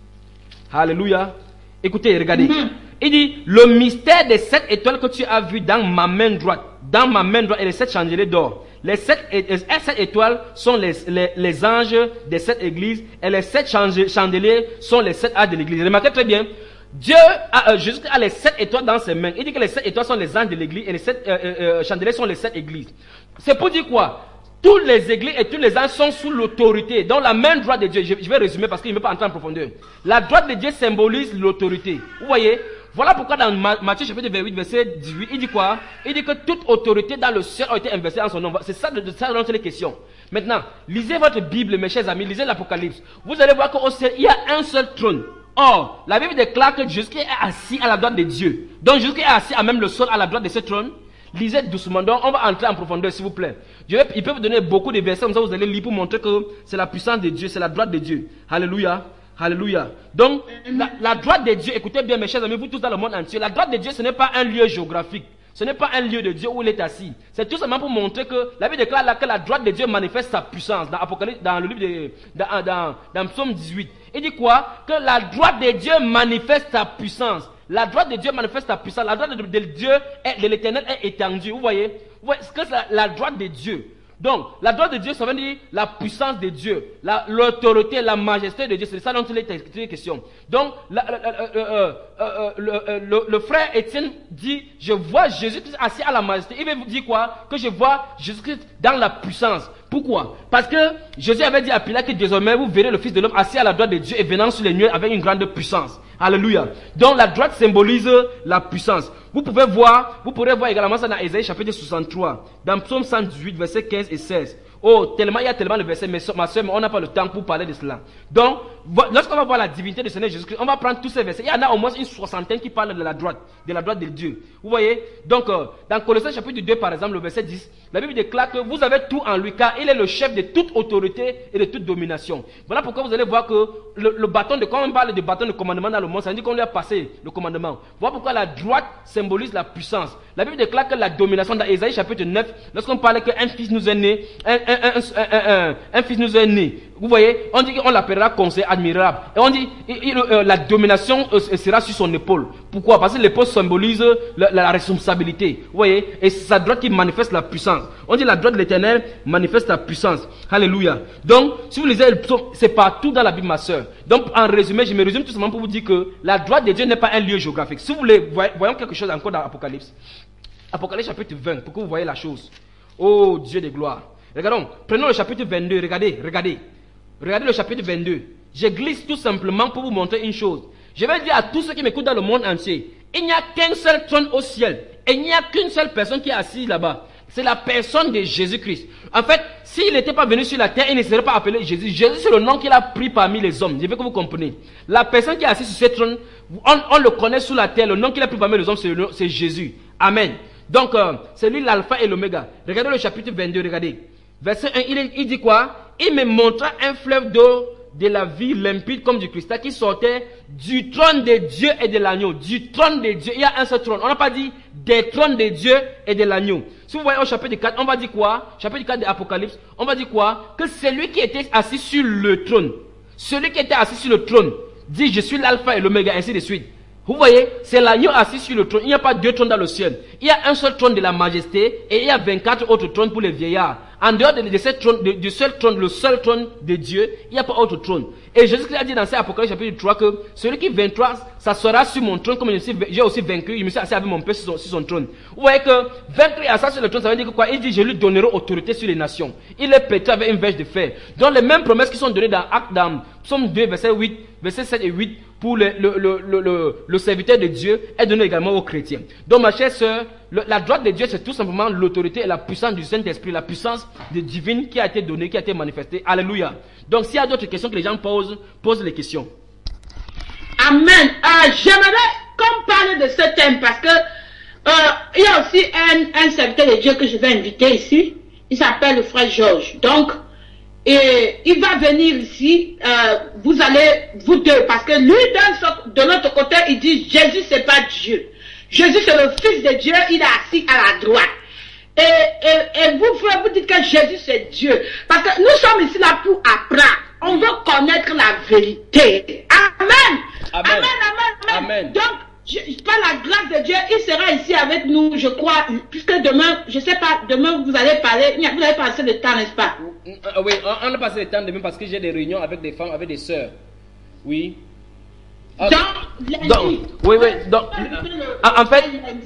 Alléluia. Écoutez, regardez. Mm-hmm. Il dit, le mystère des sept étoiles que tu as vu dans ma main droite, dans ma main droite et les sept chandeliers d'or. Les sept, les sept étoiles sont les, les, les anges des sept églises et les sept chandeliers sont les sept âges de l'église. Remarquez très bien. Dieu a, euh, Jésus a les sept étoiles dans ses mains. Il dit que les sept étoiles sont les anges de l'église et les sept euh, euh, chandeliers sont les sept églises. C'est pour dire quoi? Tous les églises et tous les anges sont sous l'autorité. Donc la main droite de Dieu, je, je vais résumer parce qu'il ne veut pas entrer en profondeur. La droite de Dieu symbolise l'autorité. Vous voyez? Voilà pourquoi dans Matthieu chapitre vingt-huit, verset dix-huit, il dit quoi? Il dit que toute autorité dans le ciel a été inversée en son nom. C'est ça, de ça dont c'est les questions. Maintenant, lisez votre Bible, mes chers amis, lisez l'Apocalypse. Vous allez voir qu'au ciel, il y a un seul trône. Or, la Bible déclare que Jésus est assis à la droite de Dieu. Donc Jésus est assis à même le sol à la droite de ce trône. Lisez doucement, donc on va entrer en profondeur s'il vous plaît. Dieu, il peut vous donner beaucoup de versets comme ça, vous allez lire pour montrer que c'est la puissance de Dieu, c'est la droite de Dieu. Alléluia, alléluia. Donc, la, la droite de Dieu, écoutez bien mes chers amis, vous tous dans le monde entier, la droite de Dieu ce n'est pas un lieu géographique. Ce n'est pas un lieu de Dieu où il est assis. C'est tout simplement pour montrer que la Bible déclare là que la droite de Dieu manifeste sa puissance. Dans Apocalypse, dans le livre de dans, dans, dans Psaume dix-huit. Il dit quoi? Que la droite de Dieu manifeste sa puissance. La droite de Dieu manifeste sa puissance. La droite de, de Dieu, est, de l'Éternel est étendue. Vous voyez? Vous voyez ce que c'est la, la droite de Dieu. Donc, la droite de Dieu, ça veut dire la puissance de Dieu, l'autorité, la, la majesté de Dieu. C'est ça dont il est question. Donc, la, la, la, euh, euh, euh, le, le, le frère Étienne dit, je vois Jésus-Christ assis à la majesté. Il veut vous dire quoi? Que je vois Jésus-Christ dans la puissance. Pourquoi? Parce que Jésus avait dit à Pilate que désormais vous verrez le Fils de l'homme assis à la droite de Dieu et venant sur les nuées avec une grande puissance. Alléluia. Donc la droite symbolise la puissance. Vous pouvez voir, vous pourrez voir également ça dans Ésaïe chapitre soixante-trois, dans Psaume cent dix-huit, versets quinze et seize. Oh, tellement, il y a tellement de versets, mais ma soeur, on n'a pas le temps pour parler de cela. Donc, lorsqu'on va voir la divinité du Seigneur Jésus-Christ, on va prendre tous ces versets. Il y en a au moins une soixantaine qui parlent de la droite, de la droite de Dieu. Vous voyez? Donc, euh, dans Colossiens chapitre deux, par exemple, le verset dix, la Bible déclare que vous avez tout en lui, car il est le chef de toute autorité et de toute domination. Voilà pourquoi vous allez voir que le, le bâton de, quand on parle de bâton de commandement dans le monde, ça veut dire qu'on lui a passé le commandement. Voilà pourquoi la droite symbolise la puissance. La Bible déclare que la domination, dans Ésaïe chapitre neuf, lorsqu'on parle qu'un fils nous est né, un, un, un, un, un, un fils nous est né, vous voyez, on dit qu'on l'appellera conseil admirable. Et on dit, il, il, euh, la domination euh, sera sur son épaule. Pourquoi? Parce que l'épaule symbolise la, la responsabilité. Vous voyez, et c'est sa droite qui manifeste la puissance. On dit la droite de l'Éternel manifeste la puissance. Alléluia. Donc, si vous lisez, c'est partout dans la Bible, ma soeur. Donc, en résumé, je me résume tout simplement pour vous dire que la droite de Dieu n'est pas un lieu géographique. Si vous voulez, voyons quelque chose encore dans l'Apocalypse. Apocalypse chapitre vingt, pour que vous voyez la chose. Oh Dieu de gloire. Regardons, prenons le chapitre vingt-deux, regardez, regardez. Regardez le chapitre vingt-deux. Je glisse tout simplement pour vous montrer une chose. Je vais dire à tous ceux qui m'écoutent dans le monde entier, il n'y a qu'un seul trône au ciel. Et il n'y a qu'une seule personne qui est assise là-bas. C'est la personne de Jésus-Christ. En fait, s'il n'était pas venu sur la terre, il ne serait pas appelé Jésus. Jésus, c'est le nom qu'il a pris parmi les hommes. Je veux que vous compreniez. La personne qui est assise sur ce trône, on, on le connaît sous la terre. Le nom qu'il a pris parmi les hommes, c'est Jésus. Amen. Donc, euh, c'est lui l'alpha et l'oméga. Regardez le chapitre vingt-deux, regardez. Verset un, il, il dit quoi? Il me montra un fleuve d'eau de la vie limpide comme du cristal qui sortait du trône de Dieu et de l'agneau. Du trône de Dieu. Il y a un seul trône. On n'a pas dit des trônes de Dieu et de l'agneau. Si vous voyez au chapitre quatre, on va dire quoi? Chapitre quatre de l'Apocalypse, on va dire quoi? Que celui qui était assis sur le trône, celui qui était assis sur le trône, dit je suis l'alpha et l'oméga, ainsi de suite. Vous voyez, c'est l'agneau assis sur le trône. Il n'y a pas deux trônes dans le ciel. Il y a un seul trône de la majesté et il y a vingt-quatre autres trônes pour les vieillards. En dehors de, de, cette trône, de, du seul trône, le seul trône de Dieu, il n'y a pas autre trône. Et Jésus-Christ a dit dans cet Apocalypse chapitre trois que celui qui vaincra, ça sera sur mon trône comme j'ai aussi vaincu. Je me suis assis avec mon Père sur son, sur son trône. Vous voyez que vaincre et assis sur le trône, ça veut dire que quoi? Il dit je lui donnerai autorité sur les nations. Il est pété avec une verge de fer. Donc les mêmes promesses qui sont données dans Acte, dans Psaume deux, verset huit, verset sept et huit, pour le, le, le, le, le, le serviteur de Dieu est donné également aux chrétiens. Donc ma chère sœur, le, la droite de Dieu c'est tout simplement l'autorité et la puissance du Saint-Esprit, la puissance de divine qui a été donnée, qui a été manifestée. Alléluia. Donc s'il y a d'autres questions que les gens posent, posent les questions. Amen. Euh, J'aimerais qu'on parle de ce thème parce que euh, il y a aussi un, un serviteur de Dieu que je vais inviter ici. Il s'appelle le frère Georges. Donc, et il va venir ici, euh, vous allez, vous deux, parce que lui, de, de l'autre côté, il dit, Jésus, c'est pas Dieu. Jésus, c'est le Fils de Dieu, il est assis à la droite. Et, et, et vous, frère, vous dites que Jésus, c'est Dieu. Parce que nous sommes ici là pour apprendre. On veut connaître la vérité. Amen. Amen, amen, amen. amen. Donc, je, par la grâce de Dieu, il sera ici avec nous, je crois, puisque demain, je sais pas, demain vous allez parler, vous allez passer le temps, n'est-ce pas? Oui, on a passé le temps demain parce que j'ai des réunions avec des femmes, avec des sœurs. Oui. Donc, lundi, donc, oui, oui, donc, en, en fait,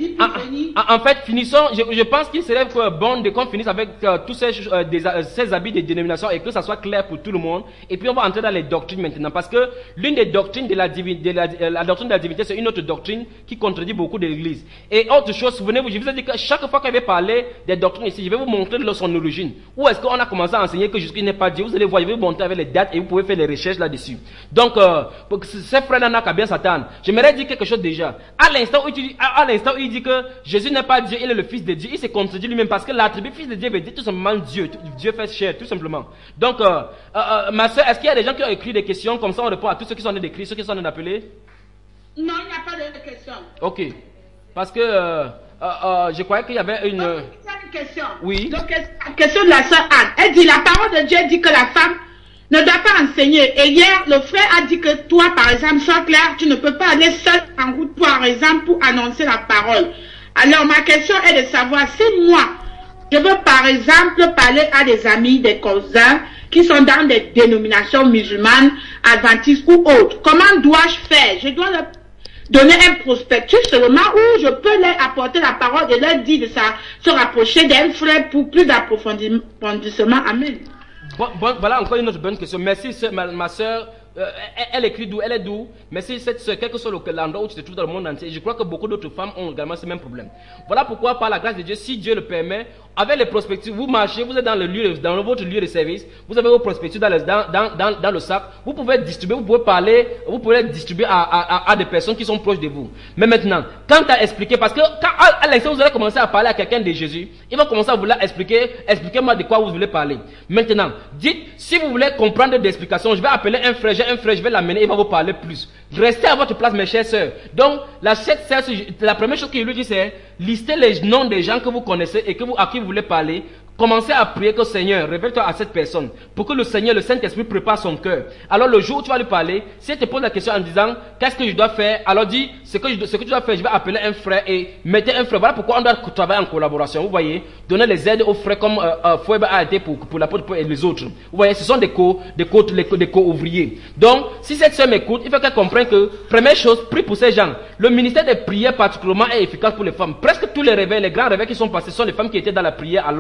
en, en fait, finissons, je, je pense qu'il serait bon de qu'on finisse avec euh, tous ces, euh, des, euh, ces habits de dénomination et que ça soit clair pour tout le monde. Et puis on va entrer dans les doctrines maintenant parce que l'une des doctrines de la, de la, de la doctrine de la divinité, c'est une autre doctrine qui contredit beaucoup de l'Église. Et autre chose, souvenez-vous, je vous ai dit que chaque fois que je vais parler des doctrines ici, je vais vous montrer son origine. Où est-ce qu'on a commencé à enseigner que Jésus n'est pas Dieu? Vous allez voir, je vais vous montrer avec les dates et vous pouvez faire les recherches là-dessus. Donc, euh, pour que ces frères-là qu'à bien s'attendre. J'aimerais dire quelque chose déjà. À l'instant où il dit, à, à l'instant où il dit que Jésus n'est pas Dieu, il est le Fils de Dieu, il se contredit lui-même parce que l'attribut Fils de Dieu veut dire tout simplement Dieu. Dieu fait chair, tout simplement. Donc, euh, euh, euh, ma soeur, est-ce qu'il y a des gens qui ont écrit des questions comme ça on répond à tous ceux qui sont en train d'écrire, ceux qui sont en train d'appeler? Non, il n'y a pas de questions. Ok. Parce que euh, euh, euh, je croyais qu'il y avait une. Euh, une question. Oui. Donc, la question de la sœur Anne. Elle dit, la parole de Dieu dit que la femme ne doit pas enseigner. Et hier, le frère a dit que toi, par exemple, sois clair, tu ne peux pas aller seul en route, par exemple, pour annoncer la parole. Alors, ma question est de savoir si moi, je veux, par exemple, parler à des amis, des cousins, qui sont dans des dénominations musulmanes, adventistes ou autres. Comment dois-je faire? Je dois leur donner un prospectus seulement où je peux leur apporter la parole et leur dire de ça, se rapprocher d'un frère pour plus d'approfondissement. Amen. Bon, bon, voilà encore une autre bonne question. Merci, soeur, ma, ma soeur. Euh, elle, elle écrit d'où? Elle est d'où? Merci, cette soeur, quel que soit l'endroit où tu te trouves dans le monde entier. Je crois que beaucoup d'autres femmes ont également ce même problème. Voilà pourquoi, par la grâce de Dieu, si Dieu le permet, avec les prospectus, vous marchez, vous êtes dans le lieu, dans votre lieu de service, vous avez vos prospectus dans le, dans, dans, dans, dans le sac, vous pouvez distribuer, vous pouvez parler, vous pouvez distribuer à, à, à, à des personnes qui sont proches de vous. Mais maintenant, quand tu as expliqué, parce que quand à, à l'instant vous allez commencer à parler à quelqu'un de Jésus, il va commencer à vous expliquer, expliquez-moi de quoi vous voulez parler. Maintenant, dites, si vous voulez comprendre des explications, je vais appeler un frère, j'ai un frère, je vais l'amener, il va vous parler plus. Restez à votre place, mes chers sœurs. Donc, la, cette sœur, la première chose qu'il lui dit, c'est listez les noms des gens que vous connaissez et que vous, à qui vous voulez parler. Commencez à prier que Seigneur, révèle-toi à cette personne pour que le Seigneur, le Saint-Esprit prépare son cœur. Alors le jour où tu vas lui parler, si elle te pose la question en disant qu'est-ce que je dois faire, alors dis ce que, je, ce que tu dois faire, je vais appeler un frère et mettez un frère. Voilà pourquoi on doit travailler en collaboration. Vous voyez, donner les aides aux frères comme euh, euh, Foueb a été pour, pour l'apôtre et les autres. Vous voyez, ce sont des co, des co, des co, des co-ouvriers. Donc, si cette soeur m'écoute, il faut qu'elle comprenne que, première chose, prie pour ces gens. Le ministère des prières particulièrement est efficace pour les femmes. Presque tous les réveils, les grands réveils qui sont passés sont les femmes qui étaient dans la prière à l'ombre.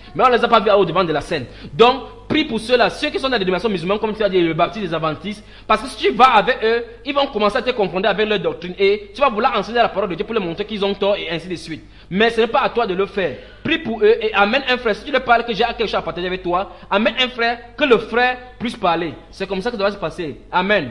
Mais on ne les a pas vus au devant de la scène. Donc, prie pour ceux-là, ceux qui sont dans les dénominations musulmanes, comme tu as dit, le baptiste des adventistes, parce que si tu vas avec eux, ils vont commencer à te confronter avec leur doctrine et tu vas vouloir enseigner la parole de Dieu pour leur montrer qu'ils ont tort et ainsi de suite. Mais ce n'est pas à toi de le faire. Prie pour eux et amène un frère. Si tu leur parles que j'ai quelque chose à partager avec toi, amène un frère, que le frère puisse parler. C'est comme ça que ça doit se passer. Amen.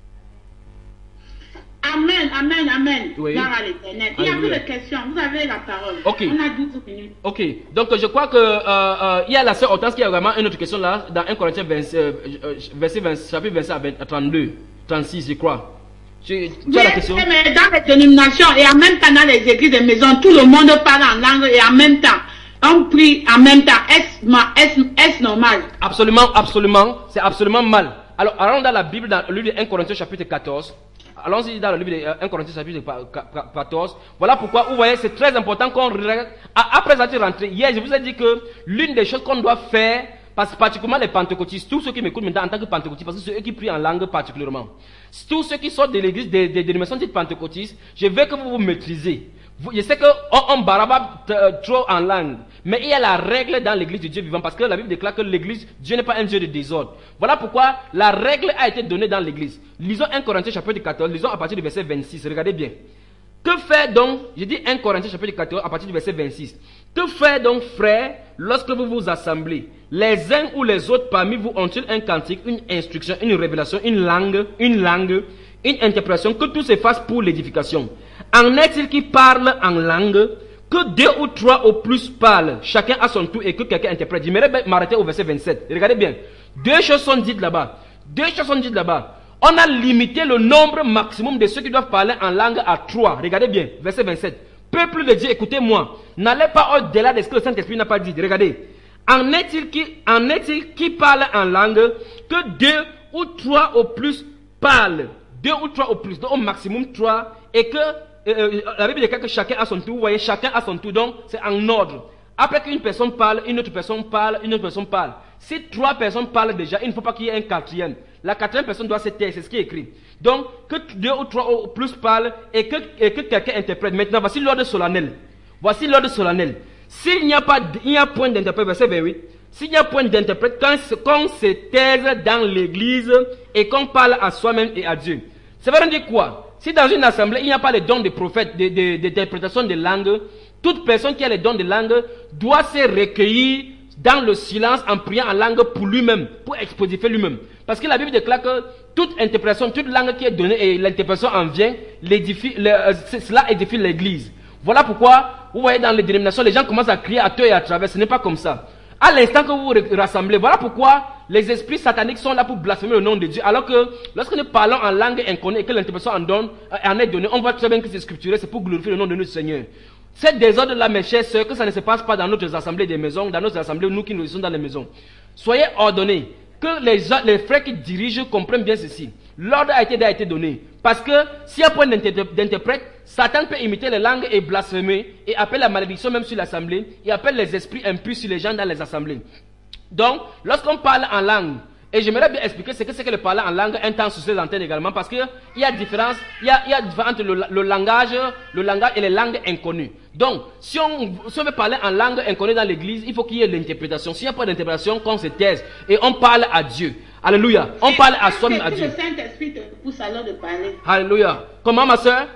Amen, amen, amen. Oui. Gloire à l'Éternel. Il y a plus de questions. Vous avez la parole. Ok. On a douze minutes. Ok. Donc je crois que euh, euh, il y a la sœur Hortense qui a vraiment une autre question là dans un Corinthiens vingt, euh, verset vingt, chapitre vingt-sept à, vingt, à trente-deux, trente-six, je crois. Tu, tu Oui, as la question? mais dans les dénominations et en même temps dans les églises de maison, tout le monde parle en langue et en même temps, on prie en même temps. Est-ce est, est normal? Absolument, absolument. C'est absolument mal. Alors, allons dans la Bible, dans le livre de un Corinthiens chapitre quatorze. Allons-y dans le livre de un Corinthiens chapitre quatorze. Voilà pourquoi, vous voyez, c'est très important qu'on regarde. Après être rentré, hier, je vous ai dit que l'une des choses qu'on doit faire, parce que particulièrement les pentecôtistes, tous ceux qui m'écoutent maintenant en tant que pentecôtistes, parce que c'est eux qui prient en langue particulièrement. Tous ceux qui sortent de l'église, des, des dénominations dites pentecôtistes, je veux que vous vous maîtrisez. Vous, je sais qu'on on baraba trop en langue, mais il y a la règle dans l'église de Dieu vivant, parce que la Bible déclare que l'église, Dieu n'est pas un Dieu de désordre. Voilà pourquoi la règle a été donnée dans l'église. Lisons un Corinthiens chapitre quatorze, lisons à partir du verset vingt-six, regardez bien. Que faire donc, je dis un Corinthiens chapitre quatorze à partir du verset vingt-six. Que faire donc, frères, lorsque vous vous assemblez? Les uns ou les autres parmi vous ont-ils un cantique, une instruction, une révélation, une langue, une langue, une interprétation, que tout se fasse pour l'édification? En est-il qui parle en langue? Que deux ou trois au plus parlent, chacun à son tour, et que quelqu'un interprète. J'aimerais m'arrêter au verset vingt-sept. Regardez bien. Deux choses sont dites là-bas. Deux choses sont dites là-bas. On a limité le nombre maximum de ceux qui doivent parler en langue à trois. Regardez bien. Verset vingt-sept. Peuple de Dieu, écoutez-moi. N'allez pas au-delà de ce que le Saint-Esprit n'a pas dit. Regardez. En est-il qui, en est-il qui parle en langue? Que deux ou trois au plus parlent. Deux ou trois au plus. Donc au maximum trois. Et que Euh, la Bible dit que chacun a son tour, vous voyez, chacun a son tour, donc c'est en ordre. Après qu'une personne parle, une autre personne parle, une autre personne parle. Si trois personnes parlent déjà, il ne faut pas qu'il y ait un quatrième. La quatrième personne doit se taire, c'est ce qui est écrit. Donc, que deux ou trois ou plus parlent et que, et que quelqu'un interprète. Maintenant, voici l'ordre solennel. Voici l'ordre solennel. S'il n'y a pas, il y a point d'interprète, verset vingt-huit. S'il y a point d'interprète, quand, quand on se taise dans l'église et qu'on parle à soi-même et à Dieu. Ça veut dire quoi? Si dans une assemblée, il n'y a pas les dons de prophète, d'interprétation de, de, de langue, toute personne qui a les dons de langue doit se recueillir dans le silence en priant en langue pour lui-même, pour exposer lui-même. Parce que la Bible déclare que toute interprétation, toute langue qui est donnée et l'interprétation en vient, l'édifie, le, euh, cela édifie l'église. Voilà pourquoi, vous voyez dans les dénominations, les gens commencent à crier à tort et à travers. Ce n'est pas comme ça. À l'instant que vous vous rassemblez, voilà pourquoi les esprits sataniques sont là pour blasphémer le nom de Dieu. Alors que lorsque nous parlons en langue inconnue et que l'interprétation en, donne, en est donnée, on voit très bien que c'est scripturé, c'est pour glorifier le nom de notre Seigneur. Cet désordre-là, mes chers sœurs, que ça ne se passe pas dans notre assemblée des maisons, dans notre assemblée, nous qui nous sommes dans les maisons. Soyez ordonnés, que les, les frères qui dirigent comprennent bien ceci. L'ordre a été, a été donné. Parce que s'il y a point d'interprète, Satan peut imiter les langues et blasphémer et appeler la malédiction même sur l'assemblée et appelle les esprits impurs sur les gens dans les assemblées. Donc, lorsqu'on parle en langue, et j'aimerais bien expliquer ce que c'est que le parler en langue un temps sur ces antennes également, parce qu'il y a différence, il y a, il y a différence entre le, le langage, le langage et les langues inconnues. Donc, si on, si on veut parler en langue inconnue dans l'église, il faut qu'il y ait l'interprétation. S'il n'y a pas d'interprétation, qu'on se taise et on parle à Dieu. Alléluia. On parle à soi-même à Dieu. Si le Saint-Esprit te pousse alors de parler. Alléluia. Comment, ma soeur?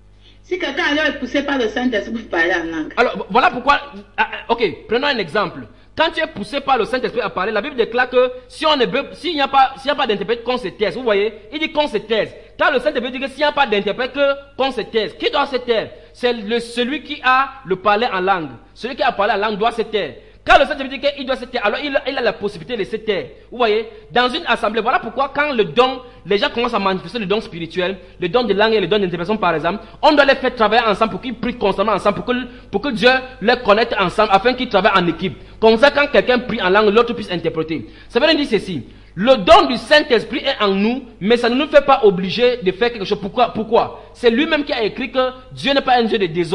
Si quelqu'un alors est poussé par le Saint-Esprit pour parler en langue. Alors, voilà pourquoi. Ok, prenons un exemple. Quand tu es poussé par le Saint-Esprit à parler, la Bible déclare que si on est, s'il n'y a pas, s'il n'y a pas d'interprète, qu'on se taise. Vous voyez, il dit qu'on se taise. Quand le Saint-Esprit dit que s'il n'y a pas d'interprète, qu'on se taise. Qui doit se taire? C'est celui qui a le parler en langue. Celui qui a parlé en langue doit se taire. Quand le Saint-Esprit dit qu'il doit se taire, alors il, il a la possibilité de se taire. Vous voyez, dans une assemblée, voilà pourquoi quand le don, les gens commencent à manifester le don spirituel, le don de langue et le don d'interprétation par exemple, on doit les faire travailler ensemble pour qu'ils prient constamment ensemble, pour que, pour que Dieu les connecte ensemble afin qu'ils travaillent en équipe. Comme ça, quand quelqu'un prie en langue, l'autre puisse interpréter. Ça veut dire ceci. Le don du Saint-Esprit est en nous, mais ça ne nous fait pas obliger de faire quelque chose. Pourquoi? Pourquoi? C'est lui-même qui a écrit que Dieu n'est pas un Dieu de désordre.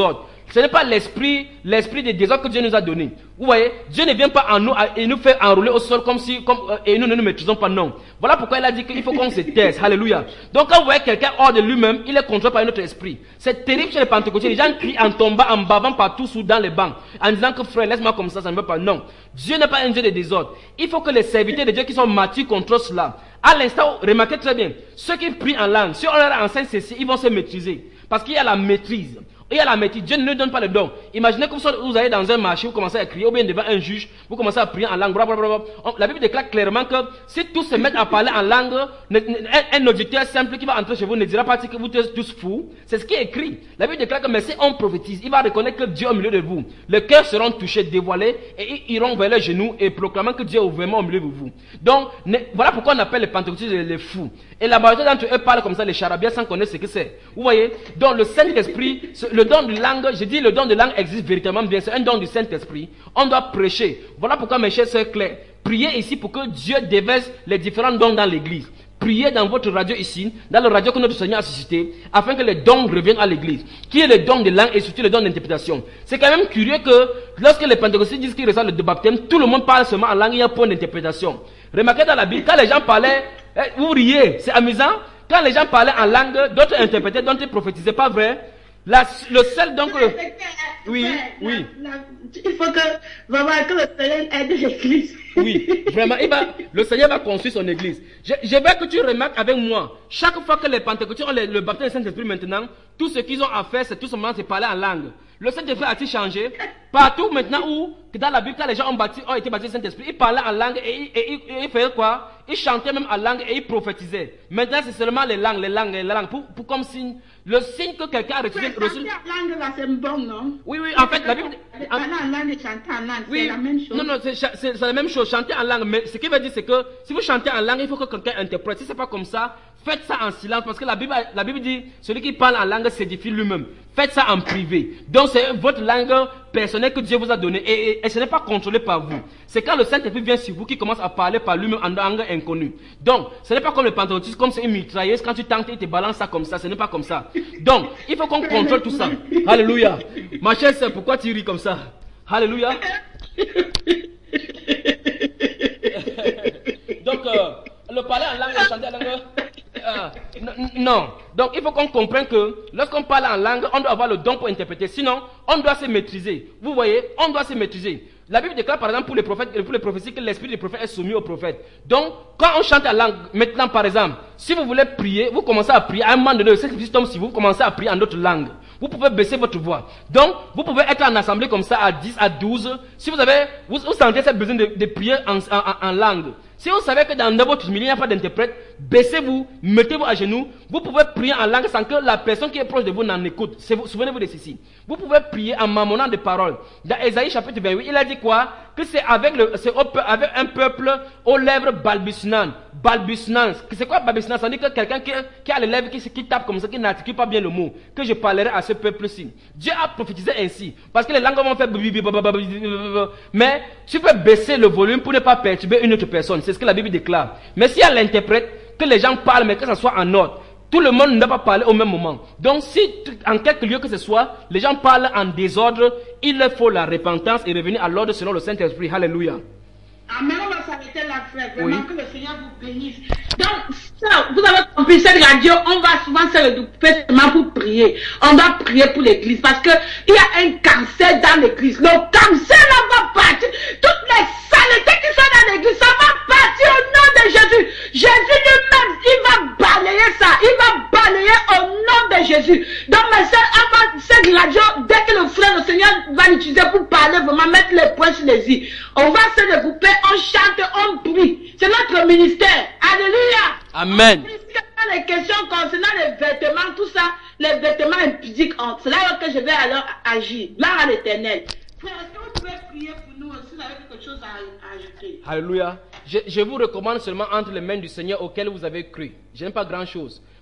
Ce n'est pas l'esprit, l'esprit de désordre que Dieu nous a donné. Vous voyez, Dieu ne vient pas en nous et nous fait enrouler au sol comme si, comme, euh, et nous ne nous maîtrisons pas, non. Voilà pourquoi il a dit qu'il faut qu'on se taise. Alléluia. Donc quand vous voyez quelqu'un hors de lui-même, il est contrôlé par un autre esprit. C'est terrible chez les pentecôtiens. Les gens crient en tombant, en bavant partout sous dans les bancs, en disant que frère, laisse-moi comme ça, ça ne veut pas. Non. Dieu n'est pas un Dieu de désordre. Il faut que les serviteurs de Dieu qui sont matures contrôlent cela. À l'instant, remarquez très bien, ceux qui prient en langue, si on leur enseigne ceci, ils vont se maîtriser. Parce qu'il y a la maîtrise. Il y a la maîtrise. Dieu ne nous donne pas le don. Imaginez comme ça, vous allez dans un marché, vous commencez à crier, ou bien devant un juge, vous commencez à prier en langue. Blablabla. La Bible déclare clairement que si tous se mettent à parler en langue, un, un auditeur simple qui va entrer chez vous ne dira pas que vous êtes tous fous. C'est ce qui est écrit. La Bible déclare que mais si on prophétise, il va reconnaître que Dieu est au milieu de vous. Les cœurs seront touchés, dévoilés, et ils iront vers les genoux et proclamant que Dieu est vraiment au milieu de vous. Donc, ne, voilà pourquoi on appelle les pentecôtistes les, les fous. Et la majorité d'entre eux parlent comme ça, les charabias, sans connaître ce que c'est. Vous voyez? Donc, le Saint-Esprit, le don de langue, je dis le don de langue existe véritablement bien, c'est un don du Saint-Esprit. On doit prêcher. Voilà pourquoi, mes chers sœurs claires, priez ici pour que Dieu déverse les différents dons dans l'église. Priez dans votre radio ici, dans le radio que notre Seigneur a suscité, afin que les dons reviennent à l'église. Qui est le don de langue et surtout le don d'interprétation. C'est quand même curieux que lorsque les pentecôtistes disent qu'ils reçoivent le baptême, tout le monde parle seulement en langue, il y a un point d'interprétation. Remarquez dans la Bible, quand les gens parlaient, vous riez, c'est amusant. Quand les gens parlaient en langue, d'autres interprétaient, d'autres prophétisaient, pas vrai? La, le seul donc le... Oui, oui. La, la, il faut que vraiment que le Seigneur aide l'église. Oui, vraiment, il va, le Seigneur va construire son église. Je, je veux que tu remarques avec moi, chaque fois que les pentecôtiens ont le, le baptême du Saint-Esprit maintenant, tout ce qu'ils ont à faire, c'est tout simplement de parler en langue. Le Saint-Esprit a-t-il changé? Partout maintenant où, dans la Bible, quand les gens ont, baptisé, ont été baptisés du Saint-Esprit, ils parlaient en langue et, et, et, et ils faisaient quoi? Ils chantaient même en langue et ils prophétisaient. Maintenant, c'est seulement les langues, les langues, les langues, pour, pour comme signe, le signe que quelqu'un a reçu. Ouais, reçu... La langue là, c'est bon, non? Oui, oui, en fait, la Bible. Parler en langue et chanter en langue, oui, c'est la même chose. Non, non, c'est la même chose, chanter en langue. Mais ce qui veut dire, c'est que si vous chantez en langue, il faut que quelqu'un interprète. Si c'est pas comme ça, faites ça en silence, parce que la Bible, la Bible dit, celui qui parle en langue s'édifie lui-même. Faites ça en privé. Donc c'est votre langue personnelle que Dieu vous a donnée, et, et, et ce n'est pas contrôlé par vous. C'est quand le Saint-Esprit vient sur vous qui commence à parler par lui-même en langue inconnue. Donc, ce n'est pas comme le pentecôtiste, comme c'est une mitrailleuse, quand tu tentes, il te balance ça comme ça, ce n'est pas comme ça. Donc, il faut qu'on contrôle tout ça. Alléluia. Ma chère sœur, pourquoi tu ris comme ça? Alléluia. Donc, euh, le parler en langue, le chanter en langue... Euh, non. Donc, il faut qu'on comprenne que lorsqu'on parle en langue, on doit avoir le don pour interpréter. Sinon, on doit se maîtriser. Vous voyez, on doit se maîtriser. La Bible déclare par exemple pour les prophètes, pour les prophéties que l'esprit des prophètes est soumis aux prophètes. Donc, quand on chante en langue, maintenant par exemple, si vous voulez prier, vous commencez à prier, à un moment donné, le Saint-Esprit tombe si vous commencez à prier en d'autres langues. Vous pouvez baisser votre voix. Donc, vous pouvez être en assemblée comme ça à dix, à douze. Si vous avez, vous, vous sentez cette besoin de, de prier en, en, en langue. Si vous savez que dans votre milieu, il n'y a pas d'interprète, baissez-vous, mettez-vous à genoux. Vous pouvez prier en langue sans que la personne qui est proche de vous n'en écoute. Souvenez-vous de ceci. Vous pouvez prier en marmonnant des paroles. Dans Ésaïe chapitre vingt-huit, il a dit quoi? Que c'est avec, le, avec un peuple aux lèvres balbutiantes. Balbutiantes. C'est quoi balbutiant? Ça veut dire que quelqu'un qui, qui a les lèvres qui, qui tape comme ça, qui n'articule pas bien le mot. Que je parlerai à ce peuple-ci. Dieu a prophétisé ainsi. Parce que les langues vont faire... Mais tu peux baisser le volume pour ne pas perturber une autre personne. C'est ce que la Bible déclare. Mais si elle interprète, que les gens parlent, mais que ça soit en ordre. Tout le monde ne doit pas parler au même moment. Donc si en quelque lieu que ce soit, les gens parlent en désordre, il leur faut la repentance et revenir à l'ordre selon le Saint-Esprit. Alléluia. Amen, on va s'arrêter là, frère. Oui. Vraiment que le Seigneur vous bénisse. Donc, ça, vous avez compris, cette radio, on va souvent se regrouper seulement pour prier. On doit prier pour l'église parce que il y a un cancer dans l'église. Le cancer là va partir. Toutes les saletés qui sont dans l'église, ça va partir au nom de Jésus. Jésus lui-même, il va balayer ça. Il va balayer au nom de Jésus. Donc, mes soeurs, avant cette radio, dès que le frère, le Seigneur va l'utiliser pour parler, vraiment mettre les points sur les i. On va se regrouper, on chante, on prie. C'est notre ministère. Alléluia. Amen. Les questions concernant les vêtements, tout ça, les vêtements impudiques, c'est là que je vais alors agir. Là à l'éternel. Frère, est-ce que vous pouvez prier pour nous si vous avez quelque chose à, à ajouter? Alléluia. Je, je vous recommande seulement entre les mains du Seigneur auquel vous avez cru. Je n'aime pas grand chose.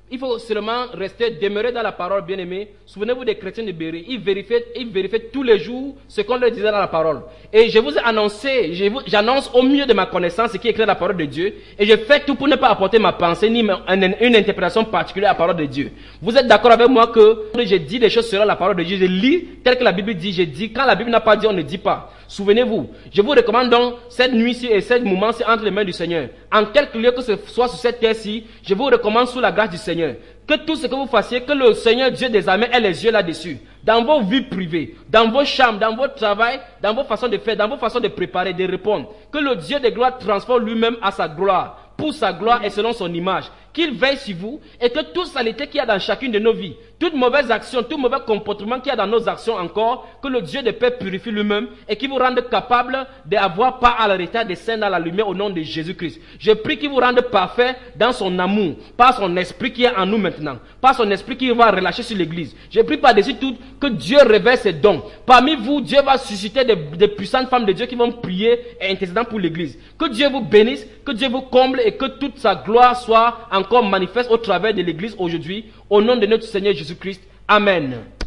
Il faut seulement rester, demeurer dans la parole, bien-aimé. Souvenez-vous des chrétiens de Béry. Ils vérifiaient, ils vérifiaient tous les jours ce qu'on leur disait dans la parole. Et je vous ai annoncé, je vous, j'annonce au mieux de ma connaissance ce qui est écrit dans la parole de Dieu. Et je fais tout pour ne pas apporter ma pensée ni ma, une, une interprétation particulière à la parole de Dieu. Vous êtes d'accord avec moi que je dis des choses selon la parole de Dieu. Je lis tel que la Bible dit, je dis. Quand la Bible n'a pas dit, on ne dit pas. Souvenez-vous, je vous recommande donc cette nuit-ci et ce moment-ci entre les mains du Seigneur. En quelque lieu que ce soit sur cette terre-ci, je vous recommande sous la grâce du Seigneur. Que tout ce que vous fassiez, que le Seigneur Dieu des armées ait les yeux là-dessus. Dans vos vies privées, dans vos chambres, dans votre travail, dans vos façons de faire, dans vos façons de préparer, de répondre. Que le Dieu de gloire transforme lui-même à sa gloire, pour sa gloire et selon son image. Qu'il veille sur vous et que toute saleté qu'il y a dans chacune de nos vies, toute mauvaise action, tout mauvais comportement qu'il y a dans nos actions encore, que le Dieu de paix purifie lui-même et qu'il vous rende capable d'avoir part à l'héritage des saints dans la lumière au nom de Jésus-Christ. Je prie qu'il vous rende parfait dans son amour, par son esprit qui est en nous maintenant, par son esprit qui va relâcher sur l'église. Je prie par-dessus tout que Dieu révèle ses dons. Parmi vous, Dieu va susciter des, des puissantes femmes de Dieu qui vont prier et intercéder pour l'église. Que Dieu vous bénisse, que Dieu vous comble et que toute sa gloire soit encore manifeste au travers de l'église aujourd'hui, au nom de notre Seigneur Jésus-Christ. Amen.